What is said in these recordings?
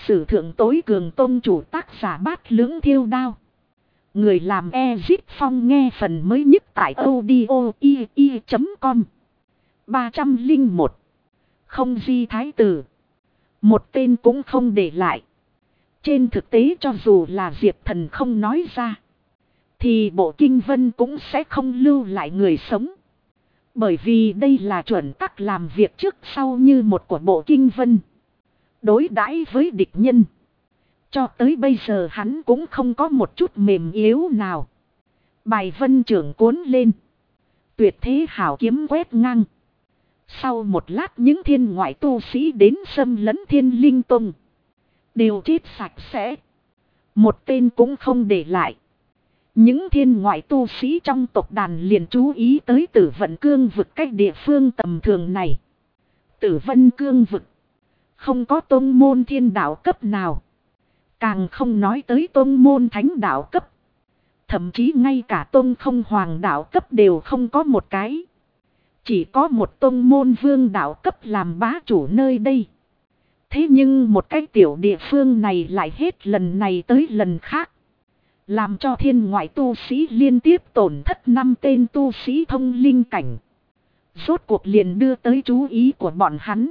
sử thượng tối cường tôn chủ, tác giả Bát Lưỡng Thiêu Đao. Người làm Ezip Phong, nghe phần mới nhất tại audio.com. 301. Không di thái tử. Một tên cũng không để lại. Trên thực tế cho dù là Diệp Thần không nói ra, thì bộ kinh vân cũng sẽ không lưu lại người sống. Bởi vì đây là chuẩn tắc làm việc trước sau như một của bộ kinh vân. Đối đãi với địch nhân, cho tới bây giờ hắn cũng không có một chút mềm yếu nào. Bài vân trưởng cuốn lên, tuyệt thế hảo kiếm quét ngang. Sau một lát những thiên ngoại tu sĩ đến xâm lấn Thiên Linh Tông đều chết sạch sẽ. Một tên cũng không để lại. Những thiên ngoại tu sĩ trong tộc đàn liền chú ý tới Tử Vận Cương vực cách địa phương tầm thường này. Tử Vân Cương vực không có tông môn thiên đạo cấp nào. Càng không nói tới tông môn thánh đạo cấp. Thậm chí ngay cả tông không hoàng đạo cấp đều không có một cái. Chỉ có một tông môn vương đạo cấp làm bá chủ nơi đây. Thế nhưng một cái tiểu địa phương này lại hết lần này tới lần khác, làm cho thiên ngoại tu sĩ liên tiếp tổn thất 5 tên tu sĩ thông linh cảnh. Rốt cuộc liền đưa tới chú ý của bọn hắn.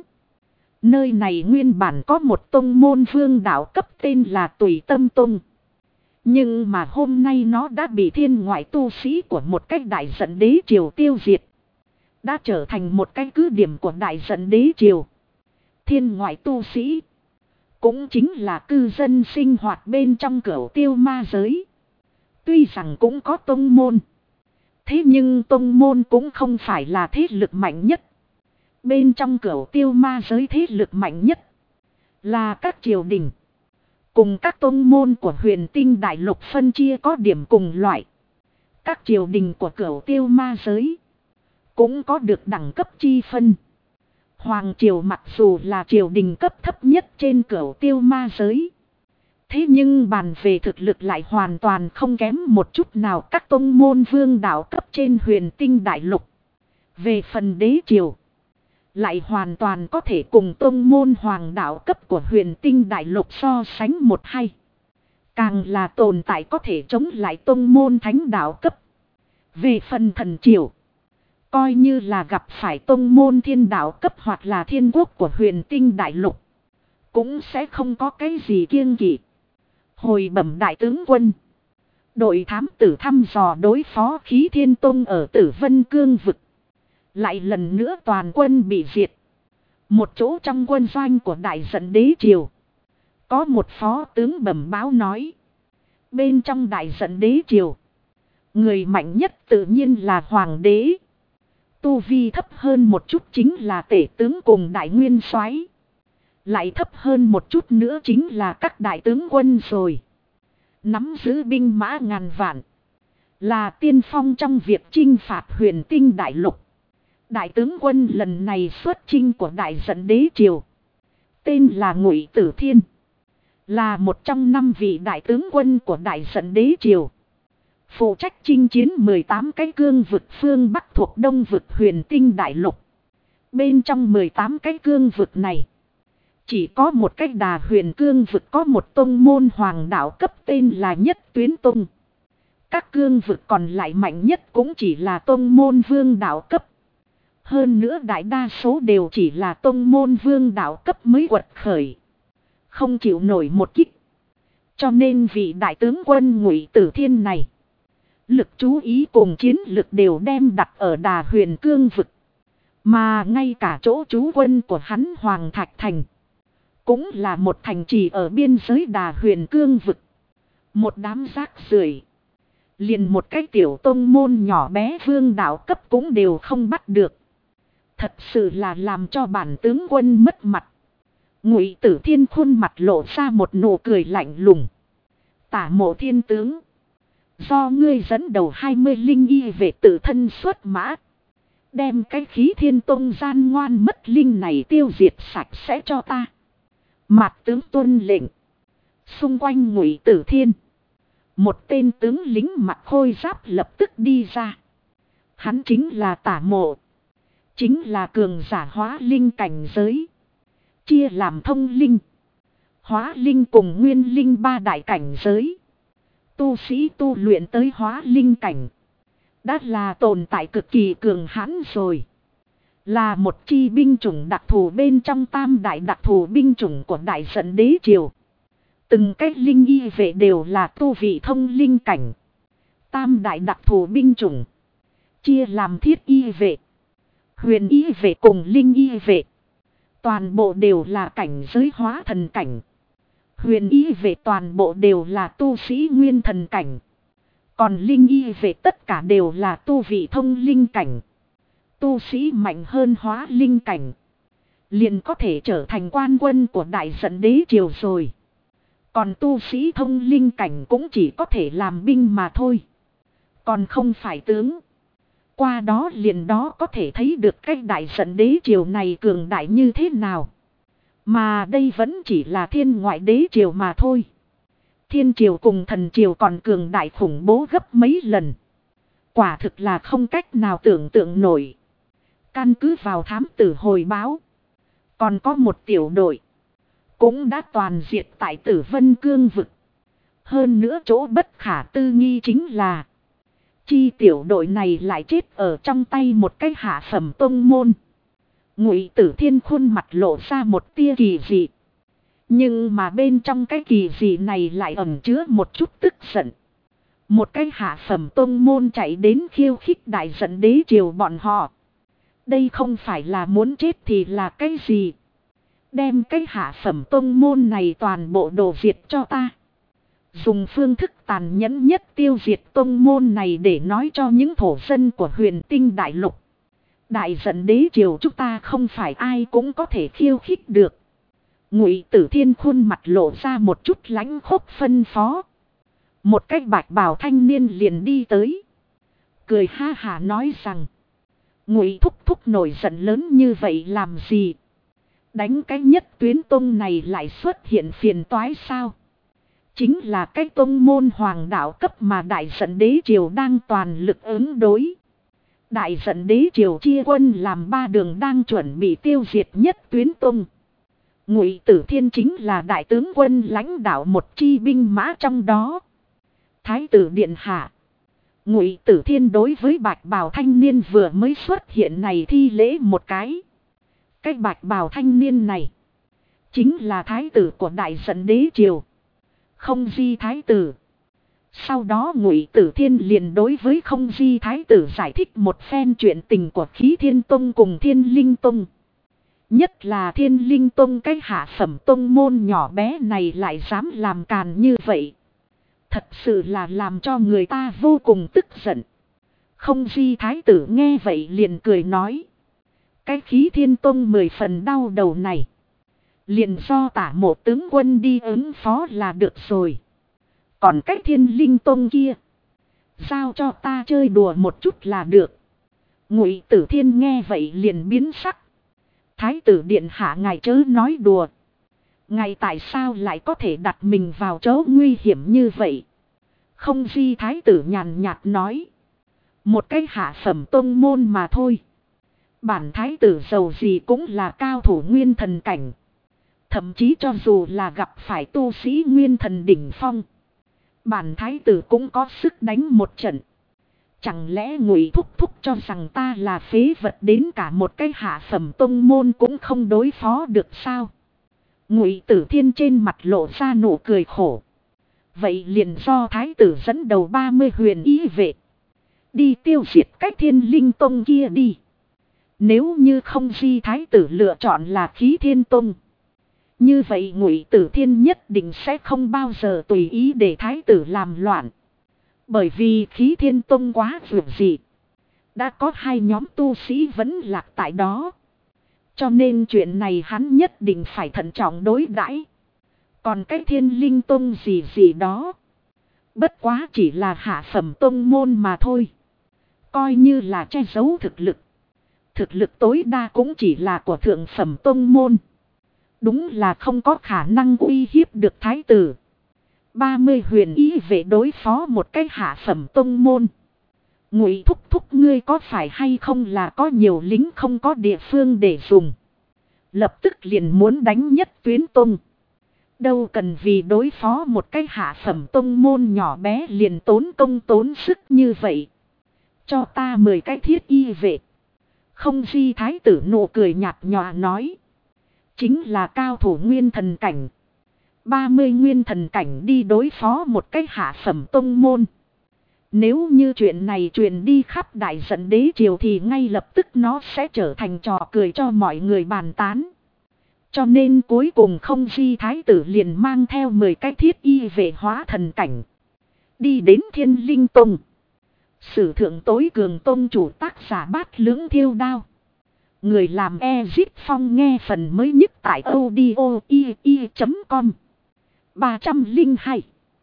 Nơi này nguyên bản có một tông môn vương đạo cấp tên là Tùy Tâm Tông. Nhưng mà hôm nay nó đã bị thiên ngoại tu sĩ của một cách đại giận đế triều tiêu diệt. Đã trở thành một cái cứ điểm của đại giận đế triều. Thiên ngoại tu sĩ cũng chính là cư dân sinh hoạt bên trong Cửu Tiêu ma giới. Tuy rằng cũng có tông môn, thế nhưng tông môn cũng không phải là thế lực mạnh nhất. Bên trong Cửu Tiêu ma giới thế lực mạnh nhất là các triều đình. Cùng các tông môn của Huyền Tinh Đại Lục phân chia có điểm cùng loại. Các triều đình của Cửu Tiêu ma giới cũng có được đẳng cấp chi phân. Hoàng triều mặc dù là triều đình cấp thấp nhất trên Cửu Tiêu ma giới, thế nhưng bàn về thực lực lại hoàn toàn không kém một chút nào các tông môn vương đạo cấp trên Huyền Tinh Đại Lục. Về phần đế triều, lại hoàn toàn có thể cùng tông môn hoàng đạo cấp của Huyền Tinh Đại Lục so sánh một hay. Càng là tồn tại có thể chống lại tông môn thánh đạo cấp. Về phần thần triều, coi như là gặp phải tông môn thiên đạo cấp hoặc là thiên quốc của Huyền Tinh Đại Lục, cũng sẽ không có cái gì kiêng kỵ. Hồi bẩm đại tướng quân, đội thám tử thăm dò đối phó Khí Thiên Tông ở Tử Vân Cương vực lại lần nữa toàn quân bị diệt. Một chỗ trong quân doanh của đại giận đế triều, có một phó tướng bẩm báo nói, bên trong đại giận đế triều, người mạnh nhất tự nhiên là hoàng đế. Tu vi thấp hơn một chút chính là tể tướng cùng đại nguyên soái. Lại thấp hơn một chút nữa chính là các đại tướng quân rồi. Nắm giữ binh mã ngàn vạn, là tiên phong trong việc chinh phạt Huyền Tinh Đại Lục. Đại tướng quân lần này xuất chinh của đại giận đế triều, tên là Ngụy Tử Thiên, là một trong 5 vị đại tướng quân của đại giận đế triều. Phụ trách chinh chiến 18 cái cương vực phương Bắc thuộc Đông vực Huyền Tinh Đại Lục. Bên trong 18 cái cương vực này, chỉ có một cái Đà Huyền Cương vực có một tông môn hoàng đạo cấp tên là Nhất Tuyến Tông. Các cương vực còn lại mạnh nhất cũng chỉ là tông môn vương đạo cấp. Hơn nữa đại đa số đều chỉ là tông môn vương đạo cấp mới quật khởi, không chịu nổi một kích. Cho nên vị đại tướng quân Ngụy Tử Thiên này, lực chú ý cùng chiến lực đều đem đặt ở Đà Huyền Cương vực. Mà ngay cả chỗ trú quân của hắn Hoàng Thạch Thành, cũng là một thành trì ở biên giới Đà Huyền Cương vực. Một đám rác rưởi, liền một cái tiểu tông môn nhỏ bé vương đạo cấp cũng đều không bắt được. Thật sự là làm cho bản tướng quân mất mặt. Ngụy Tử Thiên khuôn mặt lộ ra một nụ cười lạnh lùng. Tả Mộ thiên tướng, do ngươi dẫn đầu 20 linh y về tự thân xuất mã, đem cái Khí Thiên Tông gian ngoan mất linh này tiêu diệt sạch sẽ cho ta. Mạt tướng tuân lệnh. Xung quanh Ngụy Tử Thiên, một tên tướng lính mặc khôi giáp lập tức đi ra. Hắn chính là Tả Mộ, chính là cường giả hóa linh cảnh giới, chia làm thông linh, Hóa linh cùng nguyên linh ba đại cảnh giới. Tu sĩ tu luyện tới hóa linh cảnh. Đã là tồn tại cực kỳ cường hãn rồi. Là một chi binh chủng đặc thù bên trong tam đại đặc thù binh chủng của Đại Dẫn Đế Triều. Từng cái linh y vệ đều là tu vị thông linh cảnh. Tam đại đặc thù binh chủng. Chia làm thiết y vệ, huyền y vệ cùng linh y vệ. Toàn bộ đều là cảnh giới hóa thần cảnh. Huyền y vệ toàn bộ đều là tu sĩ nguyên thần cảnh. Còn linh y vệ tất cả đều là tu vị thông linh cảnh. Tu sĩ mạnh hơn hóa linh cảnh, liền có thể trở thành quan quân của Đại Dẫn Đế Triều rồi. Còn tu sĩ thông linh cảnh cũng chỉ có thể làm binh mà thôi. Còn không phải tướng. Qua đó liền đó có thể thấy được cái Đại Dẫn Đế Triều này cường đại như thế nào. Mà đây vẫn chỉ là thiên ngoại đế triều mà thôi. Thiên triều cùng thần triều còn cường đại khủng bố gấp mấy lần. Quả thực là không cách nào tưởng tượng nổi. Căn cứ vào thám tử hồi báo. Còn có một tiểu đội. Cũng đã toàn diệt tại Tử Vân Cương vực. Hơn nữa chỗ bất khả tư nghi chính là. Chi tiểu đội này lại chết ở trong tay một cái hạ phẩm tông môn. Ngụy Tử Thiên khuôn mặt lộ ra một tia kỳ dị. Nhưng mà bên trong cái kỳ dị này lại ẩn chứa một chút tức giận. Một cái hạ phẩm tông môn chạy đến khiêu khích Đại Dẫn Đế Triều bọn họ. Đây không phải là muốn chết thì là cái gì? Đem cái hạ phẩm tông môn này toàn bộ đồ diệt cho ta. Dùng phương thức tàn nhẫn nhất tiêu diệt tông môn này để nói cho những thổ dân của Huyền Tinh Đại Lục. Đại Dẫn Đế Triều chúng ta không phải ai cũng có thể khiêu khích được. Ngụy Tử Thiên khuôn mặt lộ ra một chút lãnh khốc phân phó. Một cái bạch bào thanh niên liền đi tới. Cười ha hả nói rằng. Ngụy thúc thúc nổi giận lớn như vậy làm gì? Đánh cái nhất tuyến tông này lại xuất hiện phiền toái sao? Chính là cái tông môn hoàng đạo cấp mà Đại Dẫn Đế Triều đang toàn lực ứng đối. Đại Dẫn Đế Triều chia quân làm 3 đường đang chuẩn bị tiêu diệt nhất tuyến tông. Ngụy Tử Thiên chính là đại tướng quân lãnh đạo một chi binh mã trong đó. Thái tử điện hạ. Ngụy Tử Thiên đối với bạch bào thanh niên vừa mới xuất hiện này thi lễ một cái. Cái bạch bào thanh niên này chính là thái tử của Đại Dẫn Đế Triều. Không Di thái tử. Sau đó Ngụy Tử Thiên liền đối với Không Di thái tử giải thích một phen chuyện tình của Khí Thiên Tông cùng Thiên Linh Tông. Nhất là Thiên Linh Tông cái hạ phẩm tông môn nhỏ bé này lại dám làm càn như vậy. Thật sự là làm cho người ta vô cùng tức giận. Không Di thái tử nghe vậy liền cười nói. Cái Khí Thiên Tông 10 phần đau đầu này. Liền do Tả Mộ tướng quân đi ứng phó là được rồi. Còn cái Thiên Linh Tông kia. Giao cho ta chơi đùa một chút là được. Ngụy Tử Thiên nghe vậy liền biến sắc. Thái tử điện hạ ngài chớ nói đùa. Ngài tại sao lại có thể đặt mình vào chỗ nguy hiểm như vậy? Không Di thái tử nhàn nhạt nói. Một cái hạ phẩm tông môn mà thôi. Bản thái tử giàu gì cũng là cao thủ nguyên thần cảnh. Thậm chí cho dù là gặp phải tu sĩ nguyên thần đỉnh phong. Bản thái tử cũng có sức đánh một trận. Chẳng lẽ Ngụy thúc thúc cho rằng ta là phế vật đến cả một cái hạ phẩm tông môn cũng không đối phó được sao? Ngụy Tử Thiên trên mặt lộ ra nụ cười khổ. Vậy liền do thái tử dẫn đầu 30 huyền ý vệ. Đi tiêu diệt cách Thiên Linh Tông kia đi. Nếu như Không Di thái tử lựa chọn là Khí Thiên Tông. Như vậy Ngụy Tử Thiên nhất định sẽ không bao giờ tùy ý để thái tử làm loạn. Bởi vì Khí Thiên Tông quá vượt dị. Đã có 2 nhóm tu sĩ vẫn lạc tại đó. Cho nên chuyện này hắn nhất định phải thận trọng đối đãi. Còn cái Thiên Linh Tông gì gì đó. Bất quá chỉ là hạ phẩm tông môn mà thôi. Coi như là che giấu thực lực. Thực lực tối đa cũng chỉ là của thượng phẩm tông môn. Đúng là không có khả năng uy hiếp được thái tử. 30 huyền ý vệ đối phó một cái hạ phẩm tông môn. Ngụy thúc thúc ngươi có phải hay không là có nhiều lính không có địa phương để dùng. Lập tức liền muốn đánh nhất tuyến tông. Đâu cần vì đối phó một cái hạ phẩm tông môn nhỏ bé liền tốn công tốn sức như vậy. Cho ta 10 cái thiết y vệ. Không di thái tử nụ cười nhạt nhòa nói. Chính là cao thủ nguyên thần cảnh. 30 nguyên thần cảnh đi đối phó một cái hạ phẩm tông môn. Nếu như chuyện này truyền đi khắp đại dẫn đế triều thì ngay lập tức nó sẽ trở thành trò cười cho mọi người bàn tán. Cho nên cuối cùng không di thái tử liền mang theo 10 cái thiết y vệ hóa thần cảnh. Đi đến Thiên Linh Tông. Sử thượng tối cường tông chủ tác giả Bát Lưỡng Thiêu Đao. Người làm Ezit Phong nghe phần mới nhất tại audio.com 302.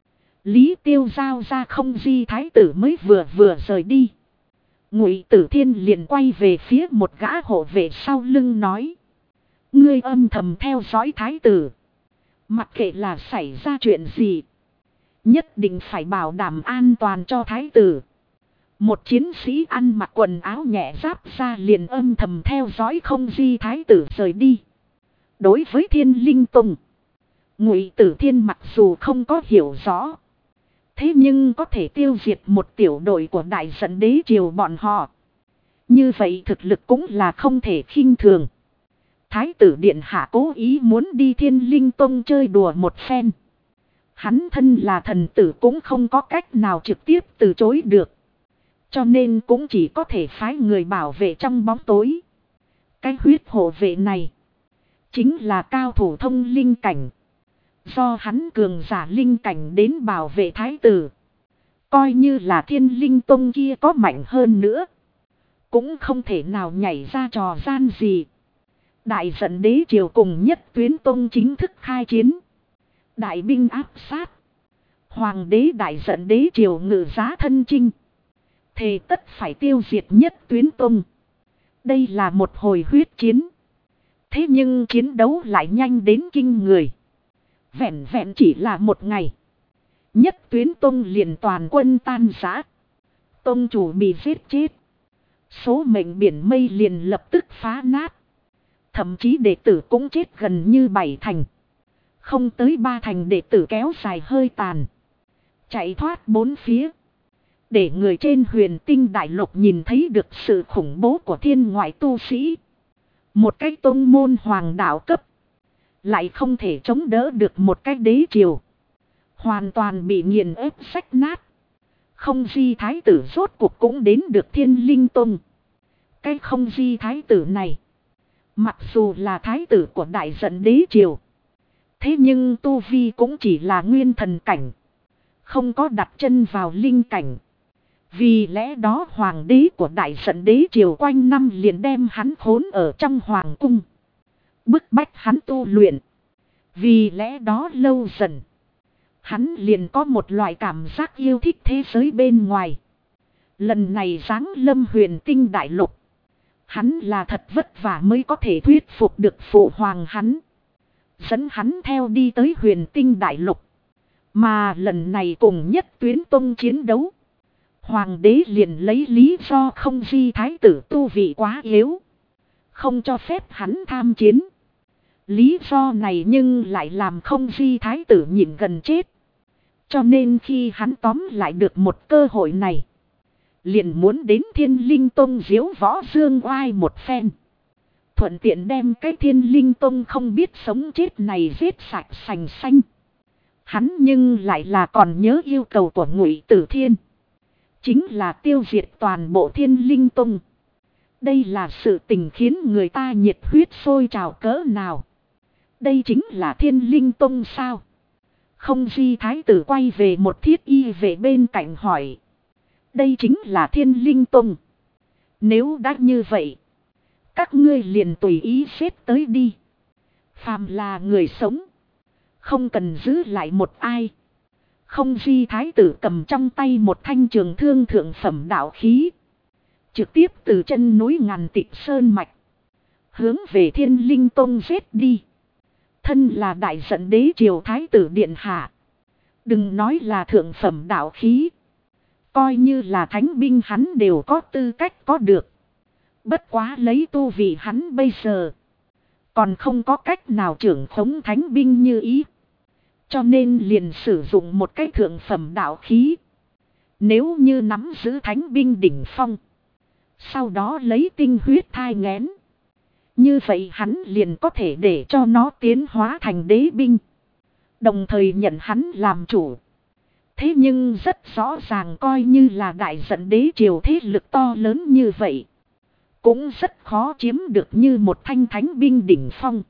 Lý Tiêu giao ra không di thái tử mới vừa rời đi. Ngụy Tử Thiên liền quay về phía một gã hộ vệ sau lưng nói. Ngươi âm thầm theo dõi thái tử. Mặc kệ là xảy ra chuyện gì. Nhất định phải bảo đảm an toàn cho thái tử. Một chiến sĩ ăn mặc quần áo nhẹ giáp ra liền âm thầm theo dõi không di thái tử rời đi. Đối với Thiên Linh Tông, Ngụy Tử Thiên mặc dù không có hiểu rõ. Thế nhưng có thể tiêu diệt một tiểu đội của đại dẫn đế triều bọn họ. Như vậy thực lực cũng là không thể khinh thường. Thái tử điện hạ cố ý muốn đi Thiên Linh Tông chơi đùa một phen. Hắn thân là thần tử cũng không có cách nào trực tiếp từ chối được. Cho nên cũng chỉ có thể phái người bảo vệ trong bóng tối. Cái huyết hộ vệ này chính là cao thủ thông linh cảnh. Do hắn cường giả linh cảnh đến bảo vệ thái tử. Coi như là Thiên Linh Tông kia có mạnh hơn nữa. Cũng không thể nào nhảy ra trò gian gì. Đại dẫn đế triều cùng Nhất Tuyến Tông chính thức khai chiến. Đại binh áp sát. Hoàng đế đại dẫn đế triều ngự giá thân chinh. Thề tất phải tiêu diệt Nhất Tuyến Tông. Đây là một hồi huyết chiến. Thế nhưng chiến đấu lại nhanh đến kinh người. Vẹn vẹn chỉ là một ngày. Nhất Tuyến Tông liền toàn quân tan rã. Tông chủ bị giết chết. Số mệnh biển mây liền lập tức phá nát. Thậm chí đệ tử cũng chết gần như 7 thành. Không tới 3 thành đệ tử kéo dài hơi tàn. Chạy thoát 4 phía. Để người trên Huyền Tinh Đại Lục nhìn thấy được sự khủng bố của thiên ngoại tu sĩ. Một cái tông môn hoàng đạo cấp. Lại không thể chống đỡ được một cái đế triều. Hoàn toàn bị nghiền ép xách nát. Không di thái tử rốt cuộc cũng đến được Thiên Linh Tông. Cái không di thái tử này. Mặc dù là thái tử của đại dẫn đế triều. Thế nhưng tu vi cũng chỉ là nguyên thần cảnh. Không có đặt chân vào linh cảnh. Vì lẽ đó hoàng đế của đại dẫn đế triều quanh năm liền đem hắn khốn ở trong hoàng cung. Bức bách hắn tu luyện. Vì lẽ đó lâu dần. Hắn liền có một loại cảm giác yêu thích thế giới bên ngoài. Lần này giáng lâm Huyền Tinh Đại Lục. Hắn là thật vất vả mới có thể thuyết phục được phụ hoàng hắn. Dẫn hắn theo đi tới Huyền Tinh Đại Lục. Mà lần này cùng Nhất Tuyến Tông chiến đấu. Hoàng đế liền lấy lý do không di thái tử tu vị quá yếu. Không cho phép hắn tham chiến. Lý do này nhưng lại làm không di thái tử nhịn gần chết. Cho nên khi hắn tóm lại được một cơ hội này. Liền muốn đến Thiên Linh Tông diếu võ dương oai một phen. Thuận tiện đem cái Thiên Linh Tông không biết sống chết này giết sạch sành xanh. Hắn nhưng lại là còn nhớ yêu cầu của Ngụy Tử Thiên. Chính là tiêu diệt toàn bộ Thiên Linh Tông. Đây là sự tình khiến người ta nhiệt huyết sôi trào cỡ nào. Đây chính là Thiên Linh Tông sao? Không di thái tử quay về một thiết y về bên cạnh hỏi. Đây chính là Thiên Linh Tông. Nếu đã như vậy. Các ngươi liền tùy ý xếp tới đi. Phàm là người sống. Không cần giữ lại một ai. Không di thái tử cầm trong tay một thanh trường thương thượng phẩm đạo khí. Trực tiếp từ chân núi Ngàn Tịch Sơn Mạch. Hướng về Thiên Linh Tông giết đi. Thân là đại dẫn đế triều thái tử điện hạ. Đừng nói là thượng phẩm đạo khí. Coi như là thánh binh hắn đều có tư cách có được. Bất quá lấy tu vị hắn bây giờ. Còn không có cách nào trưởng khống thánh binh như ý. Cho nên liền sử dụng một cái thượng phẩm đạo khí. Nếu như nắm giữ thánh binh đỉnh phong. Sau đó lấy tinh huyết thai nghén. Như vậy hắn liền có thể để cho nó tiến hóa thành đế binh. Đồng thời nhận hắn làm chủ. Thế nhưng rất rõ ràng coi như là đại giận đế triều thế lực to lớn như vậy. Cũng rất khó chiếm được như một thanh thánh binh đỉnh phong.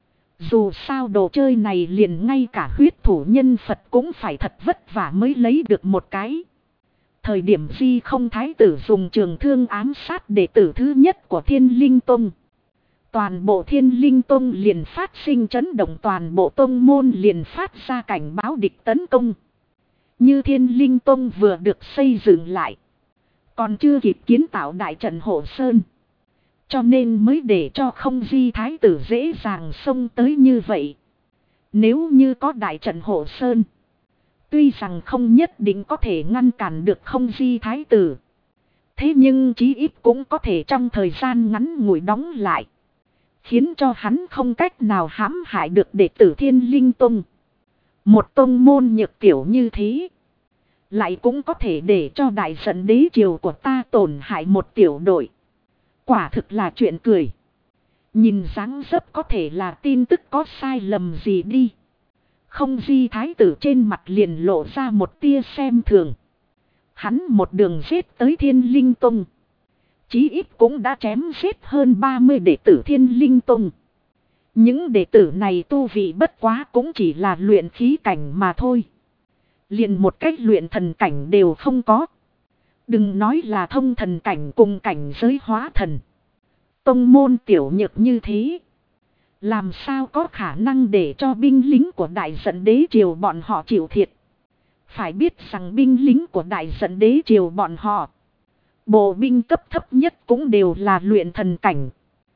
Dù sao đồ chơi này liền ngay cả huyết thủ nhân Phật cũng phải thật vất vả mới lấy được một cái. Thời điểm Di Không Thái tử dùng trường thương ám sát đệ tử thứ nhất của Thiên Linh Tông. Toàn bộ Thiên Linh Tông liền phát sinh chấn động, toàn bộ tông môn liền phát ra cảnh báo địch tấn công. Như Thiên Linh Tông vừa được xây dựng lại. Còn chưa kịp kiến tạo đại trận hộ sơn. Cho nên mới để cho Không Di Thái tử dễ dàng xông tới như vậy. Nếu như có đại trận hộ sơn. Tuy rằng không nhất định có thể ngăn cản được Không Di Thái tử. Thế nhưng chí ít cũng có thể trong thời gian ngắn ngủi đóng lại. Khiến cho hắn không cách nào hãm hại được đệ tử Thiên Linh Tông. Một tông môn nhược tiểu như thế. Lại cũng có thể để cho đại giận đế triều của ta tổn hại một tiểu đội. Quả thực là chuyện cười. Nhìn dáng dấp có thể là tin tức có sai lầm gì đi. Không Di Thái tử trên mặt liền lộ ra một tia xem thường. Hắn một đường giết tới Thiên Linh Tông. Chí ít cũng đã chém giết hơn 30 đệ tử Thiên Linh Tông. Những đệ tử này tu vị bất quá cũng chỉ là luyện khí cảnh mà thôi. Liền một cách luyện thần cảnh đều không có. Đừng nói là thông thần cảnh cùng cảnh giới hóa thần. Tông môn tiểu nhược như thế. Làm sao có khả năng để cho binh lính của đại giận đế triều bọn họ chịu thiệt. Phải biết rằng binh lính của đại giận đế triều bọn họ. Bộ binh cấp thấp nhất cũng đều là luyện thần cảnh.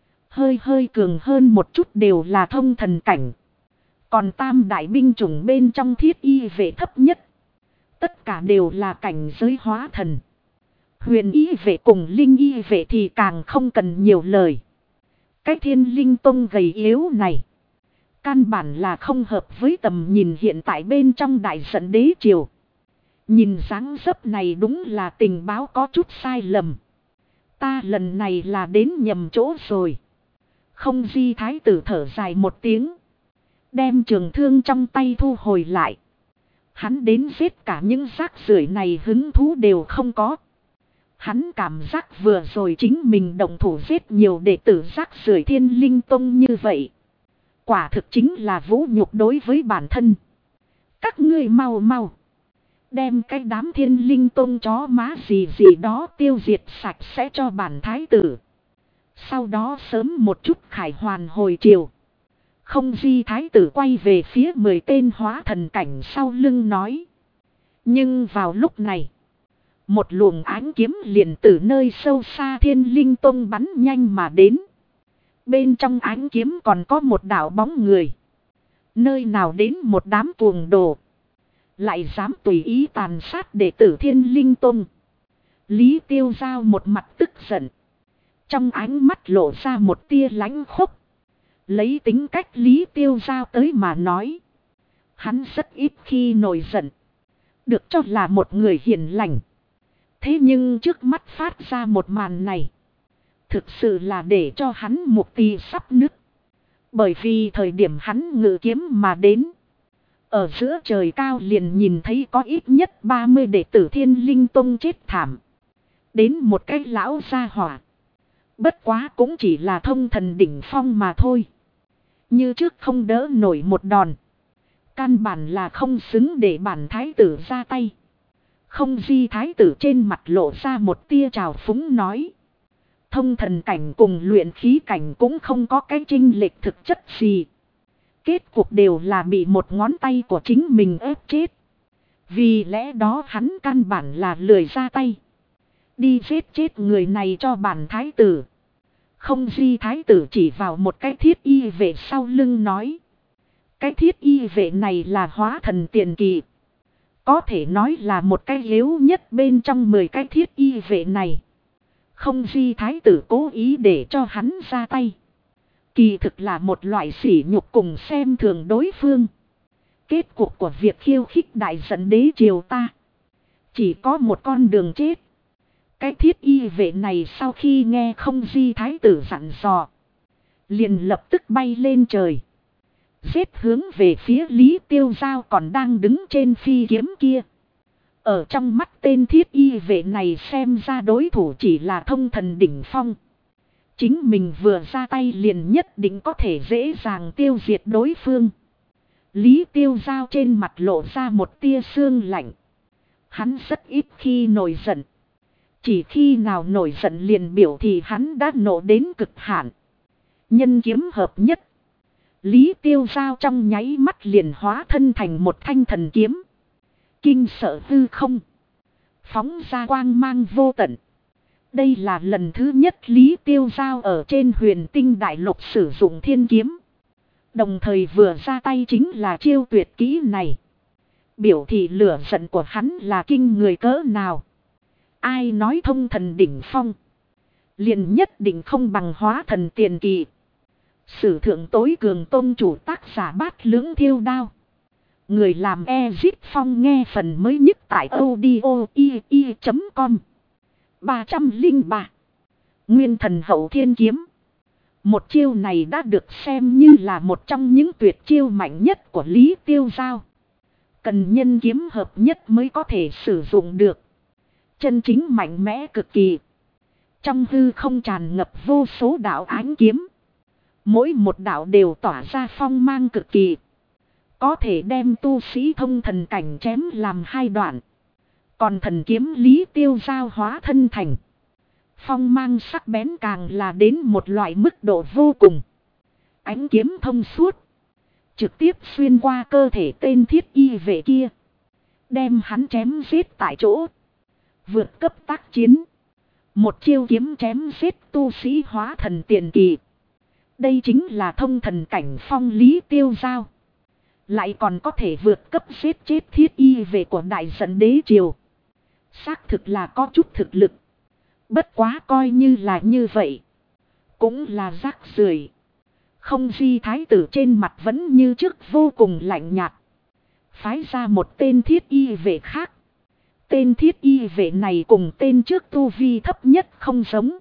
Hơi cường hơn một chút đều là thông thần cảnh. Còn tam đại binh chủng bên trong thiết y vệ thấp nhất. Tất cả đều là cảnh giới hóa thần. Huyền y vệ cùng linh y vệ thì càng không cần nhiều lời. Cái Thiên Linh Tông gầy yếu này. Căn bản là không hợp với tầm nhìn hiện tại bên trong đại giận đế triều. Nhìn dáng dấp này đúng là tình báo có chút sai lầm. Ta lần này là đến nhầm chỗ rồi. Không Di Thái tử thở dài một tiếng. Đem trường thương trong tay thu hồi lại. Hắn đến giết cả những rác rưởi này hứng thú đều không có. Hắn cảm giác vừa rồi chính mình động thủ giết nhiều đệ tử rác rưởi Thiên Linh Tông như vậy. Quả thực chính là vũ nhục đối với bản thân. Các ngươi mau mau. Đem cái đám Thiên Linh Tông chó má gì đó tiêu diệt sạch sẽ cho bản thái tử. Sau đó sớm một chút khải hoàn hồi triều. Không Di Thái tử quay về phía 10 tên hóa thần cảnh sau lưng nói. Nhưng vào lúc này. Một luồng ánh kiếm liền từ nơi sâu xa Thiên Linh Tông bắn nhanh mà đến. Bên trong ánh kiếm còn có một đạo bóng người. Nơi nào đến một đám cuồng đồ. Lại dám tùy ý tàn sát đệ tử Thiên Linh Tông. Lý Tiêu Giao một mặt tức giận. Trong ánh mắt lộ ra một tia lãnh khốc. Lấy tính cách Lý Tiêu Giao tới mà nói. Hắn rất ít khi nổi giận. Được cho là một người hiền lành. Thế nhưng trước mắt phát ra một màn này. Thực sự là để cho hắn mục tì sắp nứt. Bởi vì thời điểm hắn ngự kiếm mà đến. Ở giữa trời cao liền nhìn thấy có ít nhất 30 đệ tử Thiên Linh Tông chết thảm. Đến một cái lão gia hỏa. Bất quá cũng chỉ là thông thần đỉnh phong mà thôi. Như trước không đỡ nổi một đòn. Căn bản là không xứng để bản thái tử ra tay. Không Di Thái tử trên mặt lộ ra một tia trào phúng nói. Thông thần cảnh cùng luyện khí cảnh cũng không có cái chênh lệch thực chất gì. Kết cuộc đều là bị một ngón tay của chính mình ép chết. Vì lẽ đó hắn căn bản là lười ra tay. Đi giết chết người này cho bản thái tử. Không Di Thái tử chỉ vào một cái thiết y vệ sau lưng nói. Cái thiết y vệ này là hóa thần tiền kỳ. Có thể nói là một cái yếu nhất bên trong 10 cái thiết y vệ này. Không Di Thái tử cố ý để cho hắn ra tay. Kỳ thực là một loại sỉ nhục cùng xem thường đối phương. Kết cục của việc khiêu khích đại dẫn đế triều ta. Chỉ có một con đường chết. Cái thiết y vệ này sau khi nghe không di thái tử dặn dò. Liền lập tức bay lên trời. Giết hướng về phía Lý Tiêu Giao còn đang đứng trên phi kiếm kia. Ở trong mắt tên thiết y vệ này xem ra đối thủ chỉ là thông thần đỉnh phong. Chính mình vừa ra tay liền nhất định có thể dễ dàng tiêu diệt đối phương. Lý Tiêu Giao trên mặt lộ ra một tia sương lạnh. Hắn rất ít khi nổi giận. Chỉ khi nào nổi giận liền biểu thì hắn đã nộ đến cực hạn. Nhân kiếm hợp nhất. Lý Tiêu Giao trong nháy mắt liền hóa thân thành một thanh thần kiếm. Kinh sợ hư không. Phóng ra quang mang vô tận. Đây là lần thứ nhất Lý Tiêu Giao ở trên huyền tinh đại lục sử dụng thiên kiếm. Đồng thời vừa ra tay chính là chiêu tuyệt kỹ này. Biểu thị lửa giận của hắn là kinh người cỡ nào. Ai nói thông thần đỉnh phong. Liền nhất định không bằng hóa thần tiền kỳ. Sử thượng tối cường tôn chủ tác giả Bát Lưỡng Thiêu Đao. Người làm Ezip Phong nghe phần mới nhất tại audio.com 303. Nguyên thần hậu thiên kiếm. Một chiêu này đã được xem như là một trong những tuyệt chiêu mạnh nhất của Lý Tiêu Giao. Cần nhân kiếm hợp nhất mới có thể sử dụng được. Chân chính mạnh mẽ cực kỳ. Trong hư không tràn ngập vô số đạo ánh kiếm. Mỗi một đạo đều tỏa ra phong mang cực kỳ. Có thể đem tu sĩ thông thần cảnh chém làm hai đoạn. Còn thần kiếm Lý Tiêu Giao hóa thân thành. Phong mang sắc bén càng là đến một loại mức độ vô cùng. Ánh kiếm thông suốt. Trực tiếp xuyên qua cơ thể tên thiết y vệ kia. Đem hắn chém giết tại chỗ. Vượt cấp tác chiến. Một chiêu kiếm chém giết tu sĩ hóa thần tiền kỳ. Đây chính là thông thần cảnh phong Lý Tiêu Giao. Lại còn có thể vượt cấp giết chết thiết y vệ của đại dẫn đế triều. Xác thực là có chút thực lực. Bất quá coi như là như vậy. Cũng là rác rưởi. Không di thái tử trên mặt vẫn như trước vô cùng lạnh nhạt. Phái ra một tên thiết y vệ khác. Tên thiết y vệ này cùng tên trước tu vi thấp nhất không giống.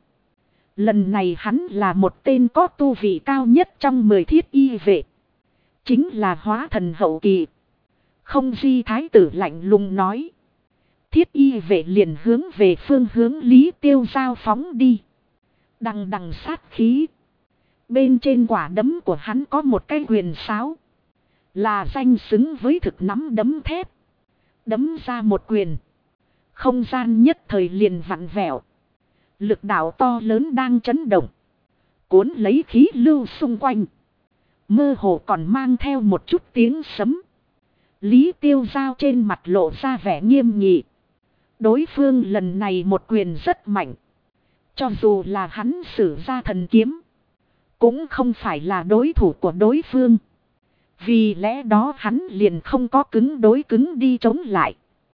Lần này hắn là một tên có tu vị cao nhất trong 10 thiết y vệ. Chính là hóa thần hậu kỳ. Không di thái tử lạnh lùng nói. Thiết y vệ liền hướng về phương hướng Lý Tiêu Giao phóng đi. Đằng đằng sát khí. Bên trên quả đấm của hắn có một cái quyền sáo. Là danh xứng với thực nắm đấm thép. Đấm ra một quyền. Không gian nhất thời liền vặn vẹo. Lực đạo to lớn đang chấn động. Cuốn lấy khí lưu xung quanh. Mơ hồ còn mang theo một chút tiếng sấm. Lý Tiêu Giao trên mặt lộ ra vẻ nghiêm nghị. Đối phương lần này một quyền rất mạnh. Cho dù là hắn sử ra thần kiếm. Cũng không phải là đối thủ của đối phương. Vì lẽ đó hắn liền không có cứng đối cứng đi chống lại.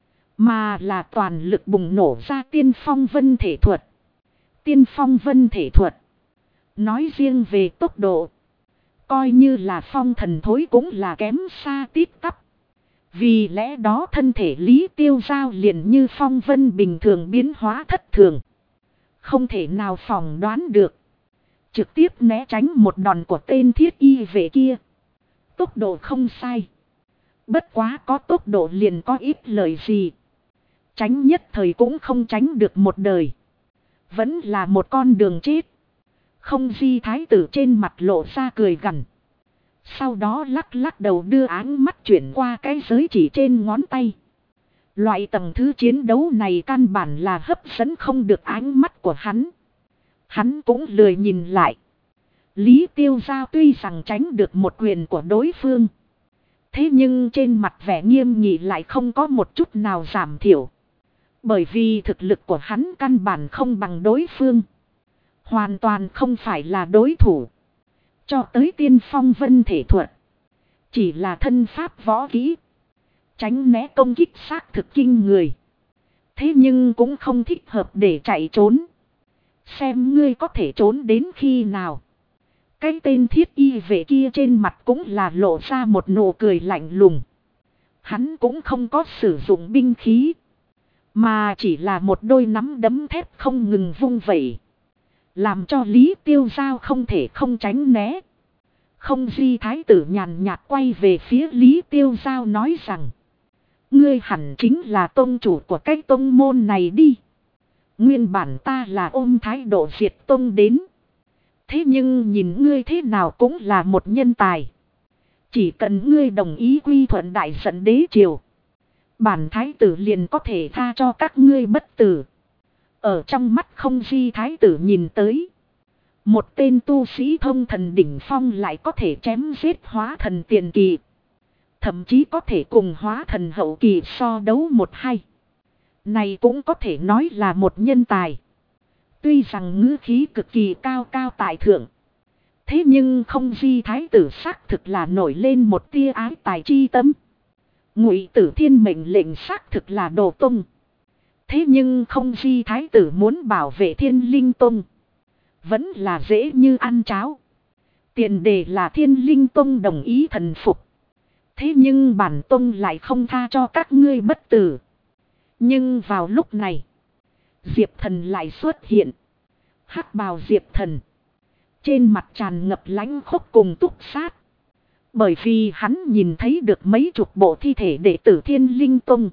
Mà là toàn lực bùng nổ ra tiên phong vân thể thuật. Tiên phong vân thể thuật. Nói riêng về tốc độ. Coi như là phong thần thối cũng là kém xa tít tắp. Vì lẽ đó thân thể Lý Tiêu Giao liền như phong vân bình thường biến hóa thất thường. Không thể nào phỏng đoán được. Trực tiếp né tránh một đòn của tên thiết y vệ kia. Tốc độ không sai. Bất quá có tốc độ liền có ít lời gì. Tránh nhất thời cũng không tránh được một đời. Vẫn là một con đường chết. Không di thái tử trên mặt lộ ra cười gằn. Sau đó lắc lắc đầu đưa áng mắt chuyển qua cái giới chỉ trên ngón tay. Loại tầng thứ chiến đấu này căn bản là hấp dẫn không được ánh mắt của hắn. Hắn cũng lười nhìn lại. Lý Tiêu Giao tuy rằng tránh được một quyền của đối phương. Thế nhưng trên mặt vẻ nghiêm nghị lại không có một chút nào giảm thiểu. Bởi vì thực lực của hắn căn bản không bằng đối phương. Hoàn toàn không phải là đối thủ. Cho tới tiên phong vân thể thuật. Chỉ là thân pháp võ kỹ. Tránh né công kích xác thực kinh người. Thế nhưng cũng không thích hợp để chạy trốn. Xem ngươi có thể trốn đến khi nào. Cái tên thiết y vệ kia trên mặt cũng là lộ ra một nụ cười lạnh lùng. Hắn cũng không có sử dụng binh khí. Mà chỉ là một đôi nắm đấm thép không ngừng vung vẩy. Làm cho Lý Tiêu Giao không thể không tránh né. Không Di thái tử nhàn nhạt quay về phía Lý Tiêu Giao nói rằng. Ngươi hẳn chính là tông chủ của cái tông môn này đi. Nguyên bản ta là ôm thái độ diệt tông đến. Thế nhưng nhìn ngươi thế nào cũng là một nhân tài. Chỉ cần ngươi đồng ý quy thuận đại dẫn đế triều. Bản thái tử liền có thể tha cho các ngươi bất tử. Ở trong mắt Không Di thái tử nhìn tới. Một tên tu sĩ thông thần đỉnh phong lại có thể chém giết hóa thần tiền kỳ. Thậm chí có thể cùng hóa thần hậu kỳ so đấu một hay. Này cũng có thể nói là một nhân tài. Tuy rằng ngữ khí cực kỳ cao cao tại thượng. Thế nhưng Không Di thái tử xác thực là nổi lên một tia ái tài chi tâm. Ngụy Tử Thiên mệnh lệnh xác thực là đồ tung. Thế nhưng Không Di thái tử muốn bảo vệ Thiên Linh Tông. Vẫn là dễ như ăn cháo. Tiền đề là Thiên Linh Tông đồng ý thần phục. Thế nhưng bản tông lại không tha cho các ngươi bất tử. Nhưng vào lúc này, Diệp Thần lại xuất hiện. Hắc bào Diệp Thần. Trên mặt tràn ngập lãnh khốc cùng túc sát. Bởi vì hắn nhìn thấy được mấy chục bộ thi thể đệ tử Thiên Linh Tông.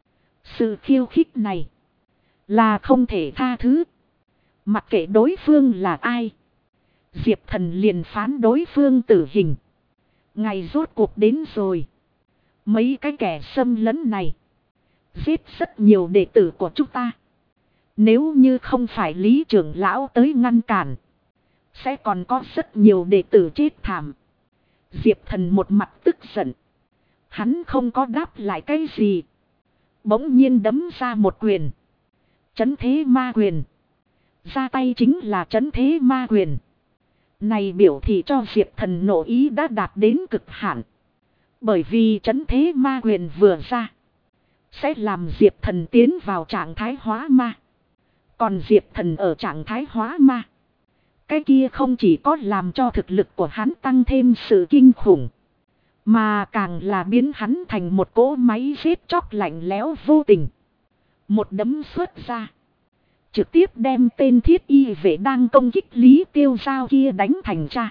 Sự khiêu khích này là không thể tha thứ. Mặc kệ đối phương là ai, Diệp Thần liền phán đối phương tử hình. Ngày rốt cuộc đến rồi. Mấy cái kẻ xâm lấn này giết rất nhiều đệ tử của chúng ta. Nếu như không phải Lý trưởng lão tới ngăn cản, sẽ còn có rất nhiều đệ tử chết thảm. Diệp Thần một mặt tức giận. Hắn không có đáp lại cái gì. Bỗng nhiên đấm ra một quyền. Trấn thế ma quyền. Ra tay chính là trấn thế ma quyền. Này biểu thị cho Diệp Thần nộ ý đã đạt đến cực hạn. Bởi vì trấn thế ma quyền vừa ra, sẽ làm Diệp Thần tiến vào trạng thái hóa ma. Còn Diệp Thần ở trạng thái hóa ma, cái kia không chỉ có làm cho thực lực của hắn tăng thêm sự kinh khủng, mà càng là biến hắn thành một cỗ máy giết chóc lạnh lẽo vô tình. Một đấm xuất ra, trực tiếp đem tên thiết y vệ đang công kích Lý Tiêu Giao kia đánh thành cha.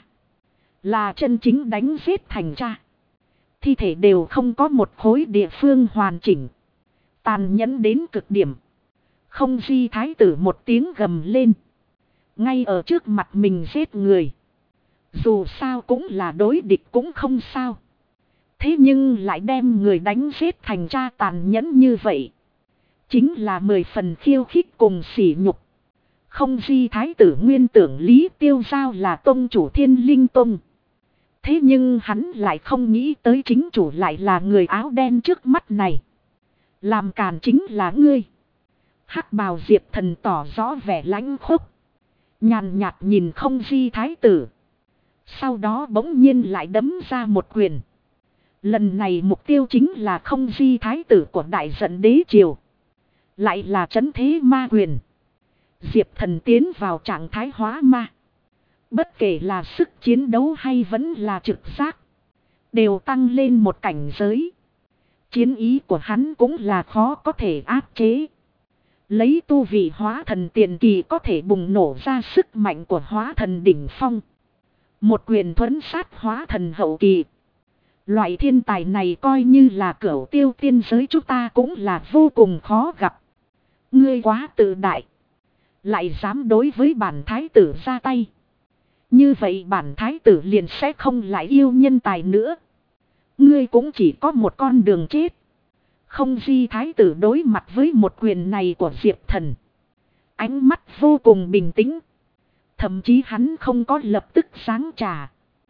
Là chân chính đánh giết thành cha. Thi thể đều không có một khối địa phương hoàn chỉnh. Tàn nhẫn đến cực điểm. Không Di thái tử một tiếng gầm lên. Ngay ở trước mặt mình giết người. Dù sao cũng là đối địch cũng không sao. Thế nhưng lại đem người đánh giết thành cha tàn nhẫn như vậy. Chính là 10 phần khiêu khích cùng sỉ nhục. Không Di thái tử nguyên tưởng Lý Tiêu Giao là tông chủ Thiên Linh Tông. Thế nhưng hắn lại không nghĩ tới chính chủ lại là người áo đen trước mắt này. Làm càn chính là ngươi. Hắc bào Diệp Thần tỏ rõ vẻ lãnh khốc. Nhàn nhạt nhìn Không Di thái tử. Sau đó bỗng nhiên lại đấm ra một quyền. Lần này mục tiêu chính là Không Di thái tử của đại dẫn đế triều. Lại là trấn thế ma quyền. Diệp Thần tiến vào trạng thái hóa ma. Bất kể là sức chiến đấu hay vẫn là trực giác, đều tăng lên một cảnh giới. Chiến ý của hắn cũng là khó có thể áp chế. Lấy tu vị hóa thần tiền kỳ có thể bùng nổ ra sức mạnh của hóa thần đỉnh phong. Một quyền thuẫn sát hóa thần hậu kỳ. Loại thiên tài này coi như là cửu tiêu tiên giới chúng ta cũng là vô cùng khó gặp. Ngươi quá tự đại. Lại dám đối với bản thái tử ra tay. Như vậy bản thái tử liền sẽ không lại yêu nhân tài nữa. Ngươi cũng chỉ có một con đường chết. Không Di thái tử đối mặt với một quyền này của Diệp Thần. Ánh mắt vô cùng bình tĩnh. Thậm chí hắn không có lập tức giáng trả.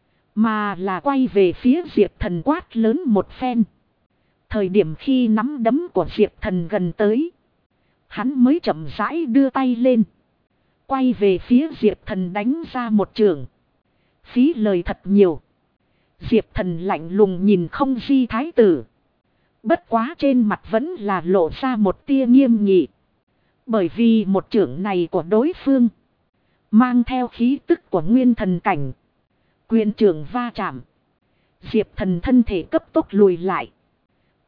Mà là quay về phía Diệp Thần quát lớn một phen. Thời điểm khi nắm đấm của Diệp Thần gần tới, hắn mới chậm rãi đưa tay lên. Quay về phía Diệp Thần đánh ra một trường. Phí lời thật nhiều. Diệp Thần lạnh lùng nhìn Không Di thái tử. Bất quá trên mặt vẫn là lộ ra một tia nghiêm nghị. Bởi vì một trưởng này của đối phương mang theo khí tức của nguyên thần cảnh. Quyền trưởng va chạm. Diệp Thần thân thể cấp tốc lùi lại.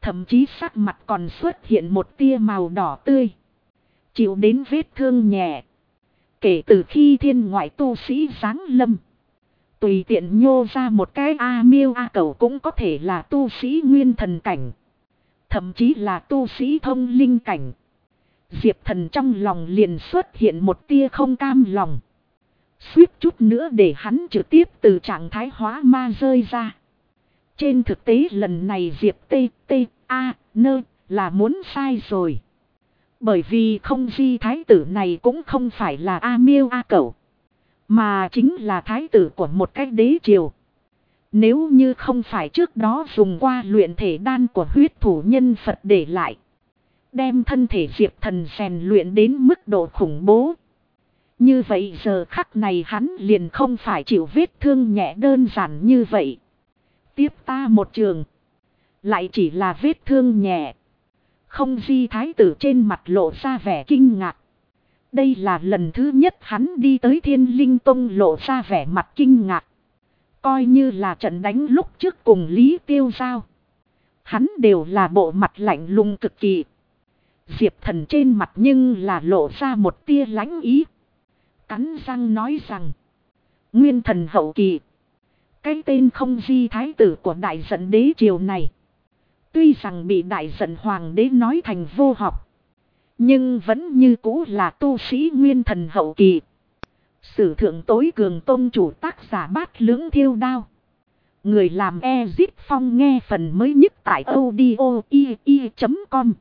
Thậm chí sắc mặt còn xuất hiện một tia màu đỏ tươi. Chịu đến vết thương nhẹ. Kể từ khi thiên ngoại tu sĩ giáng lâm. Tùy tiện nhô ra một cái A Miêu A Cẩu cũng có thể là tu sĩ nguyên thần cảnh. Thậm chí là tu sĩ thông linh cảnh. Diệp Thần trong lòng liền xuất hiện một tia không cam lòng. Suýt chút nữa để hắn trực tiếp từ trạng thái hóa ma rơi ra. Trên thực tế lần này Diệp T.A.N. là muốn sai rồi. Bởi vì không di thái tử này cũng không phải là A Miêu A Cẩu. Mà chính là thái tử của một cái đế triều. Nếu như không phải trước đó dùng qua luyện thể đan của huyết thủ nhân Phật để lại. Đem thân thể Diệp Thần rèn luyện đến mức độ khủng bố. Như vậy giờ khắc này hắn liền không phải chịu vết thương nhẹ đơn giản như vậy. Tiếp ta một trường. Lại chỉ là vết thương nhẹ. Không di thái tử trên mặt lộ ra vẻ kinh ngạc. Đây là lần thứ nhất hắn đi tới Thiên Linh Tông lộ ra vẻ mặt kinh ngạc. Coi như là trận đánh lúc trước cùng Lý Tiêu Giao. Hắn đều là bộ mặt lạnh lùng cực kỳ. Diệp Thần trên mặt nhưng là lộ ra một tia lãnh ý. Cắn răng nói rằng. Nguyên thần hậu kỳ. Cái tên không di thái tử của đại giận đế triều này. Tuy rằng bị đại giận hoàng đế nói thành vô học. Nhưng vẫn như cũ là tu sĩ nguyên thần hậu kỳ. Sử thượng tối cường tôn chủ tác giả Bát Lưỡng Thiêu Đao. Người làm Ezip Phong nghe phần mới nhất tại audio.com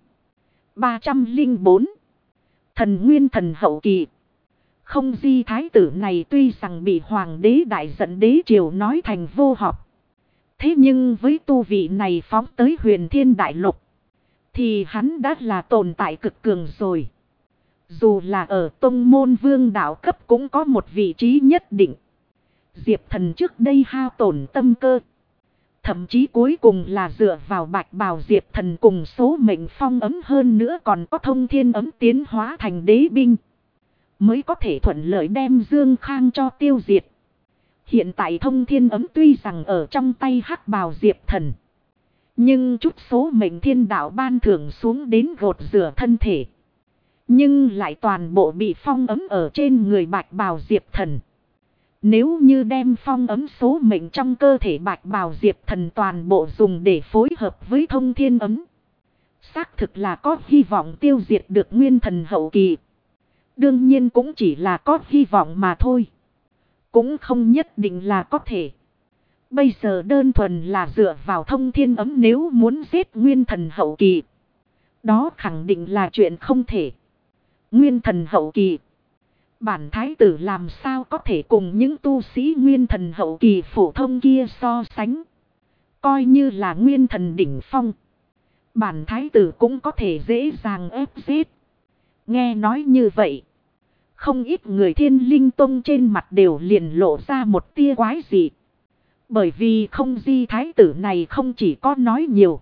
304. Thần nguyên thần hậu kỳ. Không di thái tử này tuy rằng bị hoàng đế đại giận đế triều nói thành vô học. Thế nhưng với tu vị này phóng tới huyền thiên đại lục. Thì hắn đã là tồn tại cực cường rồi. Dù là ở tông môn vương đạo cấp cũng có một vị trí nhất định. Diệp Thần trước đây hao tổn tâm cơ. Thậm chí cuối cùng là dựa vào bạch bào Diệp Thần cùng số mệnh phong ấm hơn nữa còn có thông thiên ấm tiến hóa thành đế binh. Mới có thể thuận lợi đem Dương Khang cho tiêu diệt. Hiện tại thông thiên ấm tuy rằng ở trong tay hắc bào Diệp Thần. Nhưng chút số mệnh thiên đạo ban thưởng xuống đến gột rửa thân thể. Nhưng lại toàn bộ bị phong ấm ở trên người bạch bào Diệp Thần. Nếu như đem phong ấm số mệnh trong cơ thể bạch bào Diệp Thần toàn bộ dùng để phối hợp với thông thiên ấm. Xác thực là có hy vọng tiêu diệt được nguyên thần hậu kỳ. Đương nhiên cũng chỉ là có hy vọng mà thôi. Cũng không nhất định là có thể. Bây giờ đơn thuần là dựa vào thông thiên ấm nếu muốn giết nguyên thần hậu kỳ. Đó khẳng định là chuyện không thể. Nguyên thần hậu kỳ. Bản thái tử làm sao có thể cùng những tu sĩ nguyên thần hậu kỳ phổ thông kia so sánh. Coi như là nguyên thần đỉnh phong. Bản thái tử cũng có thể dễ dàng ép giết. Nghe nói như vậy. Không ít người Thiên Linh Tông trên mặt đều liền lộ ra một tia quái dị. Bởi vì không di thái tử này không chỉ có nói nhiều.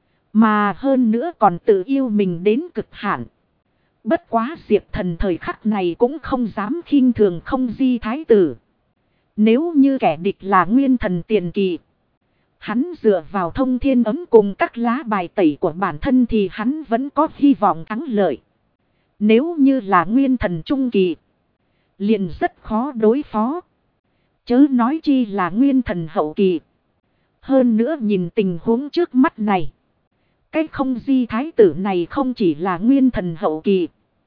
Mà hơn nữa còn tự yêu mình đến cực hạn. Bất quá Diệp Thần thời khắc này cũng không dám khinh thường không di thái tử. Nếu như kẻ địch là nguyên thần tiền kỳ. Hắn dựa vào thông thiên ấm cùng các lá bài tẩy của bản thân thì hắn vẫn có hy vọng thắng lợi. Nếu như là nguyên thần trung kỳ. Liền rất khó đối phó. Chớ nói chi là nguyên thần hậu kỳ. Hơn nữa nhìn tình huống trước mắt này. Cái không di thái tử này không chỉ là nguyên thần hậu kỳ.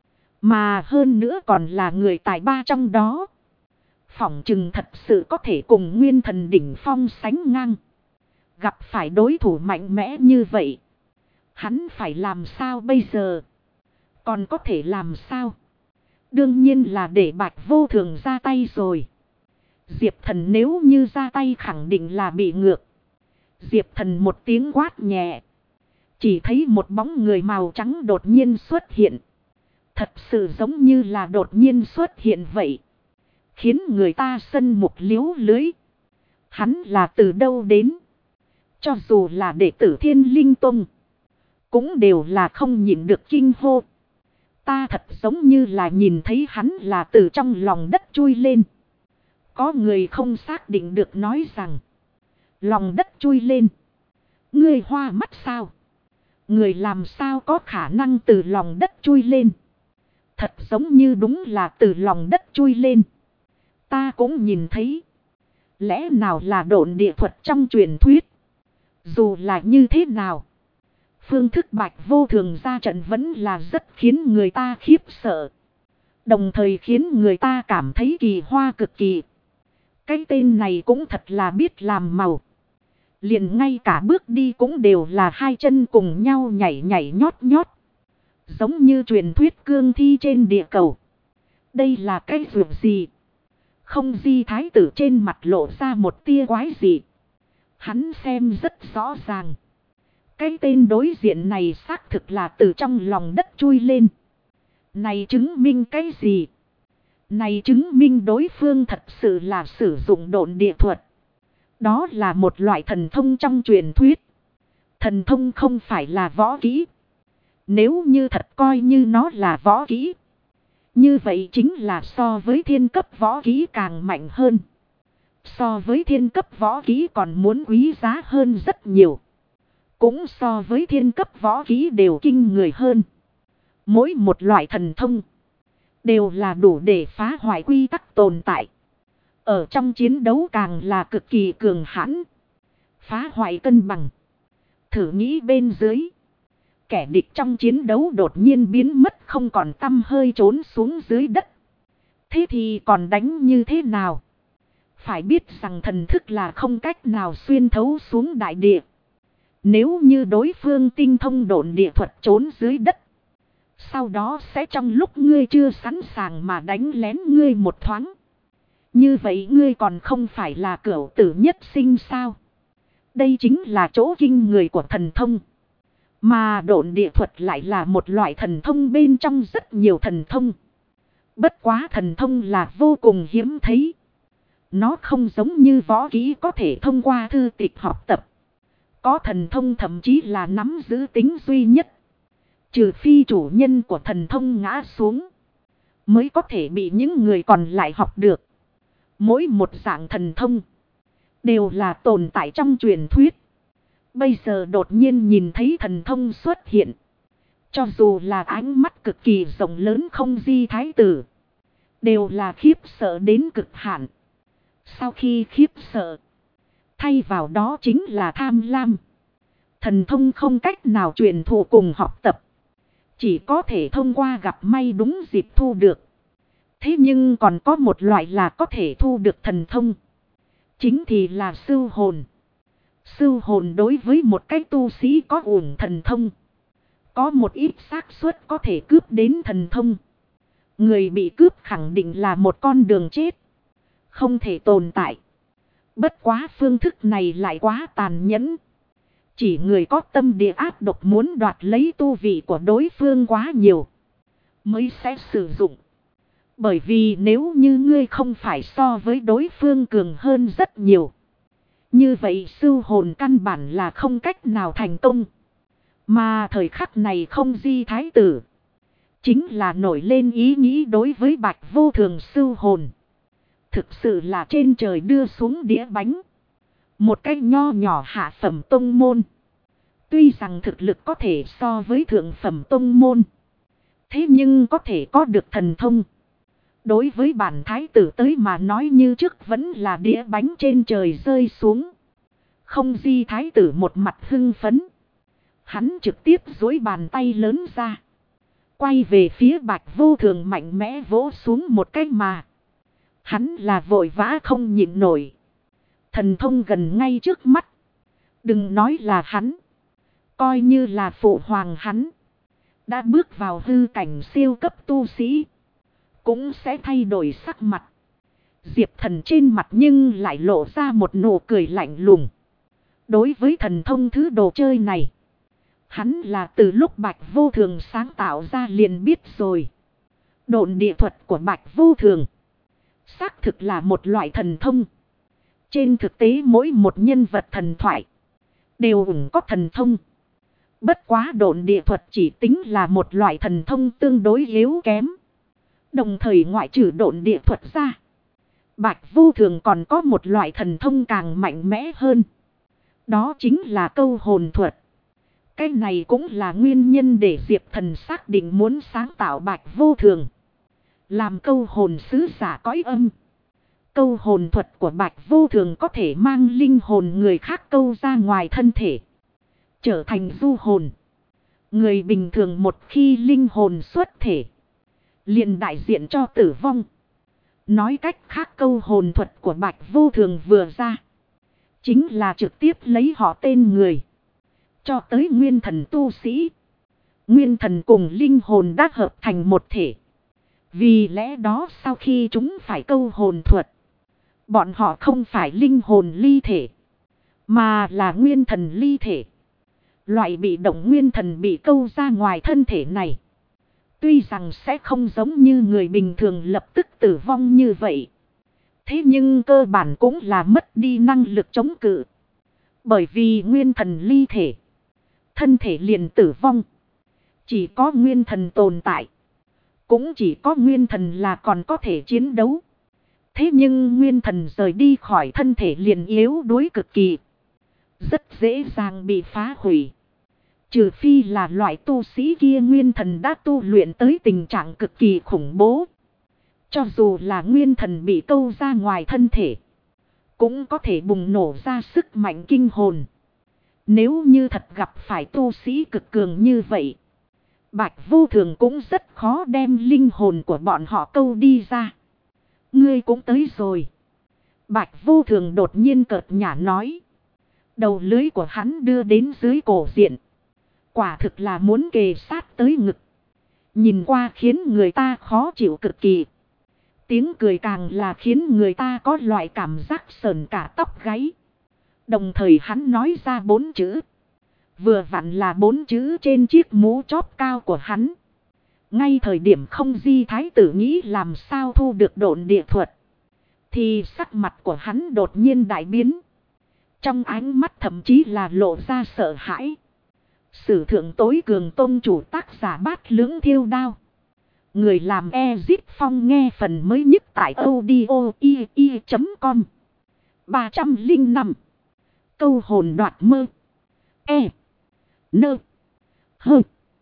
Mà hơn nữa còn là người tài ba trong đó. Phỏng chừng thật sự có thể cùng nguyên thần đỉnh phong sánh ngang. Gặp phải đối thủ mạnh mẽ như vậy. Hắn phải làm sao bây giờ? Còn có thể làm sao? Đương nhiên là để Bạch Vô Thường ra tay rồi. Diệp Thần nếu như ra tay khẳng định là bị ngược. Diệp Thần một tiếng quát nhẹ. Chỉ thấy một bóng người màu trắng đột nhiên xuất hiện. Thật sự giống như là đột nhiên xuất hiện vậy. Khiến người ta sân mục liếu lưới. Hắn là từ đâu đến? Cho dù là đệ tử Thiên Linh Tông. Cũng đều là không nhịn được kinh hô. Ta thật giống như là nhìn thấy hắn là từ trong lòng đất chui lên. Có người không xác định được nói rằng. Lòng đất chui lên. Ngươi hoa mắt sao? Người làm sao có khả năng từ lòng đất chui lên. Thật giống như đúng là từ lòng đất chui lên. Ta cũng nhìn thấy. Lẽ nào là độn địa thuật trong truyền thuyết. Dù là như thế nào. Phương thức Bạch Vô Thường ra trận vẫn là rất khiến người ta khiếp sợ. Đồng thời khiến người ta cảm thấy kỳ hoa cực kỳ. Cái tên này cũng thật là biết làm màu. Liền ngay cả bước đi cũng đều là hai chân cùng nhau nhảy nhảy nhót nhót. Giống như truyền thuyết cương thi trên địa cầu. Đây là cái việc gì? Không Di thái tử trên mặt lộ ra một tia quái dị. Hắn xem rất rõ ràng. Cái tên đối diện này xác thực là từ trong lòng đất chui lên. Này chứng minh cái gì? Này chứng minh đối phương thật sự là sử dụng độn địa thuật. Đó là một loại thần thông trong truyền thuyết. Thần thông không phải là võ kỹ. Nếu như thật coi như nó là võ kỹ. Như vậy chính là so với thiên cấp võ kỹ càng mạnh hơn. So với thiên cấp võ kỹ còn muốn quý giá hơn rất nhiều. Cũng so với thiên cấp võ kỹ đều kinh người hơn. Mỗi một loại thần thông đều là đủ để phá hoại quy tắc tồn tại. Ở trong chiến đấu càng là cực kỳ cường hãn. Phá hoại cân bằng. Thử nghĩ bên dưới. Kẻ địch trong chiến đấu đột nhiên biến mất không còn tăm hơi trốn xuống dưới đất. Thế thì còn đánh như thế nào? Phải biết rằng thần thức là không cách nào xuyên thấu xuống đại địa. Nếu như đối phương tinh thông độn địa thuật trốn dưới đất. Sau đó sẽ trong lúc ngươi chưa sẵn sàng mà đánh lén ngươi một thoáng. Như vậy ngươi còn không phải là cửu tử nhất sinh sao? Đây chính là chỗ kinh người của thần thông. Mà độn địa thuật lại là một loại thần thông bên trong rất nhiều thần thông. Bất quá thần thông là vô cùng hiếm thấy. Nó không giống như võ kỹ có thể thông qua thư tịch học tập. Có thần thông thậm chí là nắm giữ tính duy nhất. Trừ phi chủ nhân của thần thông ngã xuống. Mới có thể bị những người còn lại học được. Mỗi một dạng thần thông. Đều là tồn tại trong truyền thuyết. Bây giờ đột nhiên nhìn thấy thần thông xuất hiện. Cho dù là ánh mắt cực kỳ rộng lớn Không Di thái tử. Đều là khiếp sợ đến cực hạn. Sau khi khiếp sợ. Thay vào đó chính là tham lam. Thần thông không cách nào truyền thụ cùng học tập. Chỉ có thể thông qua gặp may đúng dịp thu được. Thế nhưng còn có một loại là có thể thu được thần thông. Chính thì là sưu hồn. Sưu hồn đối với một cái tu sĩ có uổng thần thông. Có một ít xác suất có thể cướp đến thần thông. Người bị cướp khẳng định là một con đường chết. Không thể tồn tại. Bất quá phương thức này lại quá tàn nhẫn. Chỉ người có tâm địa ác độc muốn đoạt lấy tu vị của đối phương quá nhiều. Mới sẽ sử dụng. Bởi vì nếu như ngươi không phải so với đối phương cường hơn rất nhiều. Như vậy sưu hồn căn bản là không cách nào thành công. Mà thời khắc này Không Di thái tử. Chính là nổi lên ý nghĩ đối với Bạch Vô Thường sưu hồn. Thực sự là trên trời đưa xuống đĩa bánh. Một cái nho nhỏ hạ phẩm tông môn. Tuy rằng thực lực có thể so với thượng phẩm tông môn. Thế nhưng có thể có được thần thông. Đối với bản thái tử tới mà nói như trước vẫn là đĩa bánh trên trời rơi xuống. Không Di thái tử một mặt hưng phấn. Hắn trực tiếp duỗi bàn tay lớn ra. Quay về phía Bạch Vô Thường mạnh mẽ vỗ xuống một cái mà. Hắn là vội vã không nhịn nổi. Thần thông gần ngay trước mắt. Đừng nói là hắn. Coi như là phụ hoàng hắn. Đã bước vào hư cảnh siêu cấp tu sĩ. Cũng sẽ thay đổi sắc mặt. Diệp Thần trên mặt nhưng lại lộ ra một nụ cười lạnh lùng. Đối với thần thông thứ đồ chơi này. Hắn là từ lúc Bạch Vô Thường sáng tạo ra liền biết rồi. Độn địa thuật của Bạch Vô Thường. Xác thực là một loại thần thông. Trên thực tế mỗi một nhân vật thần thoại. Đều ủng có thần thông. Bất quá độn địa thuật chỉ tính là một loại thần thông tương đối yếu kém. Đồng thời ngoại trừ độn địa thuật ra. Bạch Vô Thường còn có một loại thần thông càng mạnh mẽ hơn. Đó chính là câu hồn thuật. Cái này cũng là nguyên nhân để Diệp Thần xác định muốn sáng tạo Bạch Vô Thường. Làm câu hồn sứ giả cõi âm. Câu hồn thuật của Bạch Vô Thường có thể mang linh hồn người khác câu ra ngoài thân thể. Trở thành du hồn. Người bình thường một khi linh hồn xuất thể. Liền đại diện cho tử vong. Nói cách khác câu hồn thuật của Bạch Vô Thường vừa ra. Chính là trực tiếp lấy họ tên người. Cho tới nguyên thần tu sĩ. Nguyên thần cùng linh hồn đã hợp thành một thể. Vì lẽ đó sau khi chúng phải câu hồn thuật. Bọn họ không phải linh hồn ly thể. Mà là nguyên thần ly thể. Loại bị động nguyên thần bị câu ra ngoài thân thể này. Tuy rằng sẽ không giống như người bình thường lập tức tử vong như vậy. Thế nhưng cơ bản cũng là mất đi năng lực chống cự. Bởi vì nguyên thần ly thể. Thân thể liền tử vong. Chỉ có nguyên thần tồn tại. Cũng chỉ có nguyên thần là còn có thể chiến đấu. Thế nhưng nguyên thần rời đi khỏi thân thể liền yếu đuối cực kỳ. Rất dễ dàng bị phá hủy. Trừ phi là loại tu sĩ kia nguyên thần đã tu luyện tới tình trạng cực kỳ khủng bố. Cho dù là nguyên thần bị câu ra ngoài thân thể. Cũng có thể bùng nổ ra sức mạnh kinh hồn. Nếu như thật gặp phải tu sĩ cực cường như vậy. Bạch Vô Thường cũng rất khó đem linh hồn của bọn họ câu đi ra. Ngươi cũng tới rồi. Bạch Vô Thường đột nhiên cợt nhả nói. Đầu lưới của hắn đưa đến dưới cổ diện. Quả thực là muốn kề sát tới ngực. Nhìn qua khiến người ta khó chịu cực kỳ. Tiếng cười càng là khiến người ta có loại cảm giác sờn cả tóc gáy. Đồng thời hắn nói ra 4 chữ. Vừa vặn là 4 chữ trên chiếc mũ chóp cao của hắn. Ngay thời điểm không di thái tử nghĩ làm sao thu được độn địa thuật. Thì sắc mặt của hắn đột nhiên đại biến. Trong ánh mắt thậm chí là lộ ra sợ hãi. Sử thượng tối cường tông chủ tác giả Bát Lưỡng Thiêu Đao. Người làm Ezit Phong nghe phần mới nhất tại audio.com 305. Câu hồn đoạt mơ. E. Nơ. Hơ.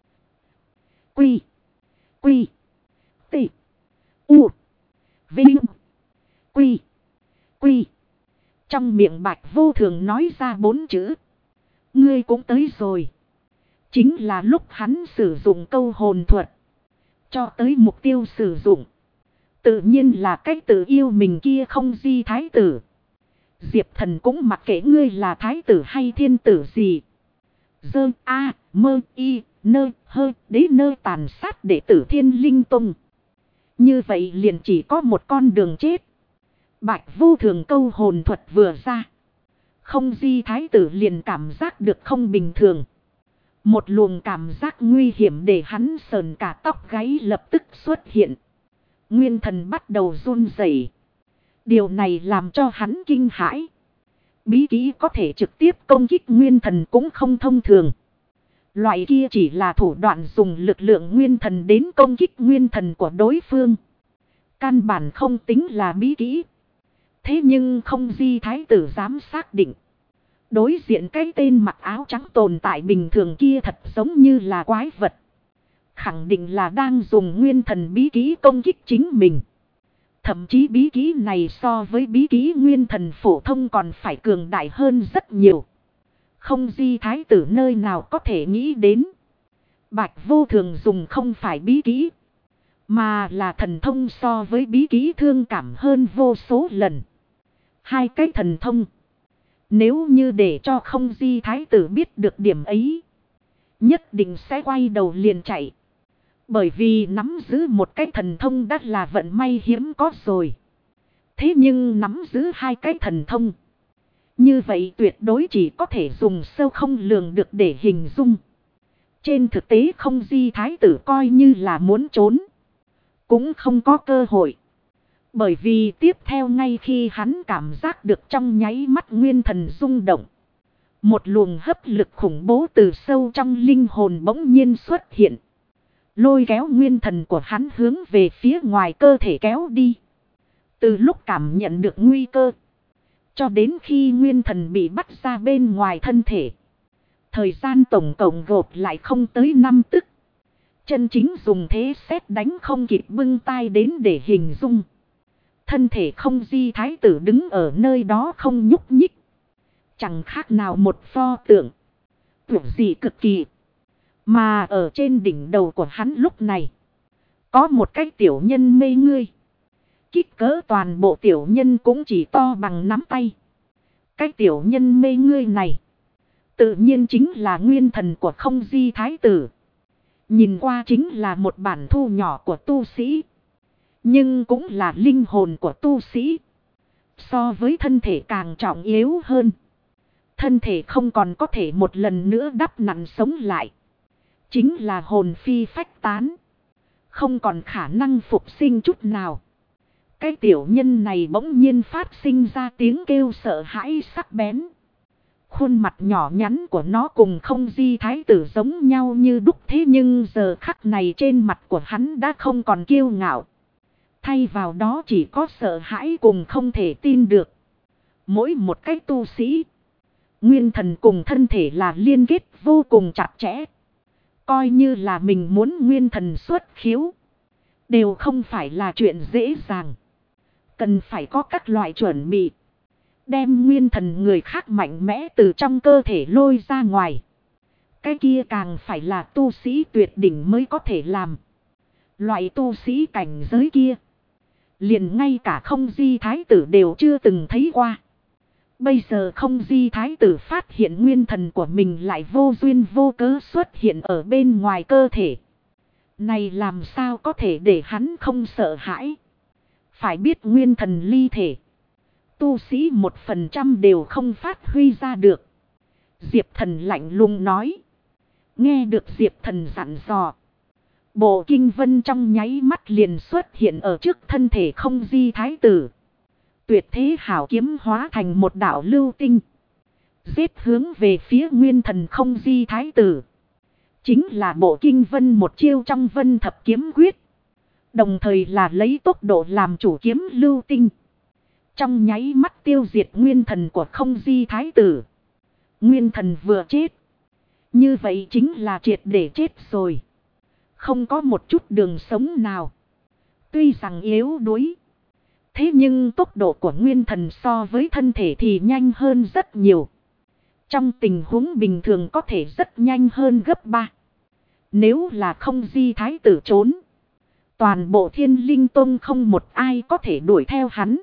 Quy. Quy. T. U. Vinh. Quy. Quy. Trong miệng Bạch Vô Thường nói ra 4 chữ. Ngươi cũng tới rồi. Chính là lúc hắn sử dụng câu hồn thuật. Cho tới mục tiêu sử dụng. Tự nhiên là cái tự yêu mình kia không di thái tử. Diệp Thần cũng mặc kệ ngươi là thái tử hay thiên tử gì. Dơ a mơ y nơ hơ đế nơ tàn sát đệ tử Thiên Linh Tông. Như vậy liền chỉ có một con đường chết. Bạch Vô Thường câu hồn thuật vừa ra. Không di thái tử liền cảm giác được không bình thường. Một luồng cảm giác nguy hiểm để hắn sờn cả tóc gáy lập tức xuất hiện. Nguyên thần bắt đầu run rẩy. Điều này làm cho hắn kinh hãi. Bí kỹ có thể trực tiếp công kích nguyên thần cũng không thông thường. Loại kia chỉ là thủ đoạn dùng lực lượng nguyên thần đến công kích nguyên thần của đối phương. Căn bản không tính là bí kỹ. Thế nhưng không di thái tử dám xác định. Đối diện cái tên mặc áo trắng tồn tại bình thường kia thật giống như là quái vật. Khẳng định là đang dùng nguyên thần bí kỹ công kích chính mình. Thậm chí bí kỹ này so với bí kỹ nguyên thần phổ thông còn phải cường đại hơn rất nhiều. Không di thái tử nơi nào có thể nghĩ đến. Bạch Vô Thường dùng không phải bí kỹ. Mà là thần thông so với bí kỹ thương cảm hơn vô số lần. Hai cái thần thông. Nếu như để cho không di thái tử biết được điểm ấy. Nhất định sẽ quay đầu liền chạy. Bởi vì nắm giữ một cái thần thông đã là vận may hiếm có rồi. Thế nhưng nắm giữ hai cái thần thông. Như vậy tuyệt đối chỉ có thể dùng sâu không lường được để hình dung. Trên thực tế không di thái tử coi như là muốn trốn. Cũng không có cơ hội. Bởi vì tiếp theo ngay khi hắn cảm giác được trong nháy mắt nguyên thần rung động. Một luồng hấp lực khủng bố từ sâu trong linh hồn bỗng nhiên xuất hiện. Lôi kéo nguyên thần của hắn hướng về phía ngoài cơ thể kéo đi. Từ lúc cảm nhận được nguy cơ. Cho đến khi nguyên thần bị bắt ra bên ngoài thân thể. Thời gian tổng cộng gộp lại không tới 5 tức. Chân chính dùng thế sét đánh không kịp bưng tay đến để hình dung. Thân thể không di thái tử đứng ở nơi đó không nhúc nhích. Chẳng khác nào một pho tượng. Tưởng gì cực kỳ. Mà ở trên đỉnh đầu của hắn lúc này. Có một cái tiểu nhân mê ngươi. Kích cỡ toàn bộ tiểu nhân cũng chỉ to bằng nắm tay. Cái tiểu nhân mê ngươi này. Tự nhiên chính là nguyên thần của không di thái tử. Nhìn qua chính là một bản thu nhỏ của tu sĩ. Nhưng cũng là linh hồn của tu sĩ. So với thân thể càng trọng yếu hơn. Thân thể không còn có thể một lần nữa đắp nặn sống lại. Chính là hồn phi phách tán. Không còn khả năng phục sinh chút nào. Cái tiểu nhân này bỗng nhiên phát sinh ra tiếng kêu sợ hãi sắc bén. Khuôn mặt nhỏ nhắn của nó cùng không di thái tử giống nhau như đúc, thế nhưng giờ khắc này trên mặt của hắn đã không còn kiêu ngạo. Thay vào đó chỉ có sợ hãi cùng không thể tin được. Mỗi một cái tu sĩ, nguyên thần cùng thân thể là liên kết vô cùng chặt chẽ. Coi như là mình muốn nguyên thần xuất khiếu, đều không phải là chuyện dễ dàng. Cần phải có các loại chuẩn bị. Đem nguyên thần người khác mạnh mẽ từ trong cơ thể lôi ra ngoài. Cái kia càng phải là tu sĩ tuyệt đỉnh mới có thể làm. Loại tu sĩ cảnh giới kia, liền ngay cả không di thái tử đều chưa từng thấy qua. Bây giờ không di thái tử phát hiện nguyên thần của mình lại vô duyên vô cớ xuất hiện ở bên ngoài cơ thể. Này làm sao có thể để hắn không sợ hãi. Phải biết nguyên thần ly thể. Tu sĩ 1% đều không phát huy ra được. Diệp Thần lạnh lùng nói. Nghe được Diệp Thần dặn dò. Bộ kinh vân trong nháy mắt liền xuất hiện ở trước thân thể không di thái tử. Tuyệt thế hảo kiếm hóa thành một đạo lưu tinh. Giết hướng về phía nguyên thần không di thái tử. Chính là bộ kinh vân một chiêu trong vân thập kiếm quyết. Đồng thời là lấy tốc độ làm chủ kiếm lưu tinh. Trong nháy mắt tiêu diệt nguyên thần của không di thái tử. Nguyên thần vừa chết. Như vậy chính là triệt để chết rồi. Không có một chút đường sống nào. Tuy rằng yếu đuối. Thế nhưng tốc độ của nguyên thần so với thân thể thì nhanh hơn rất nhiều. Trong tình huống bình thường có thể rất nhanh hơn gấp 3. Nếu là không di thái tử trốn. Toàn bộ Thiên Linh Tông không một ai có thể đuổi theo hắn.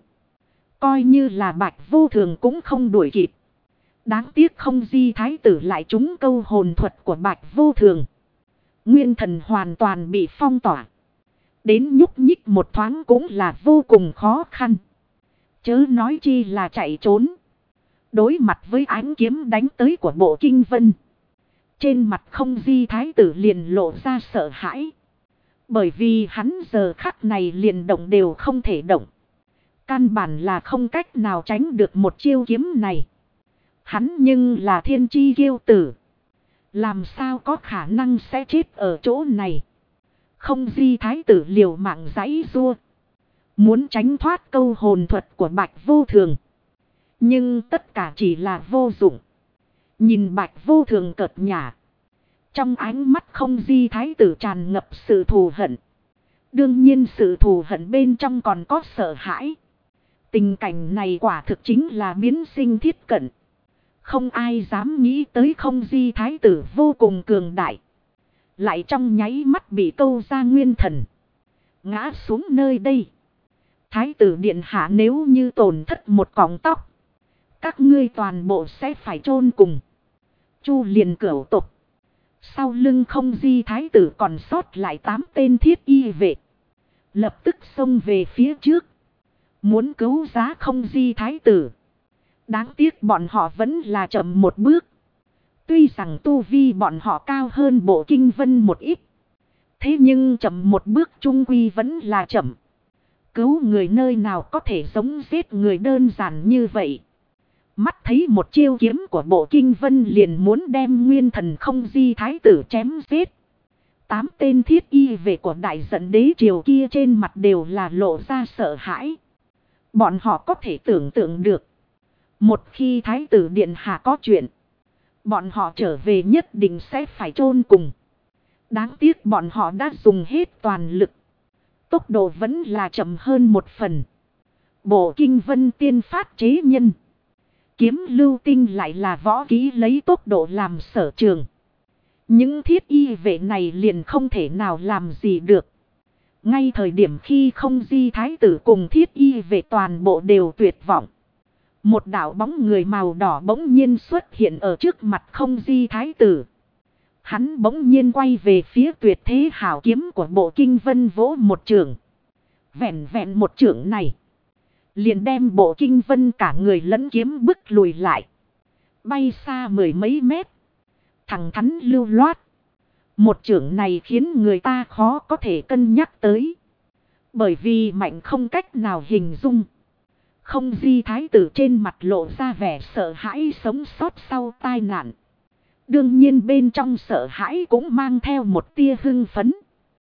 Coi như là Bạch Vô Thường cũng không đuổi kịp. Đáng tiếc không di thái tử lại trúng câu hồn thuật của Bạch Vô Thường. Nguyên thần hoàn toàn bị phong tỏa. Đến nhúc nhích một thoáng cũng là vô cùng khó khăn. Chớ nói chi là chạy trốn. Đối mặt với ánh kiếm đánh tới của bộ kinh vân. Trên mặt không di thái tử liền lộ ra sợ hãi. Bởi vì hắn giờ khắc này liền động đều không thể động. Căn bản là không cách nào tránh được một chiêu kiếm này. Hắn nhưng là thiên chi kiêu tử. Làm sao có khả năng sẽ chết ở chỗ này. Không di thái tử liều mạng giãy giụa. Muốn tránh thoát câu hồn thuật của Bạch Vô Thường. Nhưng tất cả chỉ là vô dụng. Nhìn Bạch Vô Thường cợt nhả. Trong ánh mắt không di thái tử tràn ngập sự thù hận. Đương nhiên sự thù hận bên trong còn có sợ hãi. Tình cảnh này quả thực chính là biến sinh thiết cận. Không ai dám nghĩ tới không di thái tử vô cùng cường đại. Lại trong nháy mắt bị câu ra nguyên thần. Ngã xuống nơi đây. Thái tử điện hạ nếu như tổn thất một cọng tóc. Các ngươi toàn bộ sẽ phải chôn cùng. Chu liền cửu tục. Sau lưng không di thái tử còn sót lại 8 tên thiết y vệ. Lập tức xông về phía trước. Muốn cứu giá không di thái tử. Đáng tiếc bọn họ vẫn là chậm một bước. Tuy rằng tu vi bọn họ cao hơn bộ kinh vân một ít. Thế nhưng chậm một bước chung quy vẫn là chậm. Cứu người nơi nào có thể giống giết người đơn giản như vậy. Mắt thấy một chiêu kiếm của bộ kinh vân liền muốn đem nguyên thần không di thái tử chém giết. 8 tên thiết y vệ của đại giận đế triều kia trên mặt đều là lộ ra sợ hãi. Bọn họ có thể tưởng tượng được. Một khi thái tử điện hạ có chuyện. Bọn họ trở về nhất định sẽ phải chôn cùng. Đáng tiếc bọn họ đã dùng hết toàn lực. Tốc độ vẫn là chậm hơn một phần. Bộ kinh vân tiên phát chế nhân. Kiếm lưu tinh lại là võ kỹ lấy tốc độ làm sở trường. Những thiết y vệ này liền không thể nào làm gì được. Ngay thời điểm khi không di thái tử cùng thiết y vệ toàn bộ đều tuyệt vọng. Một đạo bóng người màu đỏ bỗng nhiên xuất hiện ở trước mặt không di thái tử. Hắn bỗng nhiên quay về phía tuyệt thế hảo kiếm của bộ kinh vân vỗ một trường. Vẹn vẹn một trường này. Liền đem bộ kinh vân cả người lẫn kiếm bức lùi lại. Bay xa mười mấy mét. Thẳng thắn lưu loát. Một trường này khiến người ta khó có thể cân nhắc tới. Bởi vì mạnh không cách nào hình dung. Không di thái tử trên mặt lộ ra vẻ sợ hãi sống sót sau tai nạn. Đương nhiên bên trong sợ hãi cũng mang theo một tia hưng phấn.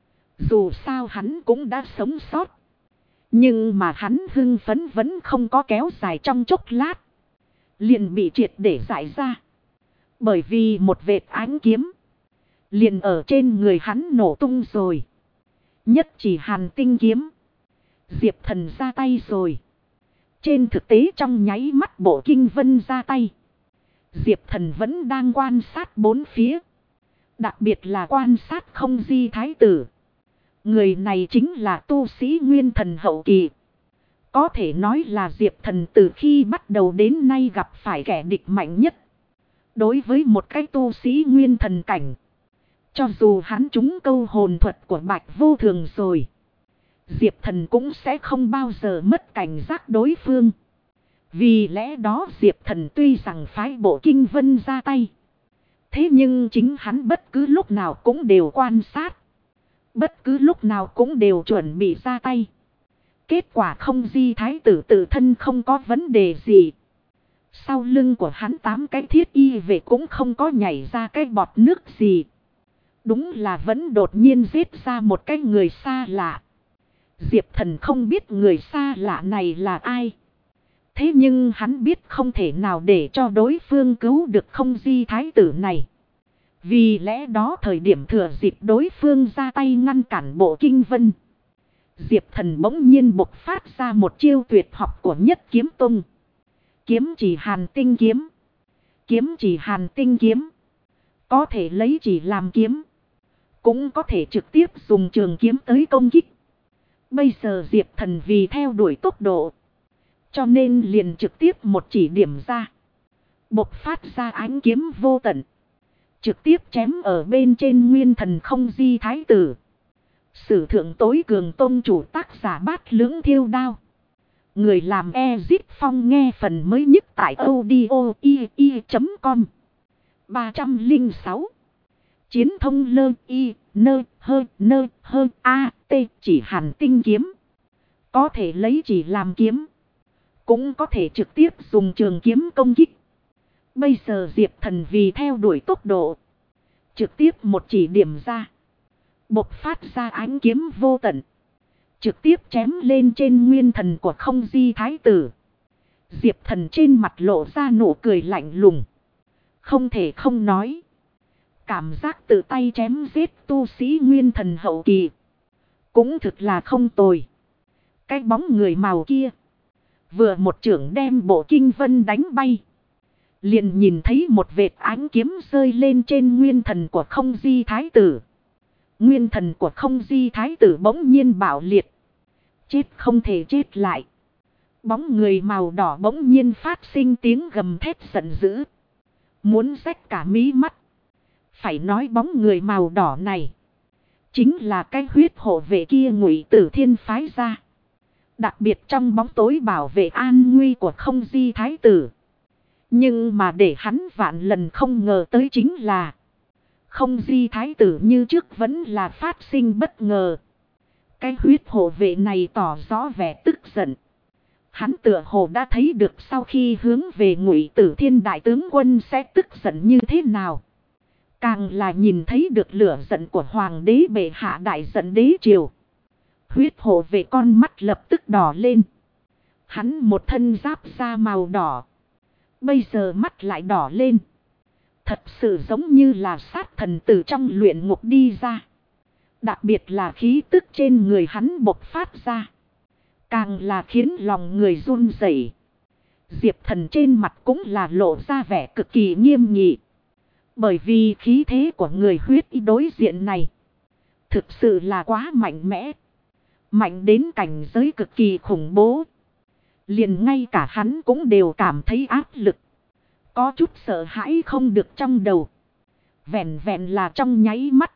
Dù sao hắn cũng đã sống sót. Nhưng mà hắn hưng phấn vẫn không có kéo dài trong chốc lát. Liền bị triệt để giải ra. Bởi vì một vệt ánh kiếm. Liền ở trên người hắn nổ tung rồi. Nhất chỉ hàn tinh kiếm. Diệp Thần ra tay rồi. Trên thực tế trong nháy mắt bộ kinh vân ra tay. Diệp Thần vẫn đang quan sát bốn phía. Đặc biệt là quan sát không di thái tử. Người này chính là tu sĩ nguyên thần hậu kỳ. Có thể nói là Diệp Thần từ khi bắt đầu đến nay gặp phải kẻ địch mạnh nhất. Đối với một cái tu sĩ nguyên thần cảnh. Cho dù hắn trúng câu hồn thuật của Bạch Vô Thường rồi. Diệp Thần cũng sẽ không bao giờ mất cảnh giác đối phương. Vì lẽ đó Diệp Thần tuy rằng phái bộ kinh vân ra tay. Thế nhưng chính hắn bất cứ lúc nào cũng đều quan sát. Bất cứ lúc nào cũng đều chuẩn bị ra tay. Kết quả không di thái tử tự thân không có vấn đề gì. Sau lưng của hắn 8 cái thiết y vệ cũng không có nhảy ra cái bọt nước gì. Đúng là vẫn đột nhiên giết ra một cái người xa lạ. Diệp Thần không biết người xa lạ này là ai. Thế nhưng hắn biết không thể nào để cho đối phương cứu được không di thái tử này. Vì lẽ đó thời điểm thừa dịp đối phương ra tay ngăn cản bộ kinh vân. Diệp Thần bỗng nhiên bộc phát ra một chiêu tuyệt học của Nhất Kiếm Tông. Kiếm chỉ hàn tinh kiếm. Kiếm chỉ hàn tinh kiếm. Có thể lấy chỉ làm kiếm. Cũng có thể trực tiếp dùng trường kiếm tới công kích. Bây giờ Diệp Thần vì theo đuổi tốc độ. Cho nên liền trực tiếp một chỉ điểm ra. Bộc phát ra ánh kiếm vô tận. Trực tiếp chém ở bên trên nguyên thần không di thái tử. Sử thượng tối cường tôn chủ tác giả Bát Lưỡng Thiêu Đao. Người làm Ezip Phong nghe phần mới nhất tại audio.com 306 Chiến thông lơ y nơ hơ a t chỉ hàn tinh kiếm. Có thể lấy chỉ làm kiếm. Cũng có thể trực tiếp dùng trường kiếm công kích. Bây giờ Diệp Thần vì theo đuổi tốc độ. Trực tiếp một chỉ điểm ra. Bộc phát ra ánh kiếm vô tận. Trực tiếp chém lên trên nguyên thần của không di thái tử. Diệp Thần trên mặt lộ ra nụ cười lạnh lùng. Không thể không nói. Cảm giác tự tay chém giết tu sĩ nguyên thần hậu kỳ. Cũng thực là không tồi. Cái bóng người màu kia. Vừa một chưởng đem bộ kinh vân đánh bay. Liền nhìn thấy một vệt ánh kiếm rơi lên trên nguyên thần của không di thái tử. Nguyên thần của không di thái tử bỗng nhiên bạo liệt. Chết không thể chết lại. Bóng người màu đỏ bỗng nhiên phát sinh tiếng gầm thét giận dữ. Muốn rách cả mí mắt. Phải nói bóng người màu đỏ này. Chính là cái huyết hộ vệ kia Ngụy Tử Thiên phái ra. Đặc biệt trong bóng tối bảo vệ an nguy của không di thái tử. Nhưng mà để hắn vạn lần không ngờ tới chính là. Không di thái tử như trước vẫn là phát sinh bất ngờ. Cái huyết hộ vệ này tỏ rõ vẻ tức giận. Hắn tựa hồ đã thấy được sau khi hướng về Ngụy Tử Thiên đại tướng quân sẽ tức giận như thế nào. Càng là nhìn thấy được lửa giận của hoàng đế bệ hạ đại giận đế triều. Huyết hộ vệ con mắt lập tức đỏ lên. Hắn một thân giáp da màu đỏ. Bây giờ mắt lại đỏ lên. Thật sự giống như là sát thần từ trong luyện ngục đi ra. Đặc biệt là khí tức trên người hắn bộc phát ra. Càng là khiến lòng người run rẩy. Diệp Thần trên mặt cũng là lộ ra vẻ cực kỳ nghiêm nghị. Bởi vì khí thế của người huyết y đối diện này thực sự là quá mạnh mẽ. Mạnh đến cảnh giới cực kỳ khủng bố. Liền ngay cả hắn cũng đều cảm thấy áp lực. Có chút sợ hãi không được trong đầu. Vẹn vẹn là trong nháy mắt.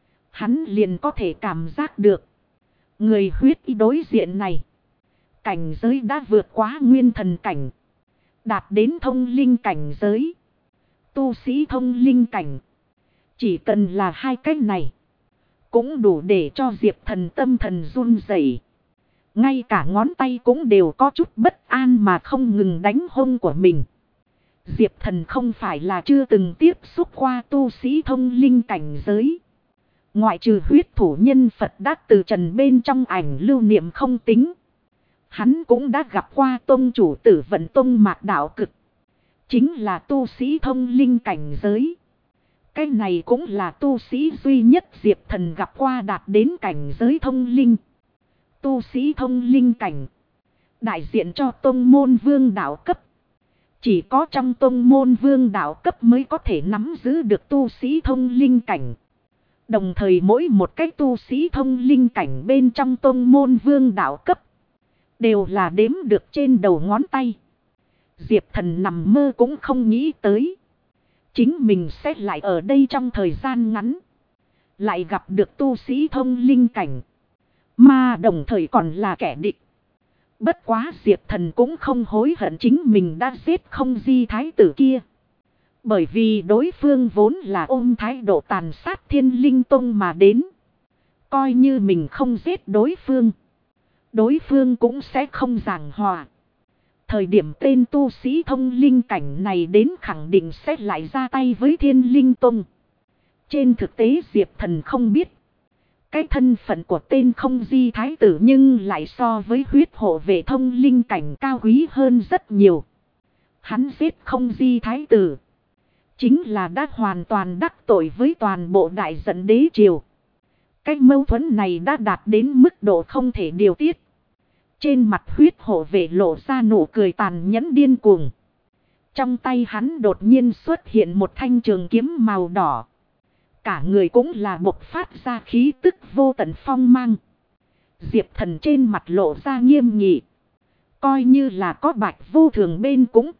Hắn liền có thể cảm giác được. Người huyết y đối diện này. Cảnh giới đã vượt quá nguyên thần cảnh. Đạt đến thông linh cảnh giới. Tu sĩ thông linh cảnh. Chỉ cần là hai cái này. Cũng đủ để cho Diệp Thần tâm thần run rẩy. Ngay cả ngón tay cũng đều có chút bất an mà không ngừng đánh hông của mình. Diệp Thần không phải là chưa từng tiếp xúc qua tu sĩ thông linh cảnh giới. Ngoại trừ huyết thủ nhân Phật đã từ trần bên trong ảnh lưu niệm không tính. Hắn cũng đã gặp qua tông chủ Tử Vận Tông Mạc Đạo Cực. Chính là tu sĩ thông linh cảnh giới. Cái này cũng là tu sĩ duy nhất Diệp Thần gặp qua đạt đến cảnh giới thông linh. Tu sĩ thông linh cảnh. Đại diện cho tông môn vương đạo cấp. Chỉ có trong tông môn vương đạo cấp mới có thể nắm giữ được tu sĩ thông linh cảnh. Đồng thời mỗi một cái tu sĩ thông linh cảnh bên trong tông môn vương đạo cấp. Đều là đếm được trên đầu ngón tay. Diệp Thần nằm mơ cũng không nghĩ tới. Chính mình sẽ lại ở đây trong thời gian ngắn. Lại gặp được tu sĩ thông linh cảnh. Mà đồng thời còn là kẻ địch. Bất quá Diệp Thần cũng không hối hận chính mình đã giết không di thái tử kia. Bởi vì đối phương vốn là ôm thái độ tàn sát Thiên Linh Tông mà đến. Coi như mình không giết đối phương. Đối phương cũng sẽ không giảng hòa. Thời điểm tên tu sĩ thông linh cảnh này đến khẳng định sẽ lại ra tay với Thiên Linh Tông. Trên thực tế Diệp Thần không biết. Cái thân phận của tên không di thái tử nhưng lại so với huyết hộ vệ thông linh cảnh cao quý hơn rất nhiều. Hắn giết không di thái tử. Chính là đã hoàn toàn đắc tội với toàn bộ đại dẫn đế triều. Cái mâu thuẫn này đã đạt đến mức độ không thể điều tiết. Trên mặt huyết hộ vệ lộ ra nụ cười tàn nhẫn điên cuồng. Trong tay hắn đột nhiên xuất hiện một thanh trường kiếm màu đỏ. Cả người cũng là bộc phát ra khí tức vô tận phong mang. Diệp Thần trên mặt lộ ra nghiêm nghị. Coi như là có Bạch Vô Thường bên cũng.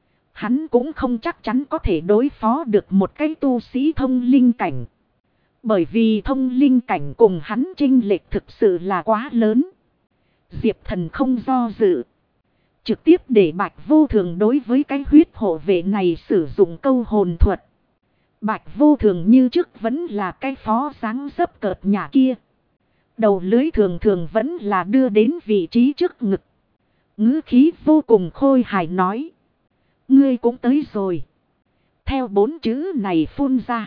Hắn cũng không chắc chắn có thể đối phó được một cái tu sĩ thông linh cảnh. Bởi vì thông linh cảnh cùng hắn chênh lệch thực sự là quá lớn. Diệp Thần không do dự. Trực tiếp để Bạch Vô Thường đối với cái huyết hộ vệ này sử dụng câu hồn thuật. Bạch Vô Thường như trước vẫn là cái phó dáng dấp cợt nhà kia. Đầu lưới thường thường vẫn là đưa đến vị trí trước ngực. Ngữ khí vô cùng khôi hài nói. Ngươi cũng tới rồi. Theo 4 chữ này phun ra.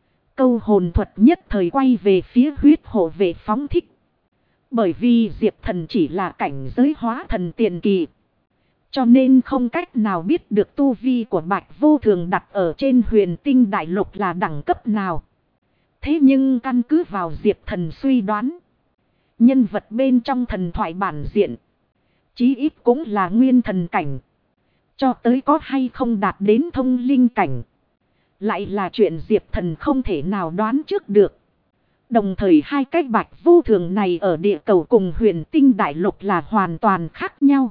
Câu hồn thuật nhất thời quay về phía huyết hộ vệ phóng thích. Bởi vì Diệp Thần chỉ là cảnh giới hóa thần tiền kỳ. Cho nên không cách nào biết được tu vi của Bạch Vô Thường đặt ở trên Huyền Tinh Đại Lục là đẳng cấp nào. Thế nhưng căn cứ vào Diệp Thần suy đoán. Nhân vật bên trong thần thoại bản diện. Chí ít cũng là nguyên thần cảnh. Cho tới có hay không đạt đến thông linh cảnh. Lại là chuyện Diệp Thần không thể nào đoán trước được. Đồng thời hai cái Bạch Vô Thường này ở địa cầu cùng Huyền Tinh Đại Lục là hoàn toàn khác nhau.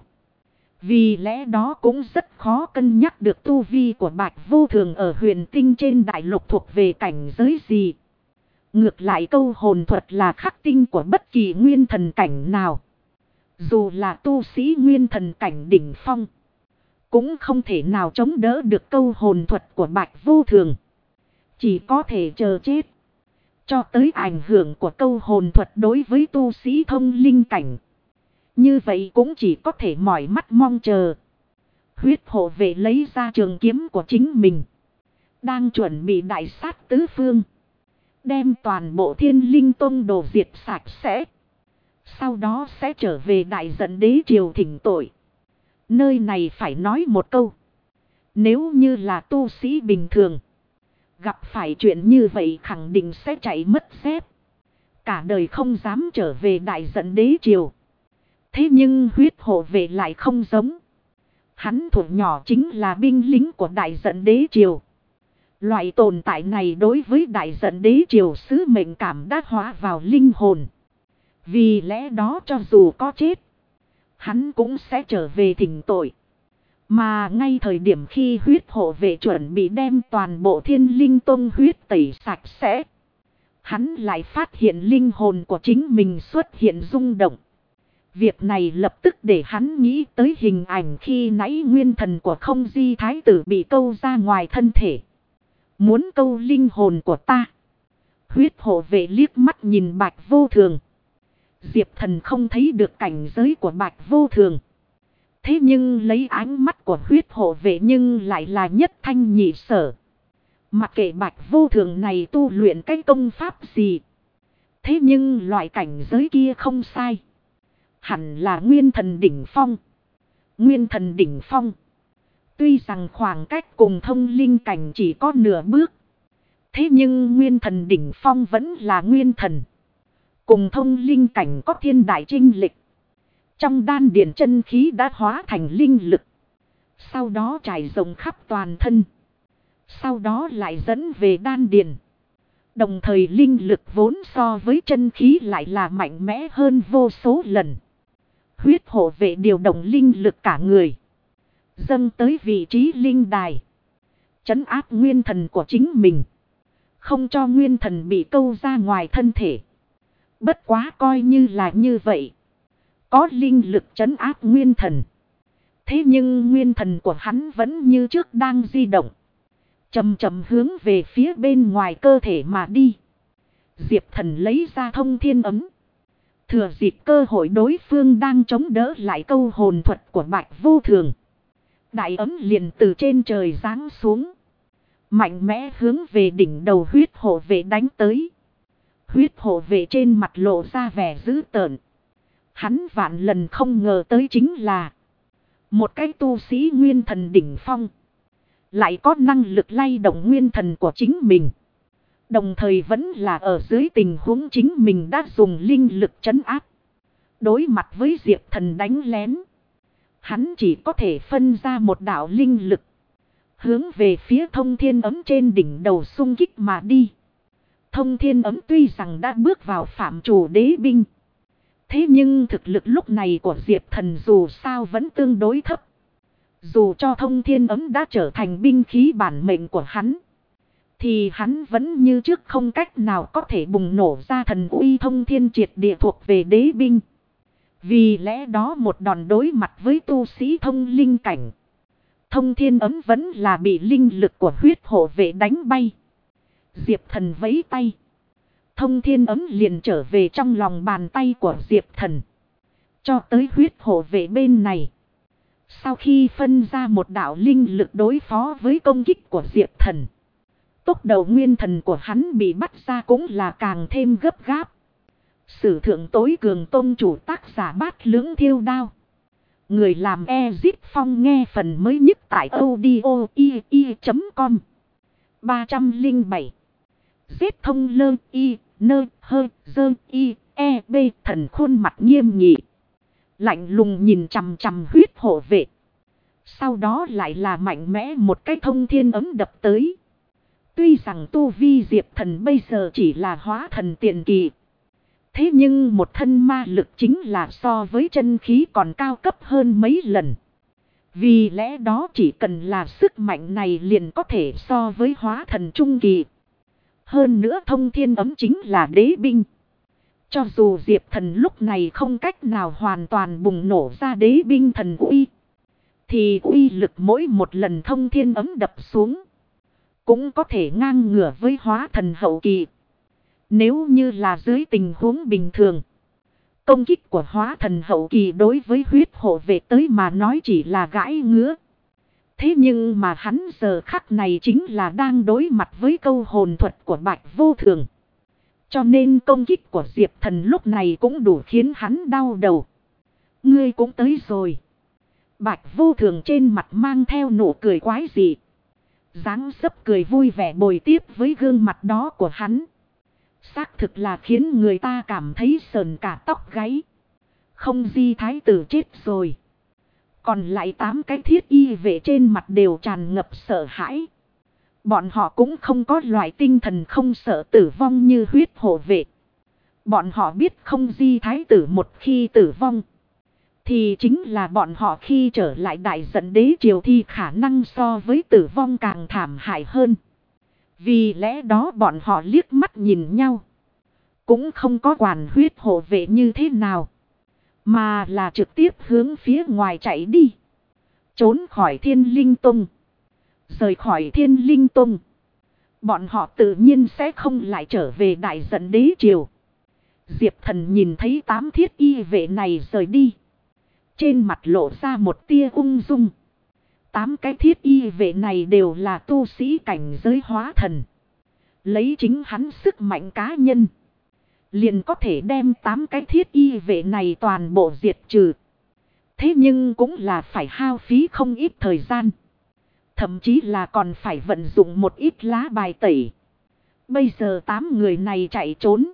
Vì lẽ đó cũng rất khó cân nhắc được tu vi của Bạch Vô Thường ở Huyền Tinh trên Đại Lục thuộc về cảnh giới gì. Ngược lại câu hồn thuật là khắc tinh của bất kỳ nguyên thần cảnh nào. Dù là tu sĩ nguyên thần cảnh đỉnh phong. Cũng không thể nào chống đỡ được câu hồn thuật của Bạch Vô Thường. Chỉ có thể chờ chết. Cho tới ảnh hưởng của câu hồn thuật đối với tu sĩ thông linh cảnh. Như vậy cũng chỉ có thể mỏi mắt mong chờ. Huyết hộ vệ lấy ra trường kiếm của chính mình. Đang chuẩn bị đại sát tứ phương. Đem toàn bộ Thiên Linh Tông đồ diệt sạch sẽ. Sau đó sẽ trở về đại dẫn đế triều thỉnh tội. Nơi này phải nói một câu. Nếu như là tu sĩ bình thường. Gặp phải chuyện như vậy khẳng định sẽ chạy mất dép. Cả đời không dám trở về đại giận đế triều. Thế nhưng huyết hộ vệ lại không giống. Hắn thuộc nhỏ chính là binh lính của đại giận đế triều. Loại tồn tại này đối với đại giận đế triều sứ mệnh cảm đã hóa vào linh hồn. Vì lẽ đó cho dù có chết, hắn cũng sẽ trở về thỉnh tội. Mà ngay thời điểm khi huyết hộ vệ chuẩn bị đem toàn bộ Thiên Linh Tông huyết tẩy sạch sẽ, hắn lại phát hiện linh hồn của chính mình xuất hiện rung động. Việc này lập tức để hắn nghĩ tới hình ảnh khi nãy nguyên thần của Không Di Thái tử bị câu ra ngoài thân thể. Muốn câu linh hồn của ta. Huyết hộ vệ liếc mắt nhìn Bạch Vô Thường. Diệp Thần không thấy được cảnh giới của Bạch Vô Thường. Thế nhưng lấy ánh mắt của huyết hộ vệ nhưng lại là nhất thanh nhị sở. Mặc kệ Bạch Vô Thường này tu luyện cái công pháp gì. Thế nhưng loại cảnh giới kia không sai. Hẳn là nguyên thần đỉnh phong. Nguyên thần đỉnh phong. Tuy rằng khoảng cách cùng thông linh cảnh chỉ có nửa bước. Thế nhưng nguyên thần đỉnh phong vẫn là nguyên thần. Cùng thông linh cảnh có thiên đại chênh lệch. Trong đan điền chân khí đã hóa thành linh lực. Sau đó trải rộng khắp toàn thân. Sau đó lại dẫn về đan điền. Đồng thời linh lực vốn so với chân khí lại là mạnh mẽ hơn vô số lần. Huyết hộ vệ điều động linh lực cả người. Dâng tới vị trí linh đài. Trấn áp nguyên thần của chính mình. Không cho nguyên thần bị câu ra ngoài thân thể. Bất quá coi như là như vậy. Có linh lực trấn áp nguyên thần. Thế nhưng nguyên thần của hắn vẫn như trước đang di động. Chậm chậm hướng về phía bên ngoài cơ thể mà đi. Diệp Thần lấy ra thông thiên ấm. Thừa dịp cơ hội đối phương đang chống đỡ lại câu hồn thuật của Bạch Vô Thường. Đại ấm liền từ trên trời giáng xuống. Mạnh mẽ hướng về đỉnh đầu huyết hộ vệ đánh tới. Huyết hộ vệ trên mặt lộ ra vẻ dữ tợn. Hắn vạn lần không ngờ tới chính là một cái tu sĩ nguyên thần đỉnh phong. Lại có năng lực lay động nguyên thần của chính mình. Đồng thời vẫn là ở dưới tình huống chính mình đã dùng linh lực trấn áp. Đối mặt với Diệp Thần đánh lén. Hắn chỉ có thể phân ra một đạo linh lực. Hướng về phía thông thiên ấm trên đỉnh đầu xung kích mà đi. Thông thiên ấm tuy rằng đã bước vào phạm trù đế binh. Thế nhưng thực lực lúc này của Diệp Thần dù sao vẫn tương đối thấp. Dù cho thông thiên ấm đã trở thành binh khí bản mệnh của hắn. Thì hắn vẫn như trước không cách nào có thể bùng nổ ra thần uy thông thiên triệt địa thuộc về đế binh. Vì lẽ đó một đòn đối mặt với tu sĩ thông linh cảnh. Thông thiên ấm vẫn là bị linh lực của huyết hộ vệ đánh bay. Diệp Thần vẫy tay. Thông thiên ấm liền trở về trong lòng bàn tay của Diệp Thần. Cho tới huyết hộ vệ bên này. Sau khi phân ra một đạo linh lực đối phó với công kích của Diệp Thần. Tốc độ nguyên thần của hắn bị bắt ra cũng là càng thêm gấp gáp. Sử thượng tối cường tông chủ tác giả Bát Lưỡng Thiêu Đao. Người làm Ezip Phong nghe phần mới nhất tại audio.com 307. Giết thông lơ y, nơ hơ dơ y, e b thần khuôn mặt nghiêm nghị. Lạnh lùng nhìn chằm chằm huyết hộ vệ. Sau đó lại là mạnh mẽ một cái thông thiên ấm đập tới. Tuy rằng tu vi Diệp Thần bây giờ chỉ là hóa thần tiền kỳ. Thế nhưng một thân ma lực chính là so với chân khí còn cao cấp hơn mấy lần. Vì lẽ đó chỉ cần là sức mạnh này liền có thể so với hóa thần trung kỳ. Hơn nữa thông thiên ấm chính là đế binh. Cho dù Diệp Thần lúc này không cách nào hoàn toàn bùng nổ ra đế binh thần uy. Thì uy lực mỗi một lần thông thiên ấm đập xuống. Cũng có thể ngang ngửa với hóa thần hậu kỳ. Nếu như là dưới tình huống bình thường. Công kích của hóa thần hậu kỳ đối với huyết hộ vệ tới mà nói chỉ là gãi ngứa. Thế nhưng mà hắn giờ khắc này chính là đang đối mặt với câu hồn thuật của Bạch Vô Thường. Cho nên công kích của Diệp Thần lúc này cũng đủ khiến hắn đau đầu. Ngươi cũng tới rồi. Bạch Vô Thường trên mặt mang theo nụ cười quái dị. Dáng dấp cười vui vẻ bồi tiếp với gương mặt đó của hắn. Xác thực là khiến người ta cảm thấy sờn cả tóc gáy. Không di thái tử chết rồi. Còn lại 8 cái thiết y vệ trên mặt đều tràn ngập sợ hãi. Bọn họ cũng không có loại tinh thần không sợ tử vong như huyết hộ vệ. Bọn họ biết không di thái tử một khi tử vong, thì chính là bọn họ khi trở lại đại dẫn đế triều thì khả năng so với tử vong càng thảm hại hơn. Vì lẽ đó bọn họ liếc mắt nhìn nhau. Cũng không có quản huyết hộ vệ như thế nào. Mà là trực tiếp hướng phía ngoài chạy đi. Trốn khỏi Thiên Linh Tông. Rời khỏi Thiên Linh Tông. Bọn họ tự nhiên sẽ không lại trở về đại dẫn đế triều. Diệp Thần nhìn thấy 8 thiết y vệ này rời đi. Trên mặt lộ ra một tia ung dung. 8 cái thiết y vệ này đều là tu sĩ cảnh giới hóa thần. Lấy chính hắn sức mạnh cá nhân, liền có thể đem 8 cái thiết y vệ này toàn bộ diệt trừ. Thế nhưng cũng là phải hao phí không ít thời gian. Thậm chí là còn phải vận dụng một ít lá bài tẩy. Bây giờ 8 người này chạy trốn.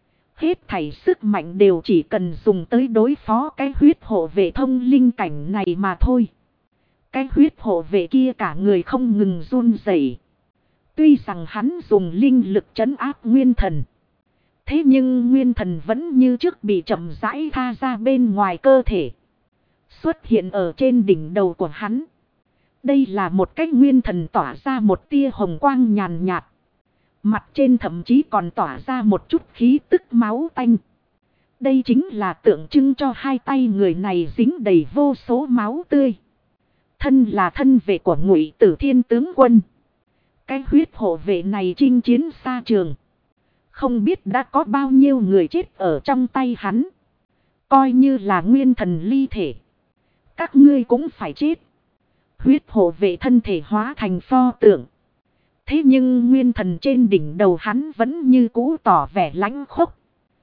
Hết thảy sức mạnh đều chỉ cần dùng tới đối phó cái huyết hộ vệ thông linh cảnh này mà thôi. Cái huyết hộ vệ kia cả người không ngừng run rẩy. Tuy rằng hắn dùng linh lực trấn áp nguyên thần. Thế nhưng nguyên thần vẫn như trước bị chậm rãi tha ra bên ngoài cơ thể. Xuất hiện ở trên đỉnh đầu của hắn. Đây là một cái nguyên thần tỏa ra một tia hồng quang nhàn nhạt. Mặt trên thậm chí còn tỏa ra một chút khí tức máu tanh. Đây chính là tượng trưng cho hai tay người này dính đầy vô số máu tươi. Thân là thân vệ của Ngụy Tử Thiên tướng quân. Cái huyết hộ vệ này chinh chiến xa trường. Không biết đã có bao nhiêu người chết ở trong tay hắn. Coi như là nguyên thần ly thể. Các ngươi cũng phải chết. Huyết hộ vệ thân thể hóa thành pho tượng. Thế nhưng nguyên thần trên đỉnh đầu hắn vẫn như cũ tỏ vẻ lãnh khốc.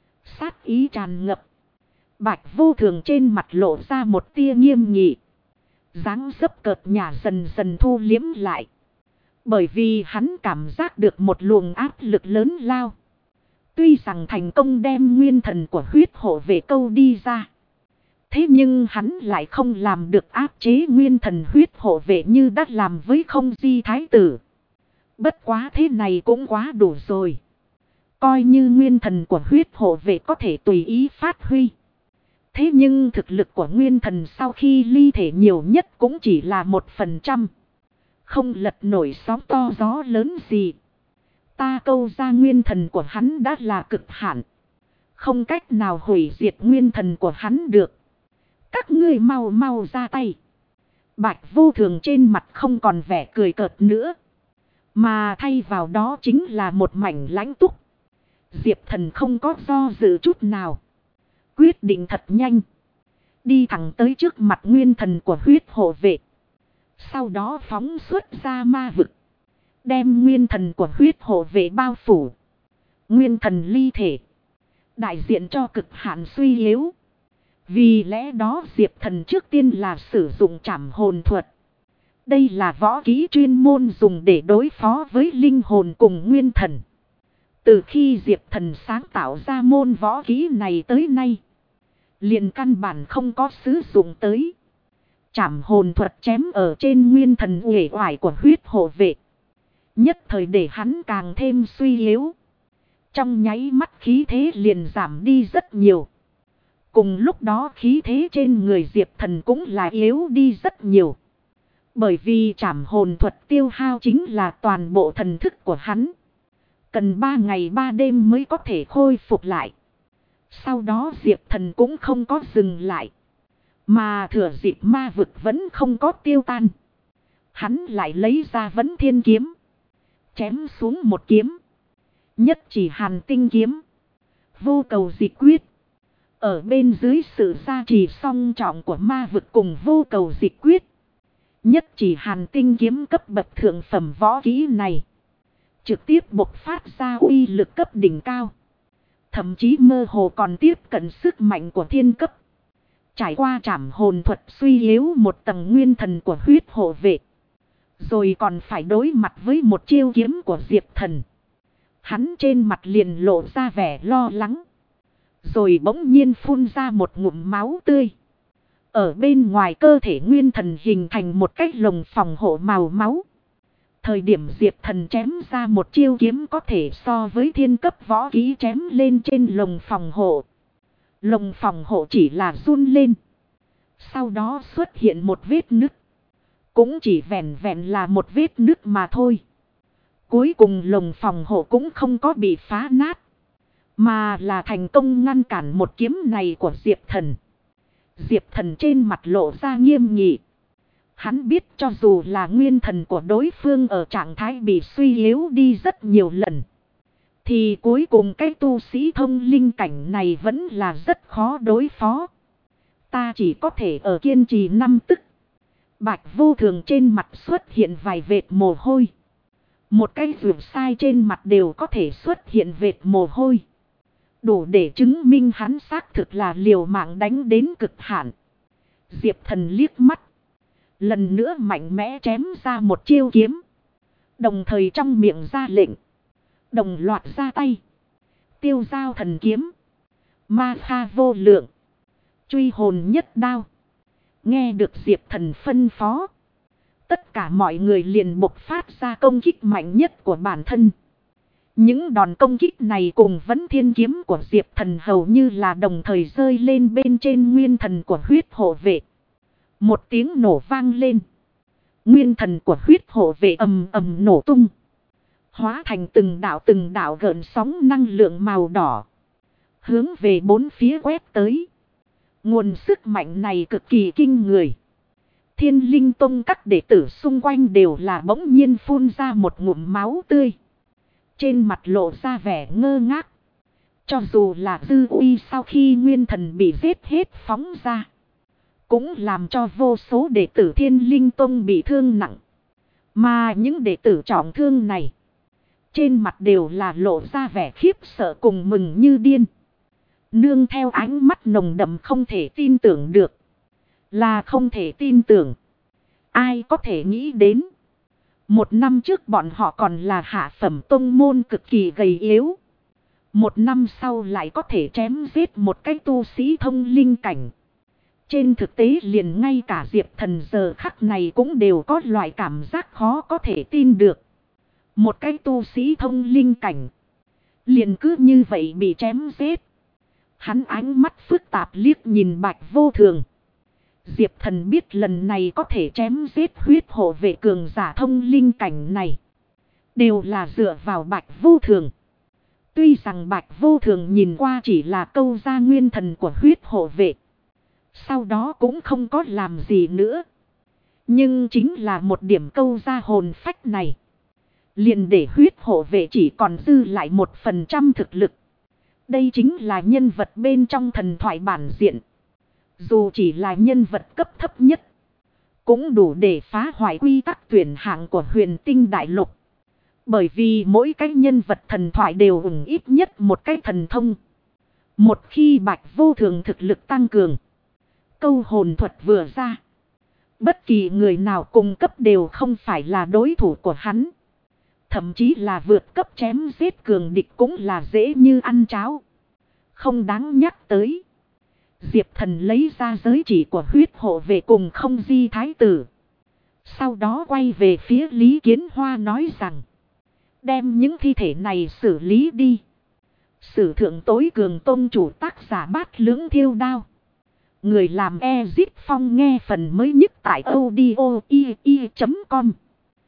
Sát ý tràn ngập. Bạch Vô Thường trên mặt lộ ra một tia nghiêm nghị. Dáng dấp cợt nhả dần dần thu liếm lại. Bởi vì hắn cảm giác được một luồng áp lực lớn lao. Tuy rằng thành công đem nguyên thần của huyết hộ vệ câu đi ra. Thế nhưng hắn lại không làm được áp chế nguyên thần huyết hộ vệ như đã làm với không di thái tử. Bất quá thế này cũng quá đủ rồi. Coi như nguyên thần của huyết hộ vệ có thể tùy ý phát huy. Thế nhưng thực lực của nguyên thần sau khi ly thể nhiều nhất cũng chỉ là 1%. Không lật nổi sóng to gió lớn gì. Ta câu ra nguyên thần của hắn đã là cực hạn. Không cách nào hủy diệt nguyên thần của hắn được. Các ngươi mau mau ra tay. Bạch Vô Thường trên mặt không còn vẻ cười cợt nữa. Mà thay vào đó chính là một mảnh lãnh túc. Diệp Thần không có do dự chút nào. Quyết định thật nhanh. Đi thẳng tới trước mặt nguyên thần của huyết hộ vệ. Sau đó phóng xuất ra ma vực. Đem nguyên thần của huyết hộ vệ bao phủ. Nguyên thần ly thể. Đại diện cho cực hạn suy yếu. Vì lẽ đó Diệp Thần trước tiên là sử dụng trảm hồn thuật. Đây là võ kỹ chuyên môn dùng để đối phó với linh hồn cùng nguyên thần. Từ khi Diệp Thần sáng tạo ra môn võ kỹ này tới nay, liền căn bản không có sử dụng tới. Trảm hồn thuật chém ở trên nguyên thần uể oải của huyết hộ vệ. Nhất thời để hắn càng thêm suy yếu. Trong nháy mắt khí thế liền giảm đi rất nhiều. Cùng lúc đó khí thế trên người Diệp Thần cũng là yếu đi rất nhiều. Bởi vì trảm hồn thuật tiêu hao chính là toàn bộ thần thức của hắn. Cần 3 ngày 3 đêm mới có thể khôi phục lại. Sau đó Diệp Thần cũng không có dừng lại. Mà thừa dịp ma vực vẫn không có tiêu tan. Hắn lại lấy ra Vấn Thiên kiếm. Chém xuống một kiếm. Nhất chỉ Hàn Tinh kiếm. Vô cầu dịch quyết. Ở bên dưới sự gia trì song trọng của ma vực cùng vô cầu dịch quyết. Nhất chỉ Hàn Tinh kiếm cấp bậc thượng phẩm võ kỹ này. Trực tiếp bộc phát ra uy lực cấp đỉnh cao. Thậm chí mơ hồ còn tiếp cận sức mạnh của thiên cấp. Trải qua trảm hồn thuật suy yếu một tầng nguyên thần của huyết hộ vệ. Rồi còn phải đối mặt với một chiêu kiếm của Diệp Thần. Hắn trên mặt liền lộ ra vẻ lo lắng. Rồi bỗng nhiên phun ra một ngụm máu tươi. Ở bên ngoài cơ thể Nguyên Thần hình thành một cái lồng phòng hộ màu máu. Thời điểm Diệp Thần chém ra một chiêu kiếm có thể so với thiên cấp võ kỹ chém lên trên lồng phòng hộ. Lồng phòng hộ chỉ là run lên. Sau đó xuất hiện một vết nứt. Cũng chỉ vẹn vẹn là một vết nứt mà thôi. Cuối cùng lồng phòng hộ cũng không có bị phá nát. Mà là thành công ngăn cản một kiếm này của Diệp Thần. Diệp Thần trên mặt lộ ra nghiêm nghị. Hắn biết cho dù là nguyên thần của đối phương ở trạng thái bị suy yếu đi rất nhiều lần. Thì cuối cùng cái tu sĩ thông linh cảnh này vẫn là rất khó đối phó. Ta chỉ có thể ở kiên trì 5 tức. Bạch Vô Thường trên mặt xuất hiện vài vệt mồ hôi. Một cái vượt sai trên mặt đều có thể xuất hiện vệt mồ hôi. Đủ để chứng minh hắn xác thực là liều mạng đánh đến cực hạn. Diệp Thần liếc mắt. Lần nữa mạnh mẽ chém ra một chiêu kiếm. Đồng thời trong miệng ra lệnh. Đồng loạt ra tay. Tiêu giao thần kiếm. Ma kha vô lượng. Truy hồn nhất đao. Nghe được Diệp Thần phân phó. Tất cả mọi người liền bộc phát ra công kích mạnh nhất của bản thân. Những đòn công kích này cùng vấn thiên kiếm của Diệp Thần hầu như là đồng thời rơi lên bên trên nguyên thần của huyết hộ vệ. Một tiếng nổ vang lên. Nguyên thần của huyết hộ vệ ầm ầm nổ tung. Hóa thành từng đạo gợn sóng năng lượng màu đỏ. Hướng về bốn phía quét tới. Nguồn sức mạnh này cực kỳ kinh người. Thiên Linh Tông các đệ tử xung quanh đều là bỗng nhiên phun ra một ngụm máu tươi. Trên mặt lộ ra vẻ ngơ ngác. Cho dù là dư uy sau khi nguyên thần bị giết hết phóng ra. Cũng làm cho vô số đệ tử Thiên Linh Tông bị thương nặng. Mà những đệ tử trọng thương này. Trên mặt đều là lộ ra vẻ khiếp sợ cùng mừng như điên. Nương theo ánh mắt nồng đậm không thể tin tưởng được. Là không thể tin tưởng. Ai có thể nghĩ đến. Một năm trước bọn họ còn là hạ phẩm tông môn cực kỳ gầy yếu. Một năm sau lại có thể chém giết một cái tu sĩ thông linh cảnh. Trên thực tế liền ngay cả Diệp Thần giờ khắc này cũng đều có loại cảm giác khó có thể tin được. Một cái tu sĩ thông linh cảnh. Liền cứ như vậy bị chém giết. Hắn ánh mắt phức tạp liếc nhìn Bạch Vô Thường. Diệp Thần biết lần này có thể chém giết huyết hộ vệ cường giả thông linh cảnh này. Đều là dựa vào Bạch Vô Thường. Tuy rằng Bạch Vô Thường nhìn qua chỉ là câu gia nguyên thần của huyết hộ vệ. Sau đó cũng không có làm gì nữa. Nhưng chính là một điểm câu gia hồn phách này. Liền để huyết hộ vệ chỉ còn dư lại 1% thực lực. Đây chính là nhân vật bên trong thần thoại bản diện. Dù chỉ là nhân vật cấp thấp nhất. Cũng đủ để phá hoại quy tắc tuyển hạng của huyền tinh đại lục. Bởi vì mỗi cái nhân vật thần thoại đều ủng ít nhất một cái thần thông. Một khi Bạch Vô Thường thực lực tăng cường. Câu hồn thuật vừa ra. Bất kỳ người nào cùng cấp đều không phải là đối thủ của hắn. Thậm chí là vượt cấp chém giết cường địch cũng là dễ như ăn cháo. Không đáng nhắc tới. Diệp Thần lấy ra giới chỉ của huyết hộ về cùng không di thái tử. Sau đó quay về phía Lý Kiến Hoa nói rằng. Đem những thi thể này xử lý đi. Sử thượng tối cường tôn chủ tác giả Bát Lưỡng Thiêu Đao. Người làm Ezit Phong nghe phần mới nhất tại audio.com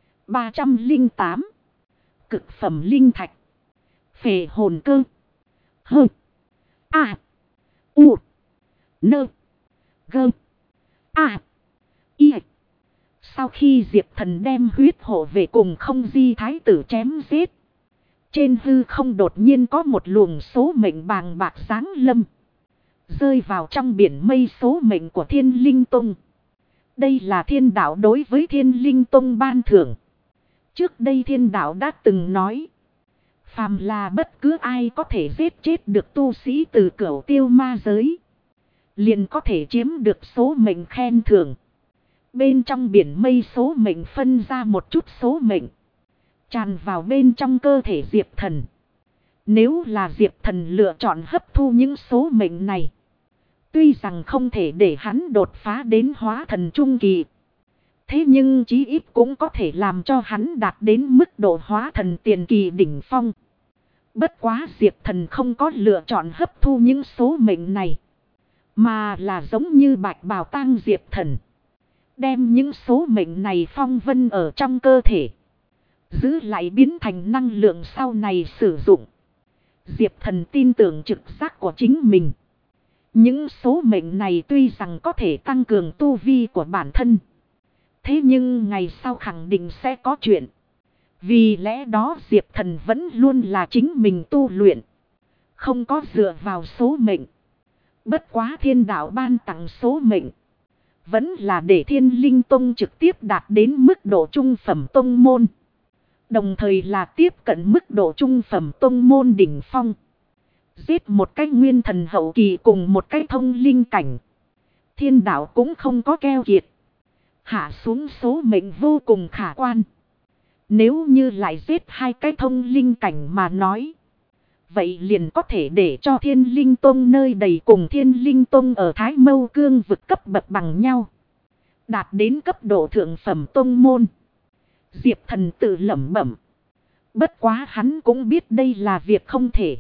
308 Cực phẩm linh thạch. Phệ hồn cơ. Hơ. A. U. Nơ. Gơ. A. Y. Sau khi Diệp Thần đem huyết hộ về cùng không di thái tử chém giết. Trên hư không đột nhiên có một luồng số mệnh bàng bạc giáng lâm. Rơi vào trong biển mây số mệnh của Thiên Linh Tông. Đây là thiên đạo đối với Thiên Linh Tông ban thưởng. Trước đây thiên đạo đã từng nói. Phàm là bất cứ ai có thể giết chết được tu sĩ từ cửu tiêu ma giới. Liền có thể chiếm được số mệnh khen thưởng. Bên trong biển mây số mệnh phân ra một chút số mệnh. Tràn vào bên trong cơ thể Diệp Thần. Nếu là Diệp Thần lựa chọn hấp thu những số mệnh này. Tuy rằng không thể để hắn đột phá đến hóa thần trung kỳ. Thế nhưng chí ít cũng có thể làm cho hắn đạt đến mức độ hóa thần tiền kỳ đỉnh phong. Bất quá Diệp Thần không có lựa chọn hấp thu những số mệnh này. Mà là giống như bạch bào tang Diệp Thần. Đem những số mệnh này phong vân ở trong cơ thể. Giữ lại biến thành năng lượng sau này sử dụng. Diệp Thần tin tưởng trực giác của chính mình. Những số mệnh này tuy rằng có thể tăng cường tu vi của bản thân. Thế nhưng ngày sau khẳng định sẽ có chuyện. Vì lẽ đó Diệp Thần vẫn luôn là chính mình tu luyện. Không có dựa vào số mệnh. Bất quá thiên đạo ban tặng số mệnh. Vẫn là để Thiên Linh Tông trực tiếp đạt đến mức độ trung phẩm tông môn. Đồng thời là tiếp cận mức độ trung phẩm tông môn đỉnh phong. Giết một cái nguyên thần hậu kỳ cùng một cái thông linh cảnh. Thiên đạo cũng không có keo kiệt. Hạ xuống số mệnh vô cùng khả quan. Nếu như lại giết hai cái thông linh cảnh mà nói. Vậy liền có thể để cho Thiên Linh Tông nơi đầy cùng Thiên Linh Tông ở Thái Mâu Cương vực cấp bậc bằng nhau. Đạt đến cấp độ thượng phẩm tông môn. Diệp Thần tự lẩm bẩm. Bất quá hắn cũng biết đây là việc không thể.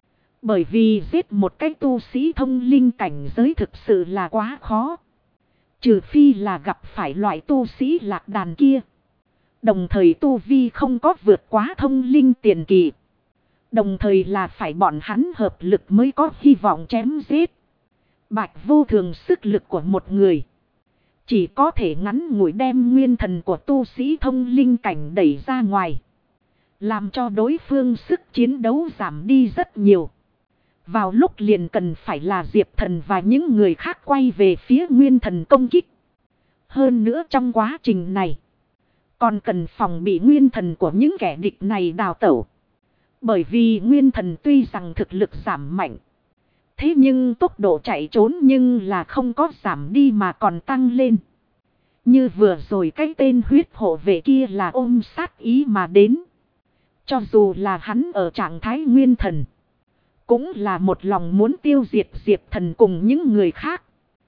Bởi vì giết một cái tu sĩ thông linh cảnh giới thực sự là quá khó. Trừ phi là gặp phải loại tu sĩ lạc đàn kia. Đồng thời tu vi không có vượt quá thông linh tiền kỳ. Đồng thời là phải bọn hắn hợp lực mới có hy vọng chém giết. Bạch vô thường sức lực của một người. Chỉ có thể ngắn ngủi đem nguyên thần của tu sĩ thông linh cảnh đẩy ra ngoài. Làm cho đối phương sức chiến đấu giảm đi rất nhiều. Vào lúc liền cần phải là Diệp Thần và những người khác quay về phía nguyên thần công kích. Hơn nữa trong quá trình này. Còn cần phòng bị nguyên thần của những kẻ địch này đào tẩu. Bởi vì nguyên thần tuy rằng thực lực giảm mạnh. Thế nhưng tốc độ chạy trốn nhưng là không có giảm đi mà còn tăng lên. Như vừa rồi cái tên huyết hộ vệ kia là ôm sát ý mà đến. Cho dù là hắn ở trạng thái nguyên thần. Cũng là một lòng muốn tiêu diệt Diệp Thần cùng những người khác.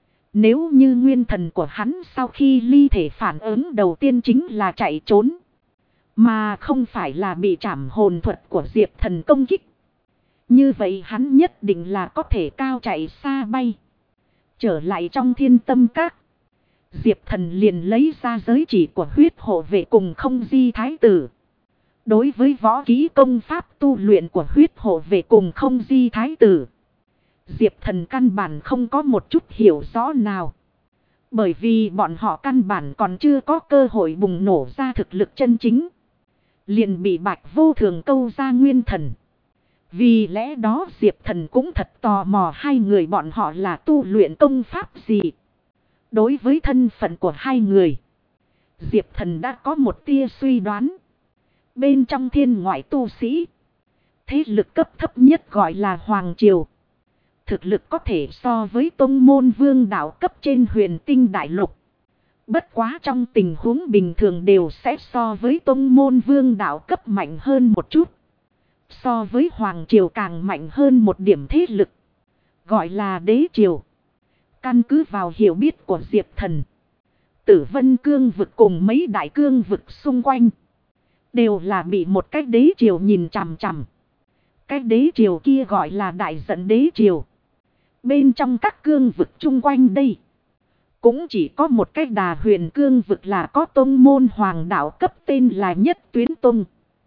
Nếu như nguyên thần của hắn sau khi ly thể phản ứng đầu tiên chính là chạy trốn. Mà không phải là bị trảm hồn thuật của Diệp Thần công kích. Như vậy hắn nhất định là có thể cao chạy xa bay. Trở lại trong Thiên Tâm Các. Diệp Thần liền lấy ra giới chỉ của huyết hộ vệ cùng Không Di Thái Tử. Đối với võ kỹ công pháp tu luyện của huyết hộ vệ cùng Không Di Thái Tử. Diệp Thần căn bản không có một chút hiểu rõ nào. Bởi vì bọn họ căn bản còn chưa có cơ hội bùng nổ ra thực lực chân chính. Liền bị Bạch vô thường câu ra nguyên thần. Vì lẽ đó Diệp Thần cũng thật tò mò hai người bọn họ là tu luyện công pháp gì. Đối với thân phận của hai người. Diệp Thần đã có một tia suy đoán. Bên trong thiên ngoại tu sĩ. Thế lực cấp thấp nhất gọi là Hoàng Triều. Thực lực có thể so với tông môn vương đạo cấp trên huyền tinh đại lục. Bất quá trong tình huống bình thường đều sẽ so với tông môn vương đạo cấp mạnh hơn một chút. So với Hoàng Triều càng mạnh hơn một điểm thế lực. Gọi là Đế Triều. Căn cứ vào hiểu biết của Diệp Thần. Tử Vân Cương vực cùng mấy đại cương vực xung quanh. Đều là bị một cái Đế Triều nhìn chằm chằm. Cái Đế Triều kia gọi là Đại Giận Đế Triều. Bên trong các cương vực chung quanh đây. Cũng chỉ có một cái Đà Huyền cương vực là có tông môn hoàng đạo cấp tên là Nhất Tuyến Tông.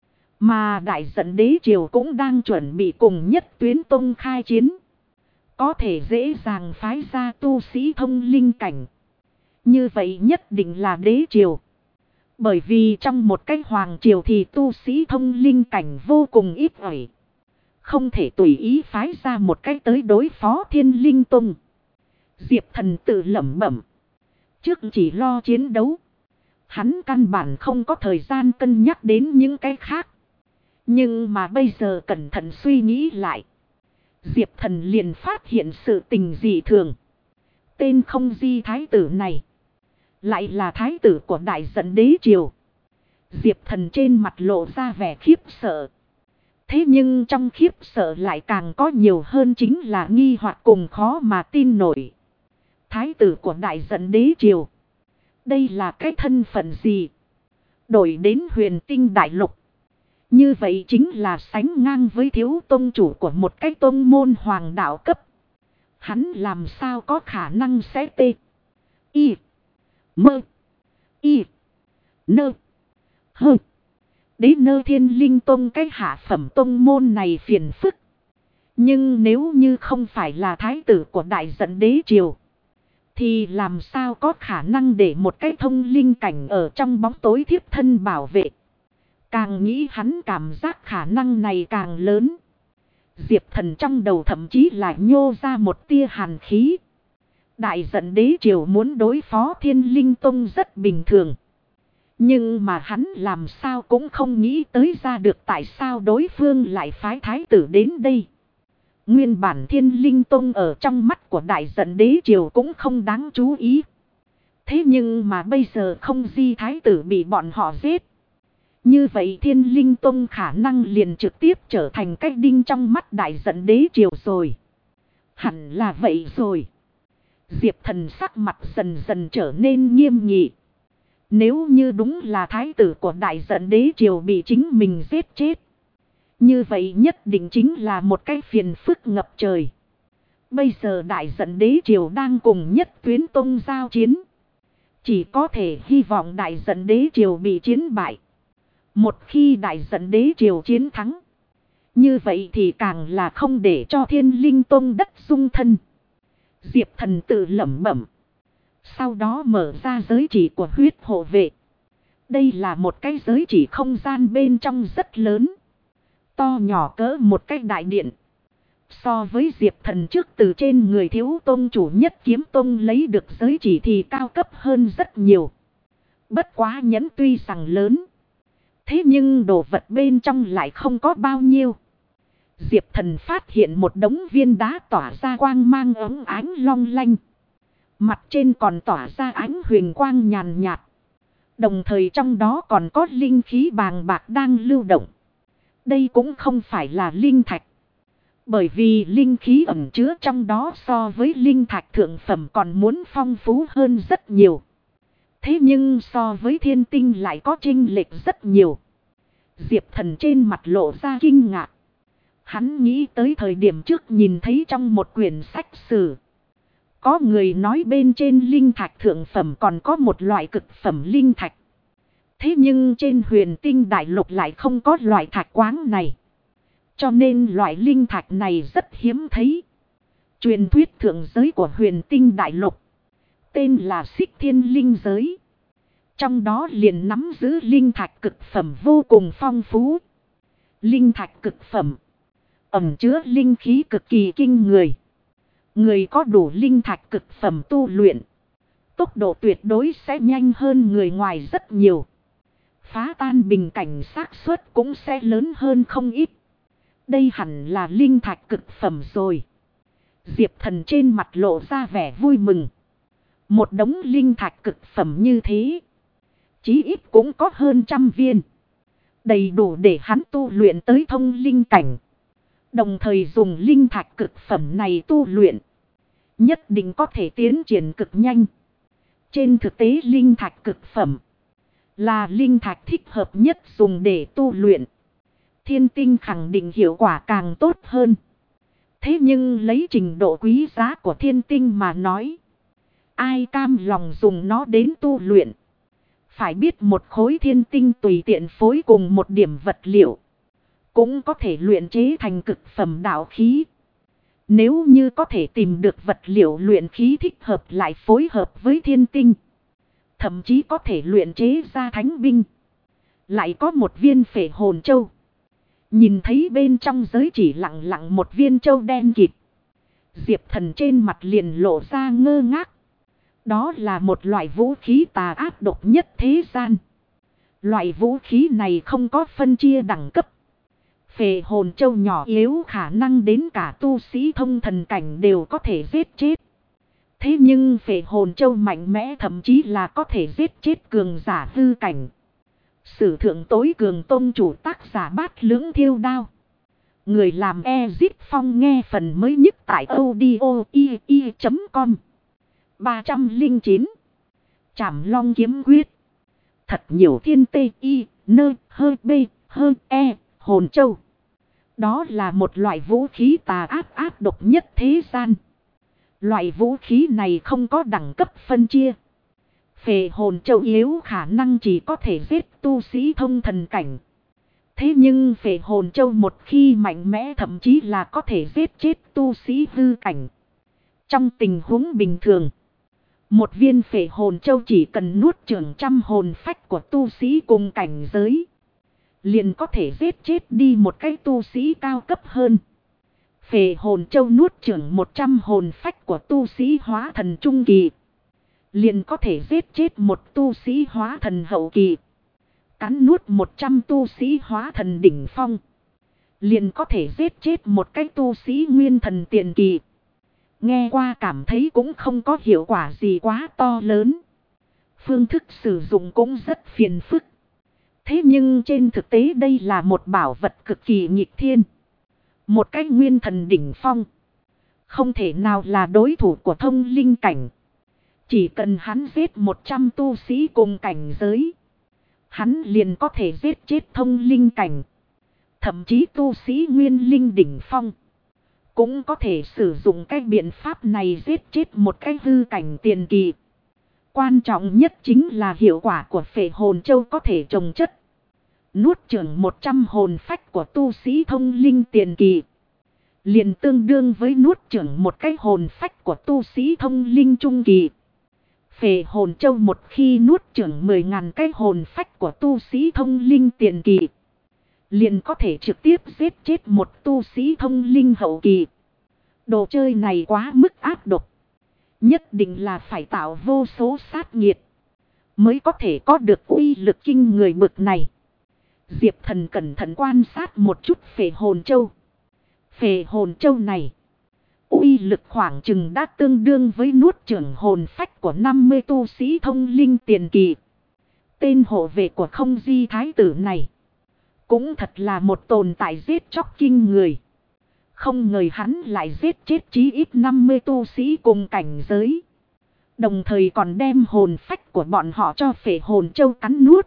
Mà Đại Giận Đế Triều cũng đang chuẩn bị cùng Nhất Tuyến Tông khai chiến. Có thể dễ dàng phái ra tu sĩ thông linh cảnh. Như vậy nhất định là Đế Triều. Bởi vì trong một cái Hoàng Triều thì tu sĩ thông linh cảnh vô cùng ít ỏi. Không thể tùy ý phái ra một cái tới đối phó Thiên Linh Tông. Diệp Thần tự lẩm bẩm. Trước chỉ lo chiến đấu. Hắn căn bản không có thời gian cân nhắc đến những cái khác. Nhưng mà bây giờ cẩn thận suy nghĩ lại. Diệp Thần liền phát hiện sự tình dị thường. Tên Không Di Thái Tử này. Lại là thái tử của Đại Giận Đế Triều. Diệp Thần trên mặt lộ ra vẻ khiếp sợ. Thế nhưng trong khiếp sợ lại càng có nhiều hơn chính là nghi hoặc cùng khó mà tin nổi. Thái tử của Đại Giận Đế Triều. Đây là cái thân phận gì? Đổi đến Huyền Tinh Đại Lục. Như vậy chính là sánh ngang với thiếu tông chủ của một cái tông môn hoàng đạo cấp. Hắn làm sao có khả năng sẽ tê. Y. Mơ. Y. Nơ. Hơ. Đế nơ Thiên Linh Tông cái hạ phẩm tông môn này phiền phức. Nhưng nếu như không phải là thái tử của Đại Giận Đế Triều. Thì làm sao có khả năng để một cái thông linh cảnh ở trong bóng tối thiếp thân bảo vệ. Càng nghĩ hắn cảm giác khả năng này càng lớn. Diệp Thần trong đầu thậm chí lại nhô ra một tia hàn khí. Đại Giận Đế Triều muốn đối phó Thiên Linh Tông rất bình thường. Nhưng mà hắn làm sao cũng không nghĩ tới ra được tại sao đối phương lại phái thái tử đến đây. Nguyên bản Thiên Linh Tông ở trong mắt của Đại Giận Đế Triều cũng không đáng chú ý. Thế nhưng mà bây giờ không di thái tử bị bọn họ giết. Như vậy Thiên Linh Tông khả năng liền trực tiếp trở thành cái đinh trong mắt Đại Giận Đế Triều rồi. Hẳn là vậy rồi. Diệp Thần sắc mặt dần dần trở nên nghiêm nghị. Nếu như đúng là thái tử của Đại Giận Đế Triều bị chính mình giết chết. Như vậy nhất định chính là một cái phiền phức ngập trời. Bây giờ Đại Giận Đế Triều đang cùng nhất tuyến tông giao chiến. Chỉ có thể hy vọng Đại Giận Đế Triều bị chiến bại. Một khi Đại Giận Đế Triều chiến thắng. Như vậy thì càng là không để cho Thiên Linh Tông đất dung thân. Diệp Thần tự lẩm bẩm. Sau đó mở ra giới chỉ của huyết hộ vệ. Đây là một cái giới chỉ không gian bên trong rất lớn. To nhỏ cỡ một cái đại điện. So với Diệp Thần trước từ trên người thiếu tông chủ nhất kiếm tông lấy được giới chỉ thì cao cấp hơn rất nhiều. Bất quá nhẫn tuy rằng lớn. Thế nhưng đồ vật bên trong lại không có bao nhiêu. Diệp Thần phát hiện một đống viên đá tỏa ra quang mang óng ánh long lanh. Mặt trên còn tỏa ra ánh huyền quang nhàn nhạt. Đồng thời trong đó còn có linh khí bàng bạc đang lưu động. Đây cũng không phải là linh thạch. Bởi vì linh khí ẩn chứa trong đó so với linh thạch thượng phẩm còn muốn phong phú hơn rất nhiều. Thế nhưng so với thiên tinh lại có chênh lệch rất nhiều. Diệp Thần trên mặt lộ ra kinh ngạc. Hắn nghĩ tới thời điểm trước nhìn thấy trong một quyển sách sử. Có người nói bên trên linh thạch thượng phẩm còn có một loại cực phẩm linh thạch. Thế nhưng trên Huyền Tinh Đại Lục lại không có loại thạch quáng này. Cho nên loại linh thạch này rất hiếm thấy. Truyền thuyết thượng giới của Huyền Tinh Đại Lục. Tên là Xích Thiên Linh Giới. Trong đó liền nắm giữ linh thạch cực phẩm vô cùng phong phú. Linh thạch cực phẩm. Ẩn chứa linh khí cực kỳ kinh người. Người có đủ linh thạch cực phẩm tu luyện. Tốc độ tuyệt đối sẽ nhanh hơn người ngoài rất nhiều. Phá tan bình cảnh xác suất cũng sẽ lớn hơn không ít. Đây hẳn là linh thạch cực phẩm rồi. Diệp Thần trên mặt lộ ra vẻ vui mừng. Một đống linh thạch cực phẩm như thế. Chí ít cũng có hơn 100 viên. Đầy đủ để hắn tu luyện tới thông linh cảnh. Đồng thời dùng linh thạch cực phẩm này tu luyện. Nhất định có thể tiến triển cực nhanh. Trên thực tế linh thạch cực phẩm. Là linh thạch thích hợp nhất dùng để tu luyện. Thiên tinh khẳng định hiệu quả càng tốt hơn. Thế nhưng lấy trình độ quý giá của thiên tinh mà nói. Ai cam lòng dùng nó đến tu luyện. Phải biết một khối thiên tinh tùy tiện phối cùng một điểm vật liệu. Cũng có thể luyện chế thành cực phẩm đạo khí. Nếu như có thể tìm được vật liệu luyện khí thích hợp lại phối hợp với thiên tinh. Thậm chí có thể luyện chế ra thánh binh. Lại có một viên phệ hồn châu. Nhìn thấy bên trong giới chỉ lặng lặng một viên châu đen kịt. Diệp Thần trên mặt liền lộ ra ngơ ngác. Đó là một loại vũ khí tà ác độc nhất thế gian. Loại vũ khí này không có phân chia đẳng cấp. Phệ hồn châu nhỏ yếu khả năng đến cả tu sĩ thông thần cảnh đều có thể giết chết. Thế nhưng phệ hồn châu mạnh mẽ thậm chí là có thể giết chết cường giả hư cảnh. Sử thượng tối cường tôn chủ tác giả Bát Lưỡng Thiêu Đao. Người làm Ezip Phong nghe phần mới nhất tại audio.com. 309. Trảm Long kiếm quyết. Thật nhiều thiên tê y, nơ, hơ bê, hơ e, hồn châu. Đó là một loại vũ khí tà ác độc nhất thế gian. Loại vũ khí này không có đẳng cấp phân chia. Phệ hồn châu yếu khả năng chỉ có thể giết tu sĩ thông thần cảnh. Thế nhưng phệ hồn châu một khi mạnh mẽ thậm chí là có thể giết chết tu sĩ hư cảnh. Trong tình huống bình thường, một viên phệ hồn châu chỉ cần nuốt chửng trăm hồn phách của tu sĩ cùng cảnh giới, liền có thể giết chết đi một cái tu sĩ cao cấp hơn. Phệ hồn châu nuốt chửng 100 hồn phách của tu sĩ hóa thần trung kỳ, liền có thể giết chết một tu sĩ hóa thần hậu kỳ. Cắn nuốt 100 tu sĩ hóa thần đỉnh phong, liền có thể giết chết một cái tu sĩ nguyên thần tiền kỳ. Nghe qua cảm thấy cũng không có hiệu quả gì quá to lớn. Phương thức sử dụng cũng rất phiền phức. Thế nhưng trên thực tế đây là một bảo vật cực kỳ nghịch thiên. Một cái nguyên thần đỉnh phong không thể nào là đối thủ của thông linh cảnh. Chỉ cần hắn giết 100 tu sĩ cùng cảnh giới, hắn liền có thể giết chết thông linh cảnh. Thậm chí tu sĩ nguyên linh đỉnh phong cũng có thể sử dụng cái biện pháp này giết chết một cái hư cảnh tiền kỳ. Quan trọng nhất chính là hiệu quả của phệ hồn châu có thể trồng chất. Nuốt chửng 100 hồn phách của tu sĩ thông linh tiền kỳ, liền tương đương với nuốt chửng một cái hồn phách của tu sĩ thông linh trung kỳ. Phệ hồn châu một khi nuốt chửng 10.000 cái hồn phách của tu sĩ thông linh tiền kỳ, liền có thể trực tiếp giết chết một tu sĩ thông linh hậu kỳ. Đồ chơi này quá mức ác độc. Nhất định là phải tạo vô số sát nghiệt mới có thể có được uy lực kinh người bực này. Diệp Thần cẩn thận quan sát một chút phệ hồn châu. Phệ hồn châu này uy lực khoảng chừng đã tương đương với nuốt chửng hồn phách của 50 tu sĩ thông linh tiền kỳ. Tên hộ vệ của không di thái tử này cũng thật là một tồn tại giết chóc kinh người. Không ngờ hắn lại giết chết chí ít 50 tu sĩ cùng cảnh giới. Đồng thời còn đem hồn phách của bọn họ cho phệ hồn châu cắn nuốt.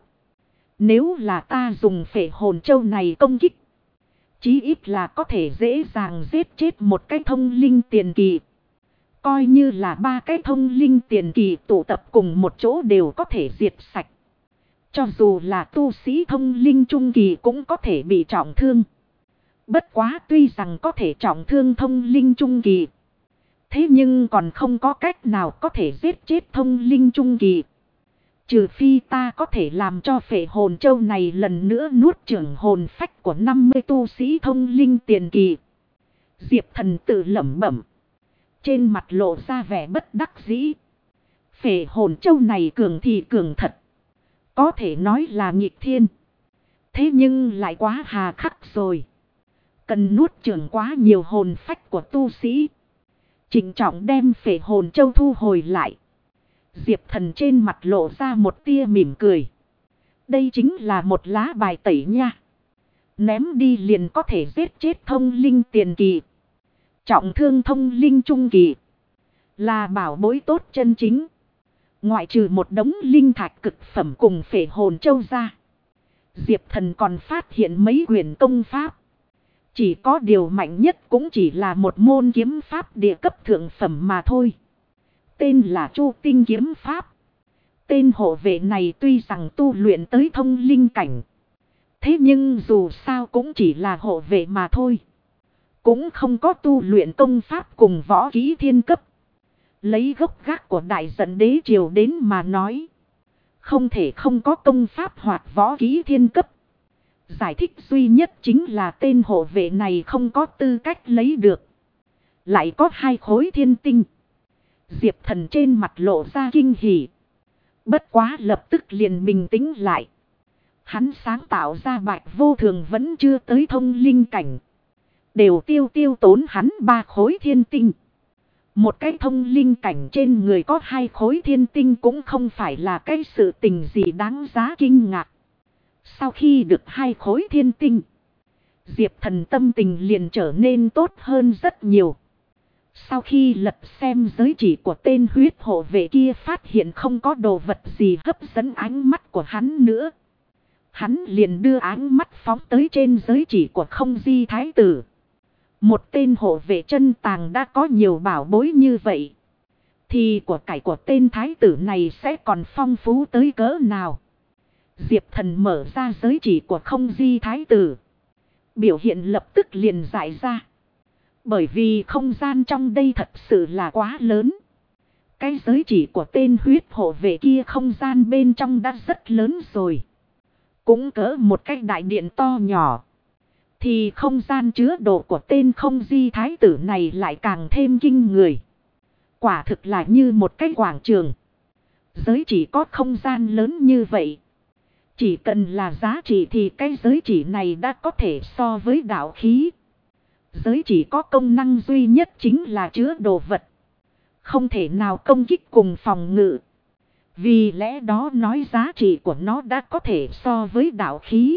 Nếu là ta dùng phệ hồn châu này công kích, chí ít là có thể dễ dàng giết chết một cái thông linh tiền kỳ. Coi như là 3 cái thông linh tiền kỳ tụ tập cùng một chỗ đều có thể diệt sạch. Cho dù là tu sĩ thông linh trung kỳ cũng có thể bị trọng thương. Bất quá tuy rằng có thể trọng thương thông linh trung kỳ, thế nhưng còn không có cách nào có thể giết chết thông linh trung kỳ. Trừ phi ta có thể làm cho phệ hồn châu này lần nữa nuốt chửng hồn phách của 50 tu sĩ thông linh tiền kỳ. Diệp Thần tự lẩm bẩm, trên mặt lộ ra vẻ bất đắc dĩ. Phệ hồn châu này cường thì cường thật, có thể nói là nghịch thiên. Thế nhưng lại quá hà khắc rồi. Cần nuốt chửng quá nhiều hồn phách của tu sĩ. Trịnh trọng đem phệ hồn châu thu hồi lại. Diệp Thần trên mặt lộ ra một tia mỉm cười. Đây chính là một lá bài tẩy nha. Ném đi liền có thể giết chết thông linh tiền kỳ, trọng thương thông linh trung kỳ. Là bảo bối tốt chân chính. Ngoại trừ một đống linh thạch cực phẩm cùng phệ hồn châu ra, Diệp Thần còn phát hiện mấy quyển công pháp. Chỉ có điều mạnh nhất cũng chỉ là một môn kiếm pháp địa cấp thượng phẩm mà thôi. Tên là Chu Tinh kiếm pháp. Tên hộ vệ này tuy rằng tu luyện tới thông linh cảnh, thế nhưng dù sao cũng chỉ là hộ vệ mà thôi. Cũng không có tu luyện công pháp cùng võ kỹ thiên cấp. Lấy gốc gác của Đại Giận Đế triều đến mà nói, không thể không có công pháp hoặc võ kỹ thiên cấp. Giải thích duy nhất chính là tên hộ vệ này không có tư cách lấy được. Lại có 2 khối thiên tinh. Diệp Thần trên mặt lộ ra kinh hỉ. Bất quá lập tức liền bình tĩnh lại. Hắn sáng tạo ra Bạch Vô Thường vẫn chưa tới thông linh cảnh, đều tiêu tốn hắn 3 khối thiên tinh. Một cái thông linh cảnh trên người có 2 khối thiên tinh cũng không phải là cái sự tình gì đáng giá kinh ngạc. Sau khi được 2 khối thiên tinh, Diệp Thần tâm tình liền trở nên tốt hơn rất nhiều. Sau khi lật xem giới chỉ của tên huyết hộ vệ kia, phát hiện không có đồ vật gì hấp dẫn ánh mắt của hắn nữa. Hắn liền đưa ánh mắt phóng tới trên giới chỉ của Không Di Thái Tử. Một tên hộ vệ chân tàng đã có nhiều bảo bối như vậy, thì của cải của tên thái tử này sẽ còn phong phú tới cỡ nào. Diệp Thần mở ra giới chỉ của Không Di Thái Tử. Biểu hiện lập tức liền giải ra. Bởi vì không gian trong đây thật sự là quá lớn. Cái giới chỉ của tên huyết hộ vệ kia không gian bên trong đã rất lớn rồi. Cũng cỡ một cái đại điện to nhỏ. Thì không gian chứa đồ của tên Không Di Thái Tử này lại càng thêm kinh người. Quả thực là như một cái quảng trường. Giới chỉ có không gian lớn như vậy. Chỉ cần là giá trị thì cái giới chỉ này đã có thể so với đạo khí. Giới chỉ có công năng duy nhất chính là chứa đồ vật. Không thể nào công kích cùng phòng ngự. Vì lẽ đó nói giá trị của nó đã có thể so với đạo khí.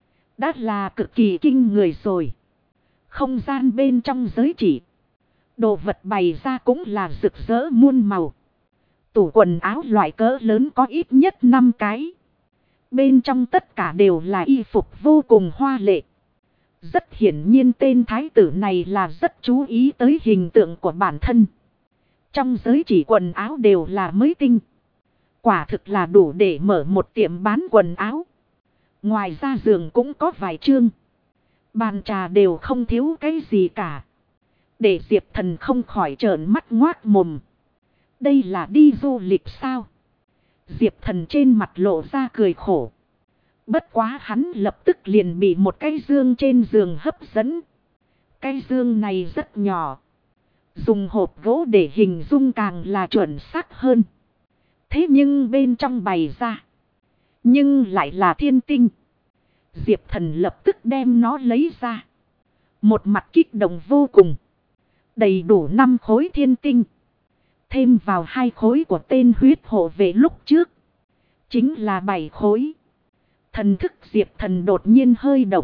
Đã là cực kỳ kinh người rồi. Không gian bên trong giới chỉ. Đồ vật bày ra cũng là rực rỡ muôn màu. Tủ quần áo loại cỡ lớn có ít nhất 5 cái. Bên trong tất cả đều là y phục vô cùng hoa lệ. Rất hiển nhiên tên thái tử này là rất chú ý tới hình tượng của bản thân. Trong giới chỉ quần áo đều là mới tinh. Quả thực là đủ để mở một tiệm bán quần áo. Ngoài ra giường cũng có vài chương. Bàn trà đều không thiếu cái gì cả. Để Diệp Thần không khỏi trợn mắt ngoác mồm. Đây là đi du lịch sao? Diệp Thần trên mặt lộ ra cười khổ. Bất quá hắn lập tức liền bị một cái dương trên giường hấp dẫn. Cái dương này rất nhỏ. Dùng hộp gỗ để hình dung càng là chuẩn xác hơn. Thế nhưng bên trong bày ra. Nhưng lại là thiên tinh. Diệp Thần lập tức đem nó lấy ra. Một mặt kích động vô cùng. Đầy đủ 5 khối thiên tinh. Thêm vào 2 khối của tên huyết hộ vệ lúc trước. Chính là 7 khối. Thần thức Diệp Thần đột nhiên hơi động.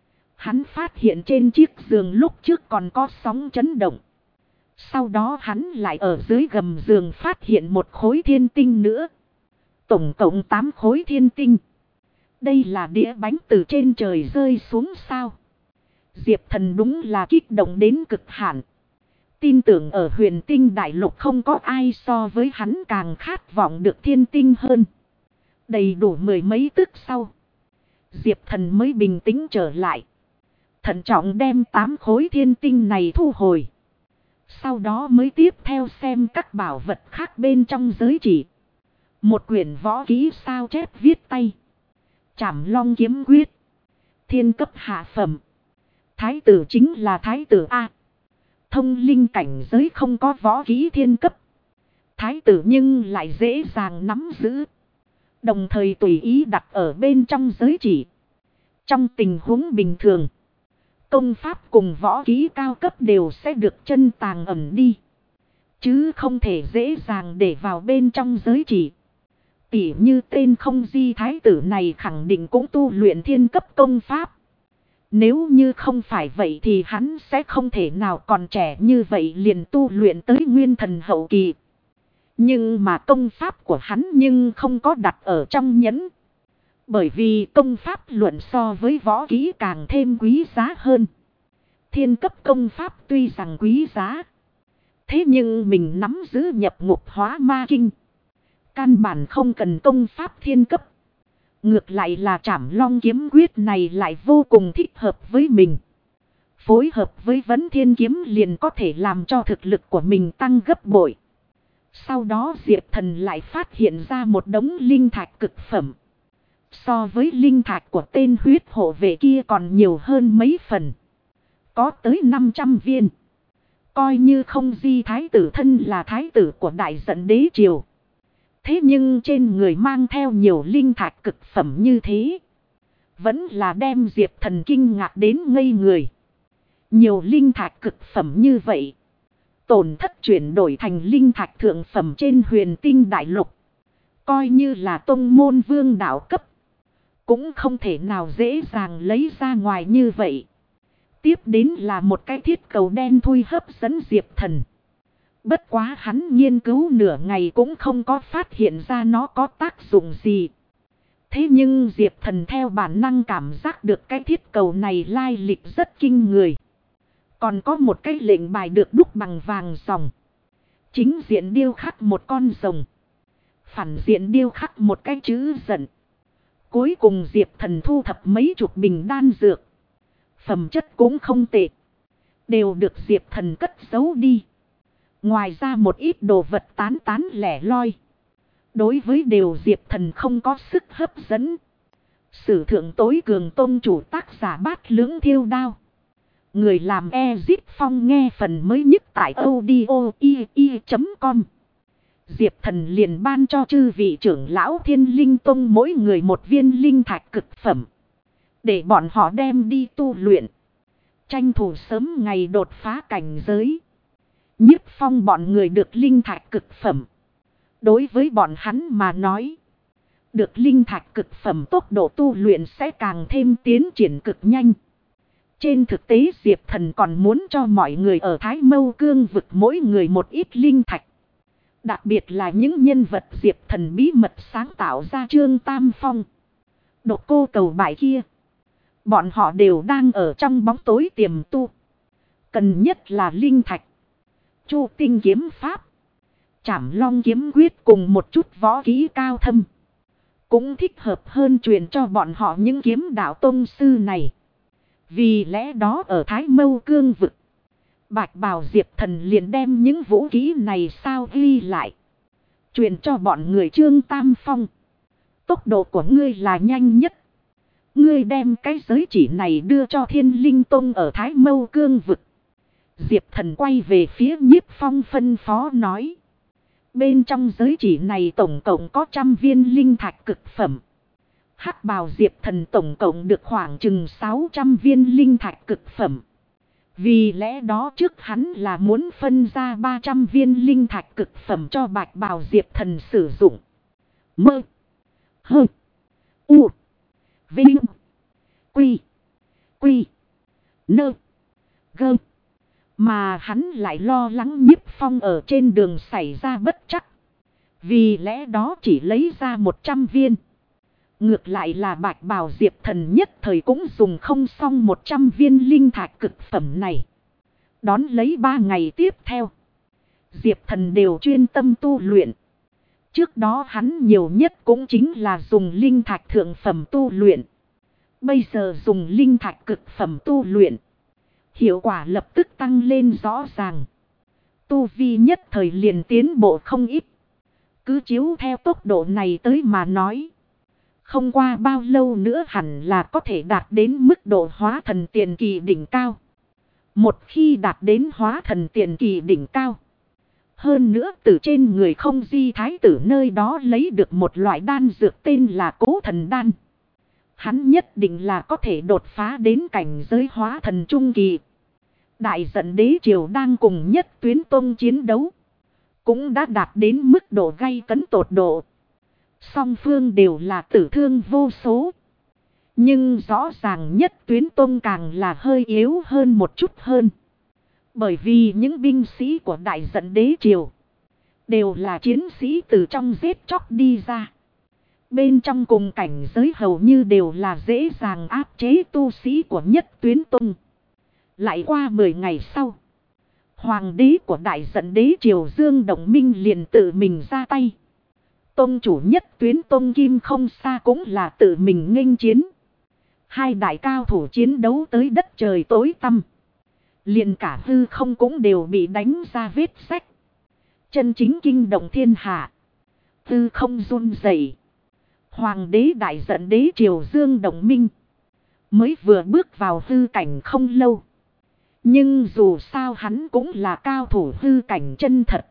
Hắn phát hiện trên chiếc giường lúc trước còn có sóng chấn động. Sau đó hắn lại ở dưới gầm giường phát hiện một khối thiên tinh nữa. Tổng cộng 8 khối thiên tinh. Đây là đĩa bánh từ trên trời rơi xuống sao? Diệp Thần đúng là kích động đến cực hạn. Tin tưởng ở huyền tinh đại lục không có ai so với hắn càng khát vọng được thiên tinh hơn. Đầy đủ 10 mấy tức sau. Diệp Thần mới bình tĩnh trở lại. Thận trọng đem 8 khối thiên tinh này thu hồi. Sau đó mới tiếp theo xem các bảo vật khác bên trong giới chỉ. Một quyển võ kỹ sao chép viết tay. Trảm Long kiếm quyết. Thiên cấp hạ phẩm. Thái tử chính là thái tử A. Thông linh cảnh giới không có võ kỹ thiên cấp. Thái tử nhưng lại dễ dàng nắm giữ. Đồng thời tùy ý đặt ở bên trong giới chỉ. Trong tình huống bình thường. Công pháp cùng võ kỹ cao cấp đều sẽ được chân tàng ẩn đi. Chứ không thể dễ dàng để vào bên trong giới chỉ. Tỉ như tên Không Di Thái tử này khẳng định cũng tu luyện thiên cấp công pháp. Nếu như không phải vậy thì hắn sẽ không thể nào còn trẻ như vậy liền tu luyện tới nguyên thần hậu kỳ. Nhưng mà công pháp của hắn nhưng không có đặt ở trong nhẫn. Bởi vì công pháp luận so với võ kỹ càng thêm quý giá hơn. Thiên cấp công pháp tuy rằng quý giá. Thế nhưng mình nắm giữ nhập ngục hóa ma kinh. Căn bản không cần công pháp thiên cấp. Ngược lại là Trảm Long kiếm quyết này lại vô cùng thích hợp với mình. Phối hợp với Vấn Thiên kiếm liền có thể làm cho thực lực của mình tăng gấp bội. Sau đó Diệp Thần lại phát hiện ra một đống linh thạch cực phẩm. So với linh thạch của tên huyết hộ vệ kia còn nhiều hơn mấy phần. Có tới 500 viên. Coi như Không Di Thái tử thân là thái tử của Đại Giận Đế Triều. Thế nhưng trên người mang theo nhiều linh thạch cực phẩm như thế. Vẫn là đem Diệp Thần kinh ngạc đến ngây người. Nhiều linh thạch cực phẩm như vậy. tổn thất chuyển đổi thành linh thạch thượng phẩm trên huyền tinh đại lục. Coi như là tông môn vương đạo cấp. Cũng không thể nào dễ dàng lấy ra ngoài như vậy. Tiếp đến là một cái thiết cầu đen thui hấp dẫn Diệp Thần. Bất quá hắn nghiên cứu nửa ngày cũng không có phát hiện ra nó có tác dụng gì. Thế nhưng Diệp Thần theo bản năng cảm giác được cái thiết cầu này lai lịch rất kinh người. Còn có một cái lệnh bài được đúc bằng vàng ròng. Chính diện điêu khắc một con rồng. Phản diện điêu khắc một cái chữ giận. Cuối cùng Diệp Thần thu thập mấy chục bình đan dược. Phẩm chất cũng không tệ. Đều được Diệp Thần cất giấu đi. Ngoài ra một ít đồ vật tán tán lẻ loi. Đối với đều Diệp Thần không có sức hấp dẫn. Sử thượng tối cường tôn chủ tác giả Bát Lưỡng Thiêu Đao. Người làm Ezip Phong nghe phần mới nhất tại audio.com. Diệp Thần liền ban cho chư vị trưởng lão Thiên Linh Tông mỗi người một viên linh thạch cực phẩm. Để bọn họ đem đi tu luyện. Tranh thủ sớm ngày đột phá cảnh giới. Nhiếp Phong bọn người được linh thạch cực phẩm. Đối với bọn hắn mà nói. Được linh thạch cực phẩm tốc độ tu luyện sẽ càng thêm tiến triển cực nhanh. Trên thực tế Diệp Thần còn muốn cho mọi người ở Thái Mâu Cương vực mỗi người một ít linh thạch. Đặc biệt là những nhân vật Diệp Thần bí mật sáng tạo ra Trương Tam Phong. Độc Cô Cầu Bại kia. Bọn họ đều đang ở trong bóng tối tiềm tu. Cần nhất là linh thạch. Chu Tinh kiếm pháp. Trảm Long kiếm quyết cùng một chút võ kỹ cao thâm. Cũng thích hợp hơn truyền cho bọn họ những kiếm đạo tông sư này. Vì lẽ đó ở Thái Mâu Cương vực. Bạch Bào Diệp Thần liền đem những vũ khí này sao ghi lại. Truyền cho bọn người Trương Tam Phong. Tốc độ của ngươi là nhanh nhất. Ngươi đem cái giới chỉ này đưa cho Thiên Linh Tông ở Thái Mâu Cương vực. Diệp Thần quay về phía Nhiếp Phong phân phó nói. Bên trong giới chỉ này tổng cộng có 100 viên linh thạch cực phẩm. Hắc Bào Diệp Thần tổng cộng được khoảng chừng 600 viên linh thạch cực phẩm. Vì lẽ đó trước hắn là muốn phân ra 300 viên linh thạch cực phẩm cho Bạch Bào Diệp Thần sử dụng. Mơ. Hơ. U. Vinh. Quy. Quy. Nơ. Gơ. Mà hắn lại lo lắng Nhiếp Phong ở trên đường xảy ra bất trắc. Vì lẽ đó chỉ lấy ra 100 viên. Ngược lại là Bạch Bào Diệp Thần nhất thời cũng dùng không xong 100 viên linh thạch cực phẩm này. Đón lấy 3 ngày tiếp theo. Diệp Thần đều chuyên tâm tu luyện. Trước đó hắn nhiều nhất cũng chính là dùng linh thạch thượng phẩm tu luyện. Bây giờ dùng linh thạch cực phẩm tu luyện. Hiệu quả lập tức tăng lên rõ ràng. Tu vi nhất thời liền tiến bộ không ít. Cứ chiếu theo tốc độ này tới mà nói. Không qua bao lâu nữa hẳn là có thể đạt đến mức độ hóa thần tiền kỳ đỉnh cao. Một khi đạt đến hóa thần tiền kỳ đỉnh cao. Hơn nữa từ trên người Không Di Thái tử nơi đó lấy được một loại đan dược tên là Cố Thần Đan. Hắn nhất định là có thể đột phá đến cảnh giới hóa thần trung kỳ. Đại Giận Đế Triều đang cùng Nhất Tuyến Tông chiến đấu. Cũng đã đạt đến mức độ gay cấn tột độ. Song phương đều là tử thương vô số. Nhưng rõ ràng Nhất Tuyến Tông càng là hơi yếu hơn một chút hơn. Bởi vì những binh sĩ của Đại Giận Đế Triều đều là chiến sĩ từ trong giết chóc đi ra. Bên trong cùng cảnh giới hầu như đều là dễ dàng áp chế tu sĩ của Nhất Tuyến Tông. Lại qua 10 ngày sau. Hoàng đế của Đại Giận Đế Triều Dương Động Minh liền tự mình ra tay. Tông chủ Nhất Tuyến Tông Kim Không Sa cũng là tự mình nghênh chiến. Hai đại cao thủ chiến đấu tới đất trời tối tăm. Liền cả hư không cũng đều bị đánh ra vết rách. Chân chính kinh động thiên hạ. Hư không run rẩy. Hoàng đế Đại Giận Đế Triều Dương Động Minh mới vừa bước vào hư cảnh không lâu. Nhưng dù sao hắn cũng là cao thủ hư cảnh chân thật.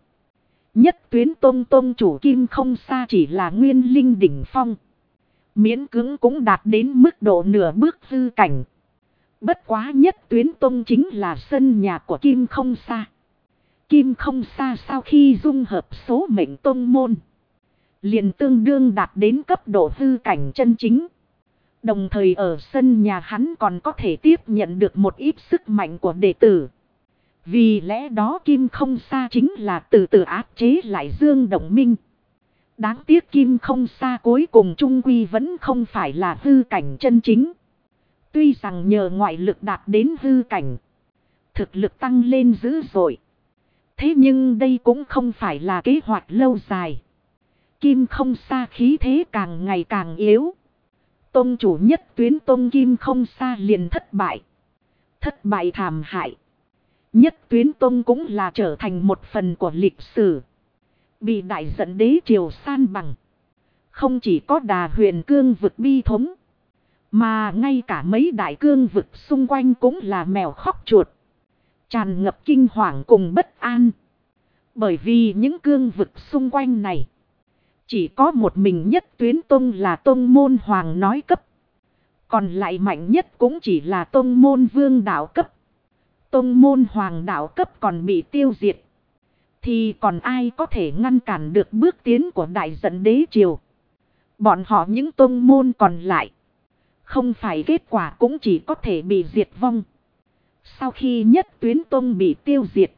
Nhất Tuyến Tông Tông chủ Kim Không Sa chỉ là nguyên linh đỉnh phong. Miễn cưỡng cũng đạt đến mức độ nửa bước hư cảnh. Bất quá Nhất Tuyến Tông chính là sân nhà của Kim Không Sa. Kim không xa sau khi dung hợp số mệnh tông môn, liền tương đương đạt đến cấp độ hư cảnh chân chính. Đồng thời ở sân nhà hắn còn có thể tiếp nhận được một ít sức mạnh của đệ tử. Vì lẽ đó Kim không xa chính là từ từ áp chế lại Dương Động Minh. Đáng tiếc Kim không xa cuối cùng trung quy vẫn không phải là hư cảnh chân chính. Tuy rằng nhờ ngoại lực đạt đến hư cảnh, thực lực tăng lên dữ dội. Thế nhưng đây cũng không phải là kế hoạch lâu dài. Kim không xa khí thế càng ngày càng yếu. Tông chủ nhất tuyến tông Kim không xa liền thất bại. Thất bại thảm hại. Nhất tuyến tông cũng là trở thành một phần của lịch sử. Bị đại dẫn đế triều san bằng. Không chỉ có Đà Huyền cương vực bi thống, mà ngay cả mấy đại cương vực xung quanh cũng là mèo khóc chuột. Tràn ngập kinh hoàng cùng bất an. Bởi vì những cương vực xung quanh này, chỉ có một mình nhất tuyến tông là tông môn hoàng nói cấp. Còn lại mạnh nhất cũng chỉ là tông môn vương đạo cấp. Tông môn hoàng đạo cấp còn bị tiêu diệt, thì còn ai có thể ngăn cản được bước tiến của đại dẫn đế triều. Bọn họ những tông môn còn lại, không phải kết quả cũng chỉ có thể bị diệt vong. Sau khi nhất tuyến tông bị tiêu diệt,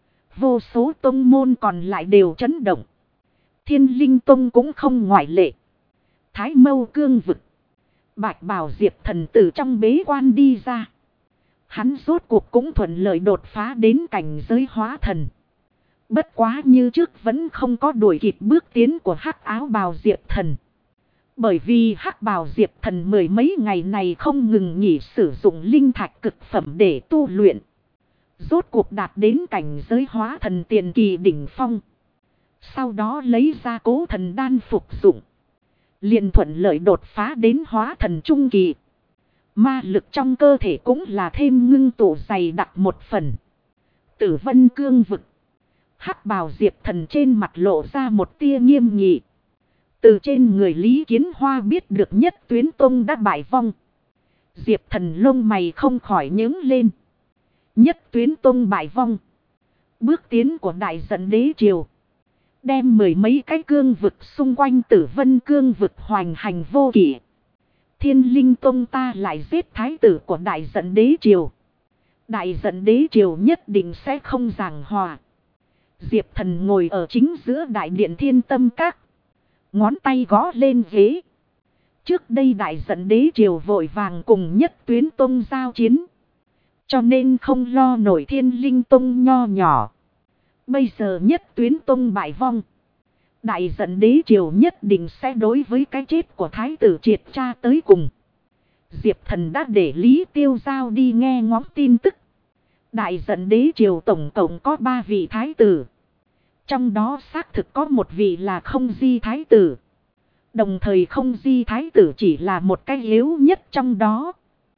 vô số tông môn còn lại đều chấn động. Thiên Linh Tông cũng không ngoại lệ. Thái Mâu cương vực, Bạch Bào Diệp Thần từ trong bế quan đi ra. Hắn rốt cuộc cũng thuận lợi đột phá đến cảnh giới hóa thần. Bất quá như trước vẫn không có đuổi kịp bước tiến của Hắc Áo Bào Diệp Thần. Bởi vì Hắc Bào Diệp Thần mười mấy ngày này không ngừng nghỉ sử dụng linh thạch cực phẩm để tu luyện. Rốt cuộc đạt đến cảnh giới hóa thần tiền kỳ đỉnh phong. Sau đó lấy ra Cố Thần đan phục dụng, liền thuận lợi đột phá đến hóa thần trung kỳ. Ma lực trong cơ thể cũng là thêm ngưng tụ dày đặc một phần. Tử Vân cương vực, Hắc Bào Diệp Thần trên mặt lộ ra một tia nghiêm nghị. Từ trên người Lý Kiến Hoa biết được nhất tuyến tông đã bại vong. Diệp Thần lông mày không khỏi nhướng lên. Nhất tuyến tông bại vong, bước tiến của đại dẫn đế triều đem mười mấy cái cương vực xung quanh Tử Vân cương vực hoành hành vô kỷ. Thiên Linh Tông ta lại giết thái tử của đại dẫn đế triều. Đại dẫn đế triều nhất định sẽ không giảng hòa. Diệp Thần ngồi ở chính giữa đại điện Thiên Tâm Các, ngón tay gõ lên ghế. Trước đây đại dẫn đế triều vội vàng cùng nhất tuyến tông giao chiến, cho nên không lo nổi Thiên Linh Tông nho nhỏ. Bây giờ nhất tuyến tông bại vong, đại dẫn đế triều nhất định sẽ đối với cái chết của thái tử triệt tra tới cùng. Diệp Thần đã để Lý Tiêu Giao đi nghe ngóng tin tức. Đại dẫn đế triều tổng cộng có 3 vị thái tử. Trong đó xác thực có một vị là Không Di thái tử. Đồng thời Không Di thái tử chỉ là một cái yếu nhất trong đó.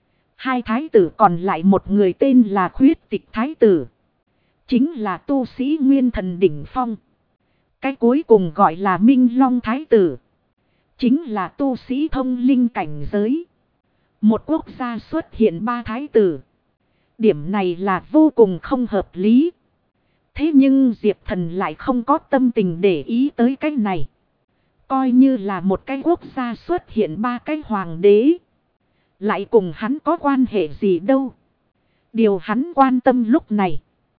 2 thái tử còn lại, một người tên là Khuyết Tịch thái tử, chính là tu sĩ nguyên thần đỉnh phong. Cái cuối cùng gọi là Minh Long thái tử, chính là tu sĩ thông linh cảnh giới. Một quốc gia xuất hiện 3 thái tử, điểm này là vô cùng không hợp lý. Thế nhưng Diệp Thần lại không có tâm tình để ý tới cái này. Coi như là một cái quốc gia xuất hiện 3 cái hoàng đế, lại cùng hắn có quan hệ gì đâu. Điều hắn quan tâm lúc này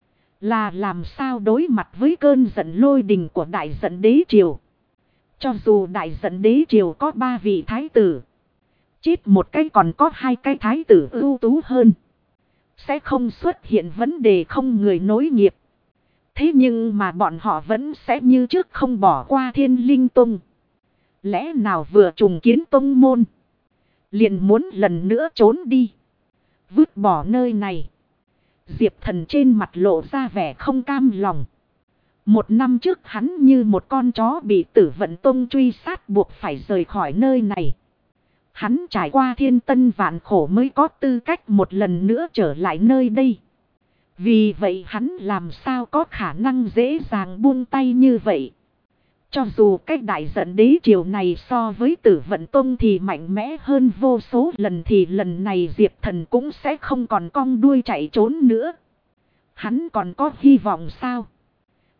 là làm sao đối mặt với cơn giận lôi đình của đại dẫn đế triều. Cho dù đại dẫn đế triều có 3 vị thái tử, chết một cái còn có 2 cái thái tử ưu tú hơn, sẽ không xuất hiện vấn đề không người nối nghiệp. Thế nhưng mà bọn họ vẫn sẽ như trước không bỏ qua Thiên Linh Tông. Lẽ nào vừa trùng kiến tông môn, liền muốn lần nữa trốn đi, vứt bỏ nơi này? Diệp Thần trên mặt lộ ra vẻ không cam lòng. 1 năm trước hắn như một con chó bị Tử Vận Tông truy sát buộc phải rời khỏi nơi này. Hắn trải qua thiên tân vạn khổ mới có tư cách một lần nữa trở lại nơi đây. Vì vậy hắn làm sao có khả năng dễ dàng buông tay như vậy. Cho dù cách đại dẫn đế triều này so với Tử Vận Tông thì mạnh mẽ hơn vô số lần, thì lần này Diệp Thần cũng sẽ không còn cong đuôi chạy trốn nữa. Hắn còn có hy vọng sao?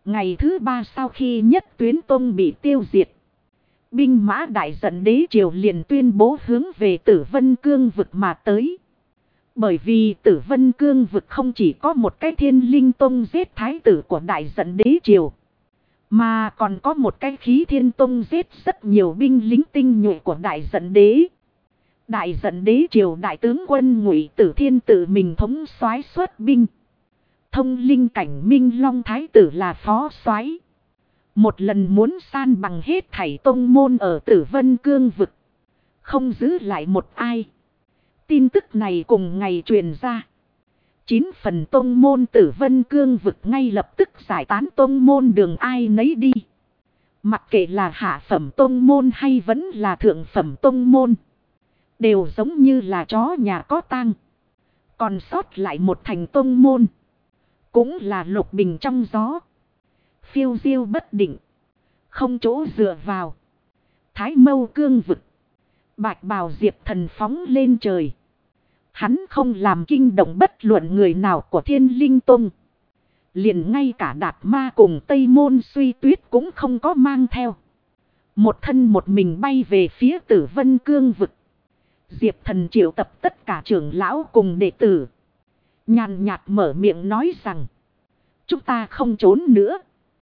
Ngày thứ 3 sau khi Nhất Tuyến Tông bị tiêu diệt, binh mã Đại Giận Đế Triều liền tuyên bố hướng về Tử Vân Cương vực mà tới. Bởi vì Tử Vân Cương vực không chỉ có một cái Thiên Linh Tông giết thái tử của Đại Giận Đế Triều, mà còn có một cái Khí Thiên Tông giết rất nhiều binh lính tinh nhuệ của Đại Giận Đế. Đại Giận Đế Triều đại tướng quân Ngụy Tử Thiên tự mình thống soái xuất binh. Thông linh cảnh Minh Long thái tử là phó soái, một lần muốn san bằng hết thảy tông môn ở Tử Vân Cương vực, không giữ lại một ai. Tin tức này cùng ngày truyền ra, 9 phần tông môn Tử Vân Cương vực ngay lập tức giải tán tông môn đường ai nấy đi. Mặc kệ là hạ phẩm tông môn hay vẫn là thượng phẩm tông môn, đều giống như là chó nhà có tang. Còn sót lại một thành tông môn, cũng là lục bình trong gió, phiêu diêu bất định, không chỗ dựa vào. Thái Mâu Cương vực, bạch bào Diệp Thần phóng lên trời. Hắn không làm kinh động bất luận người nào của Thiên Linh Tông. Liền ngay cả Đạt Ma cùng Tây Môn Suy Tuyết cũng không có mang theo. Một thân một mình bay về phía Tử Vân Cương vực. Diệp Thần triệu tập tất cả trưởng lão cùng đệ tử, nhàn nhạt mở miệng nói rằng: chúng ta không trốn nữa.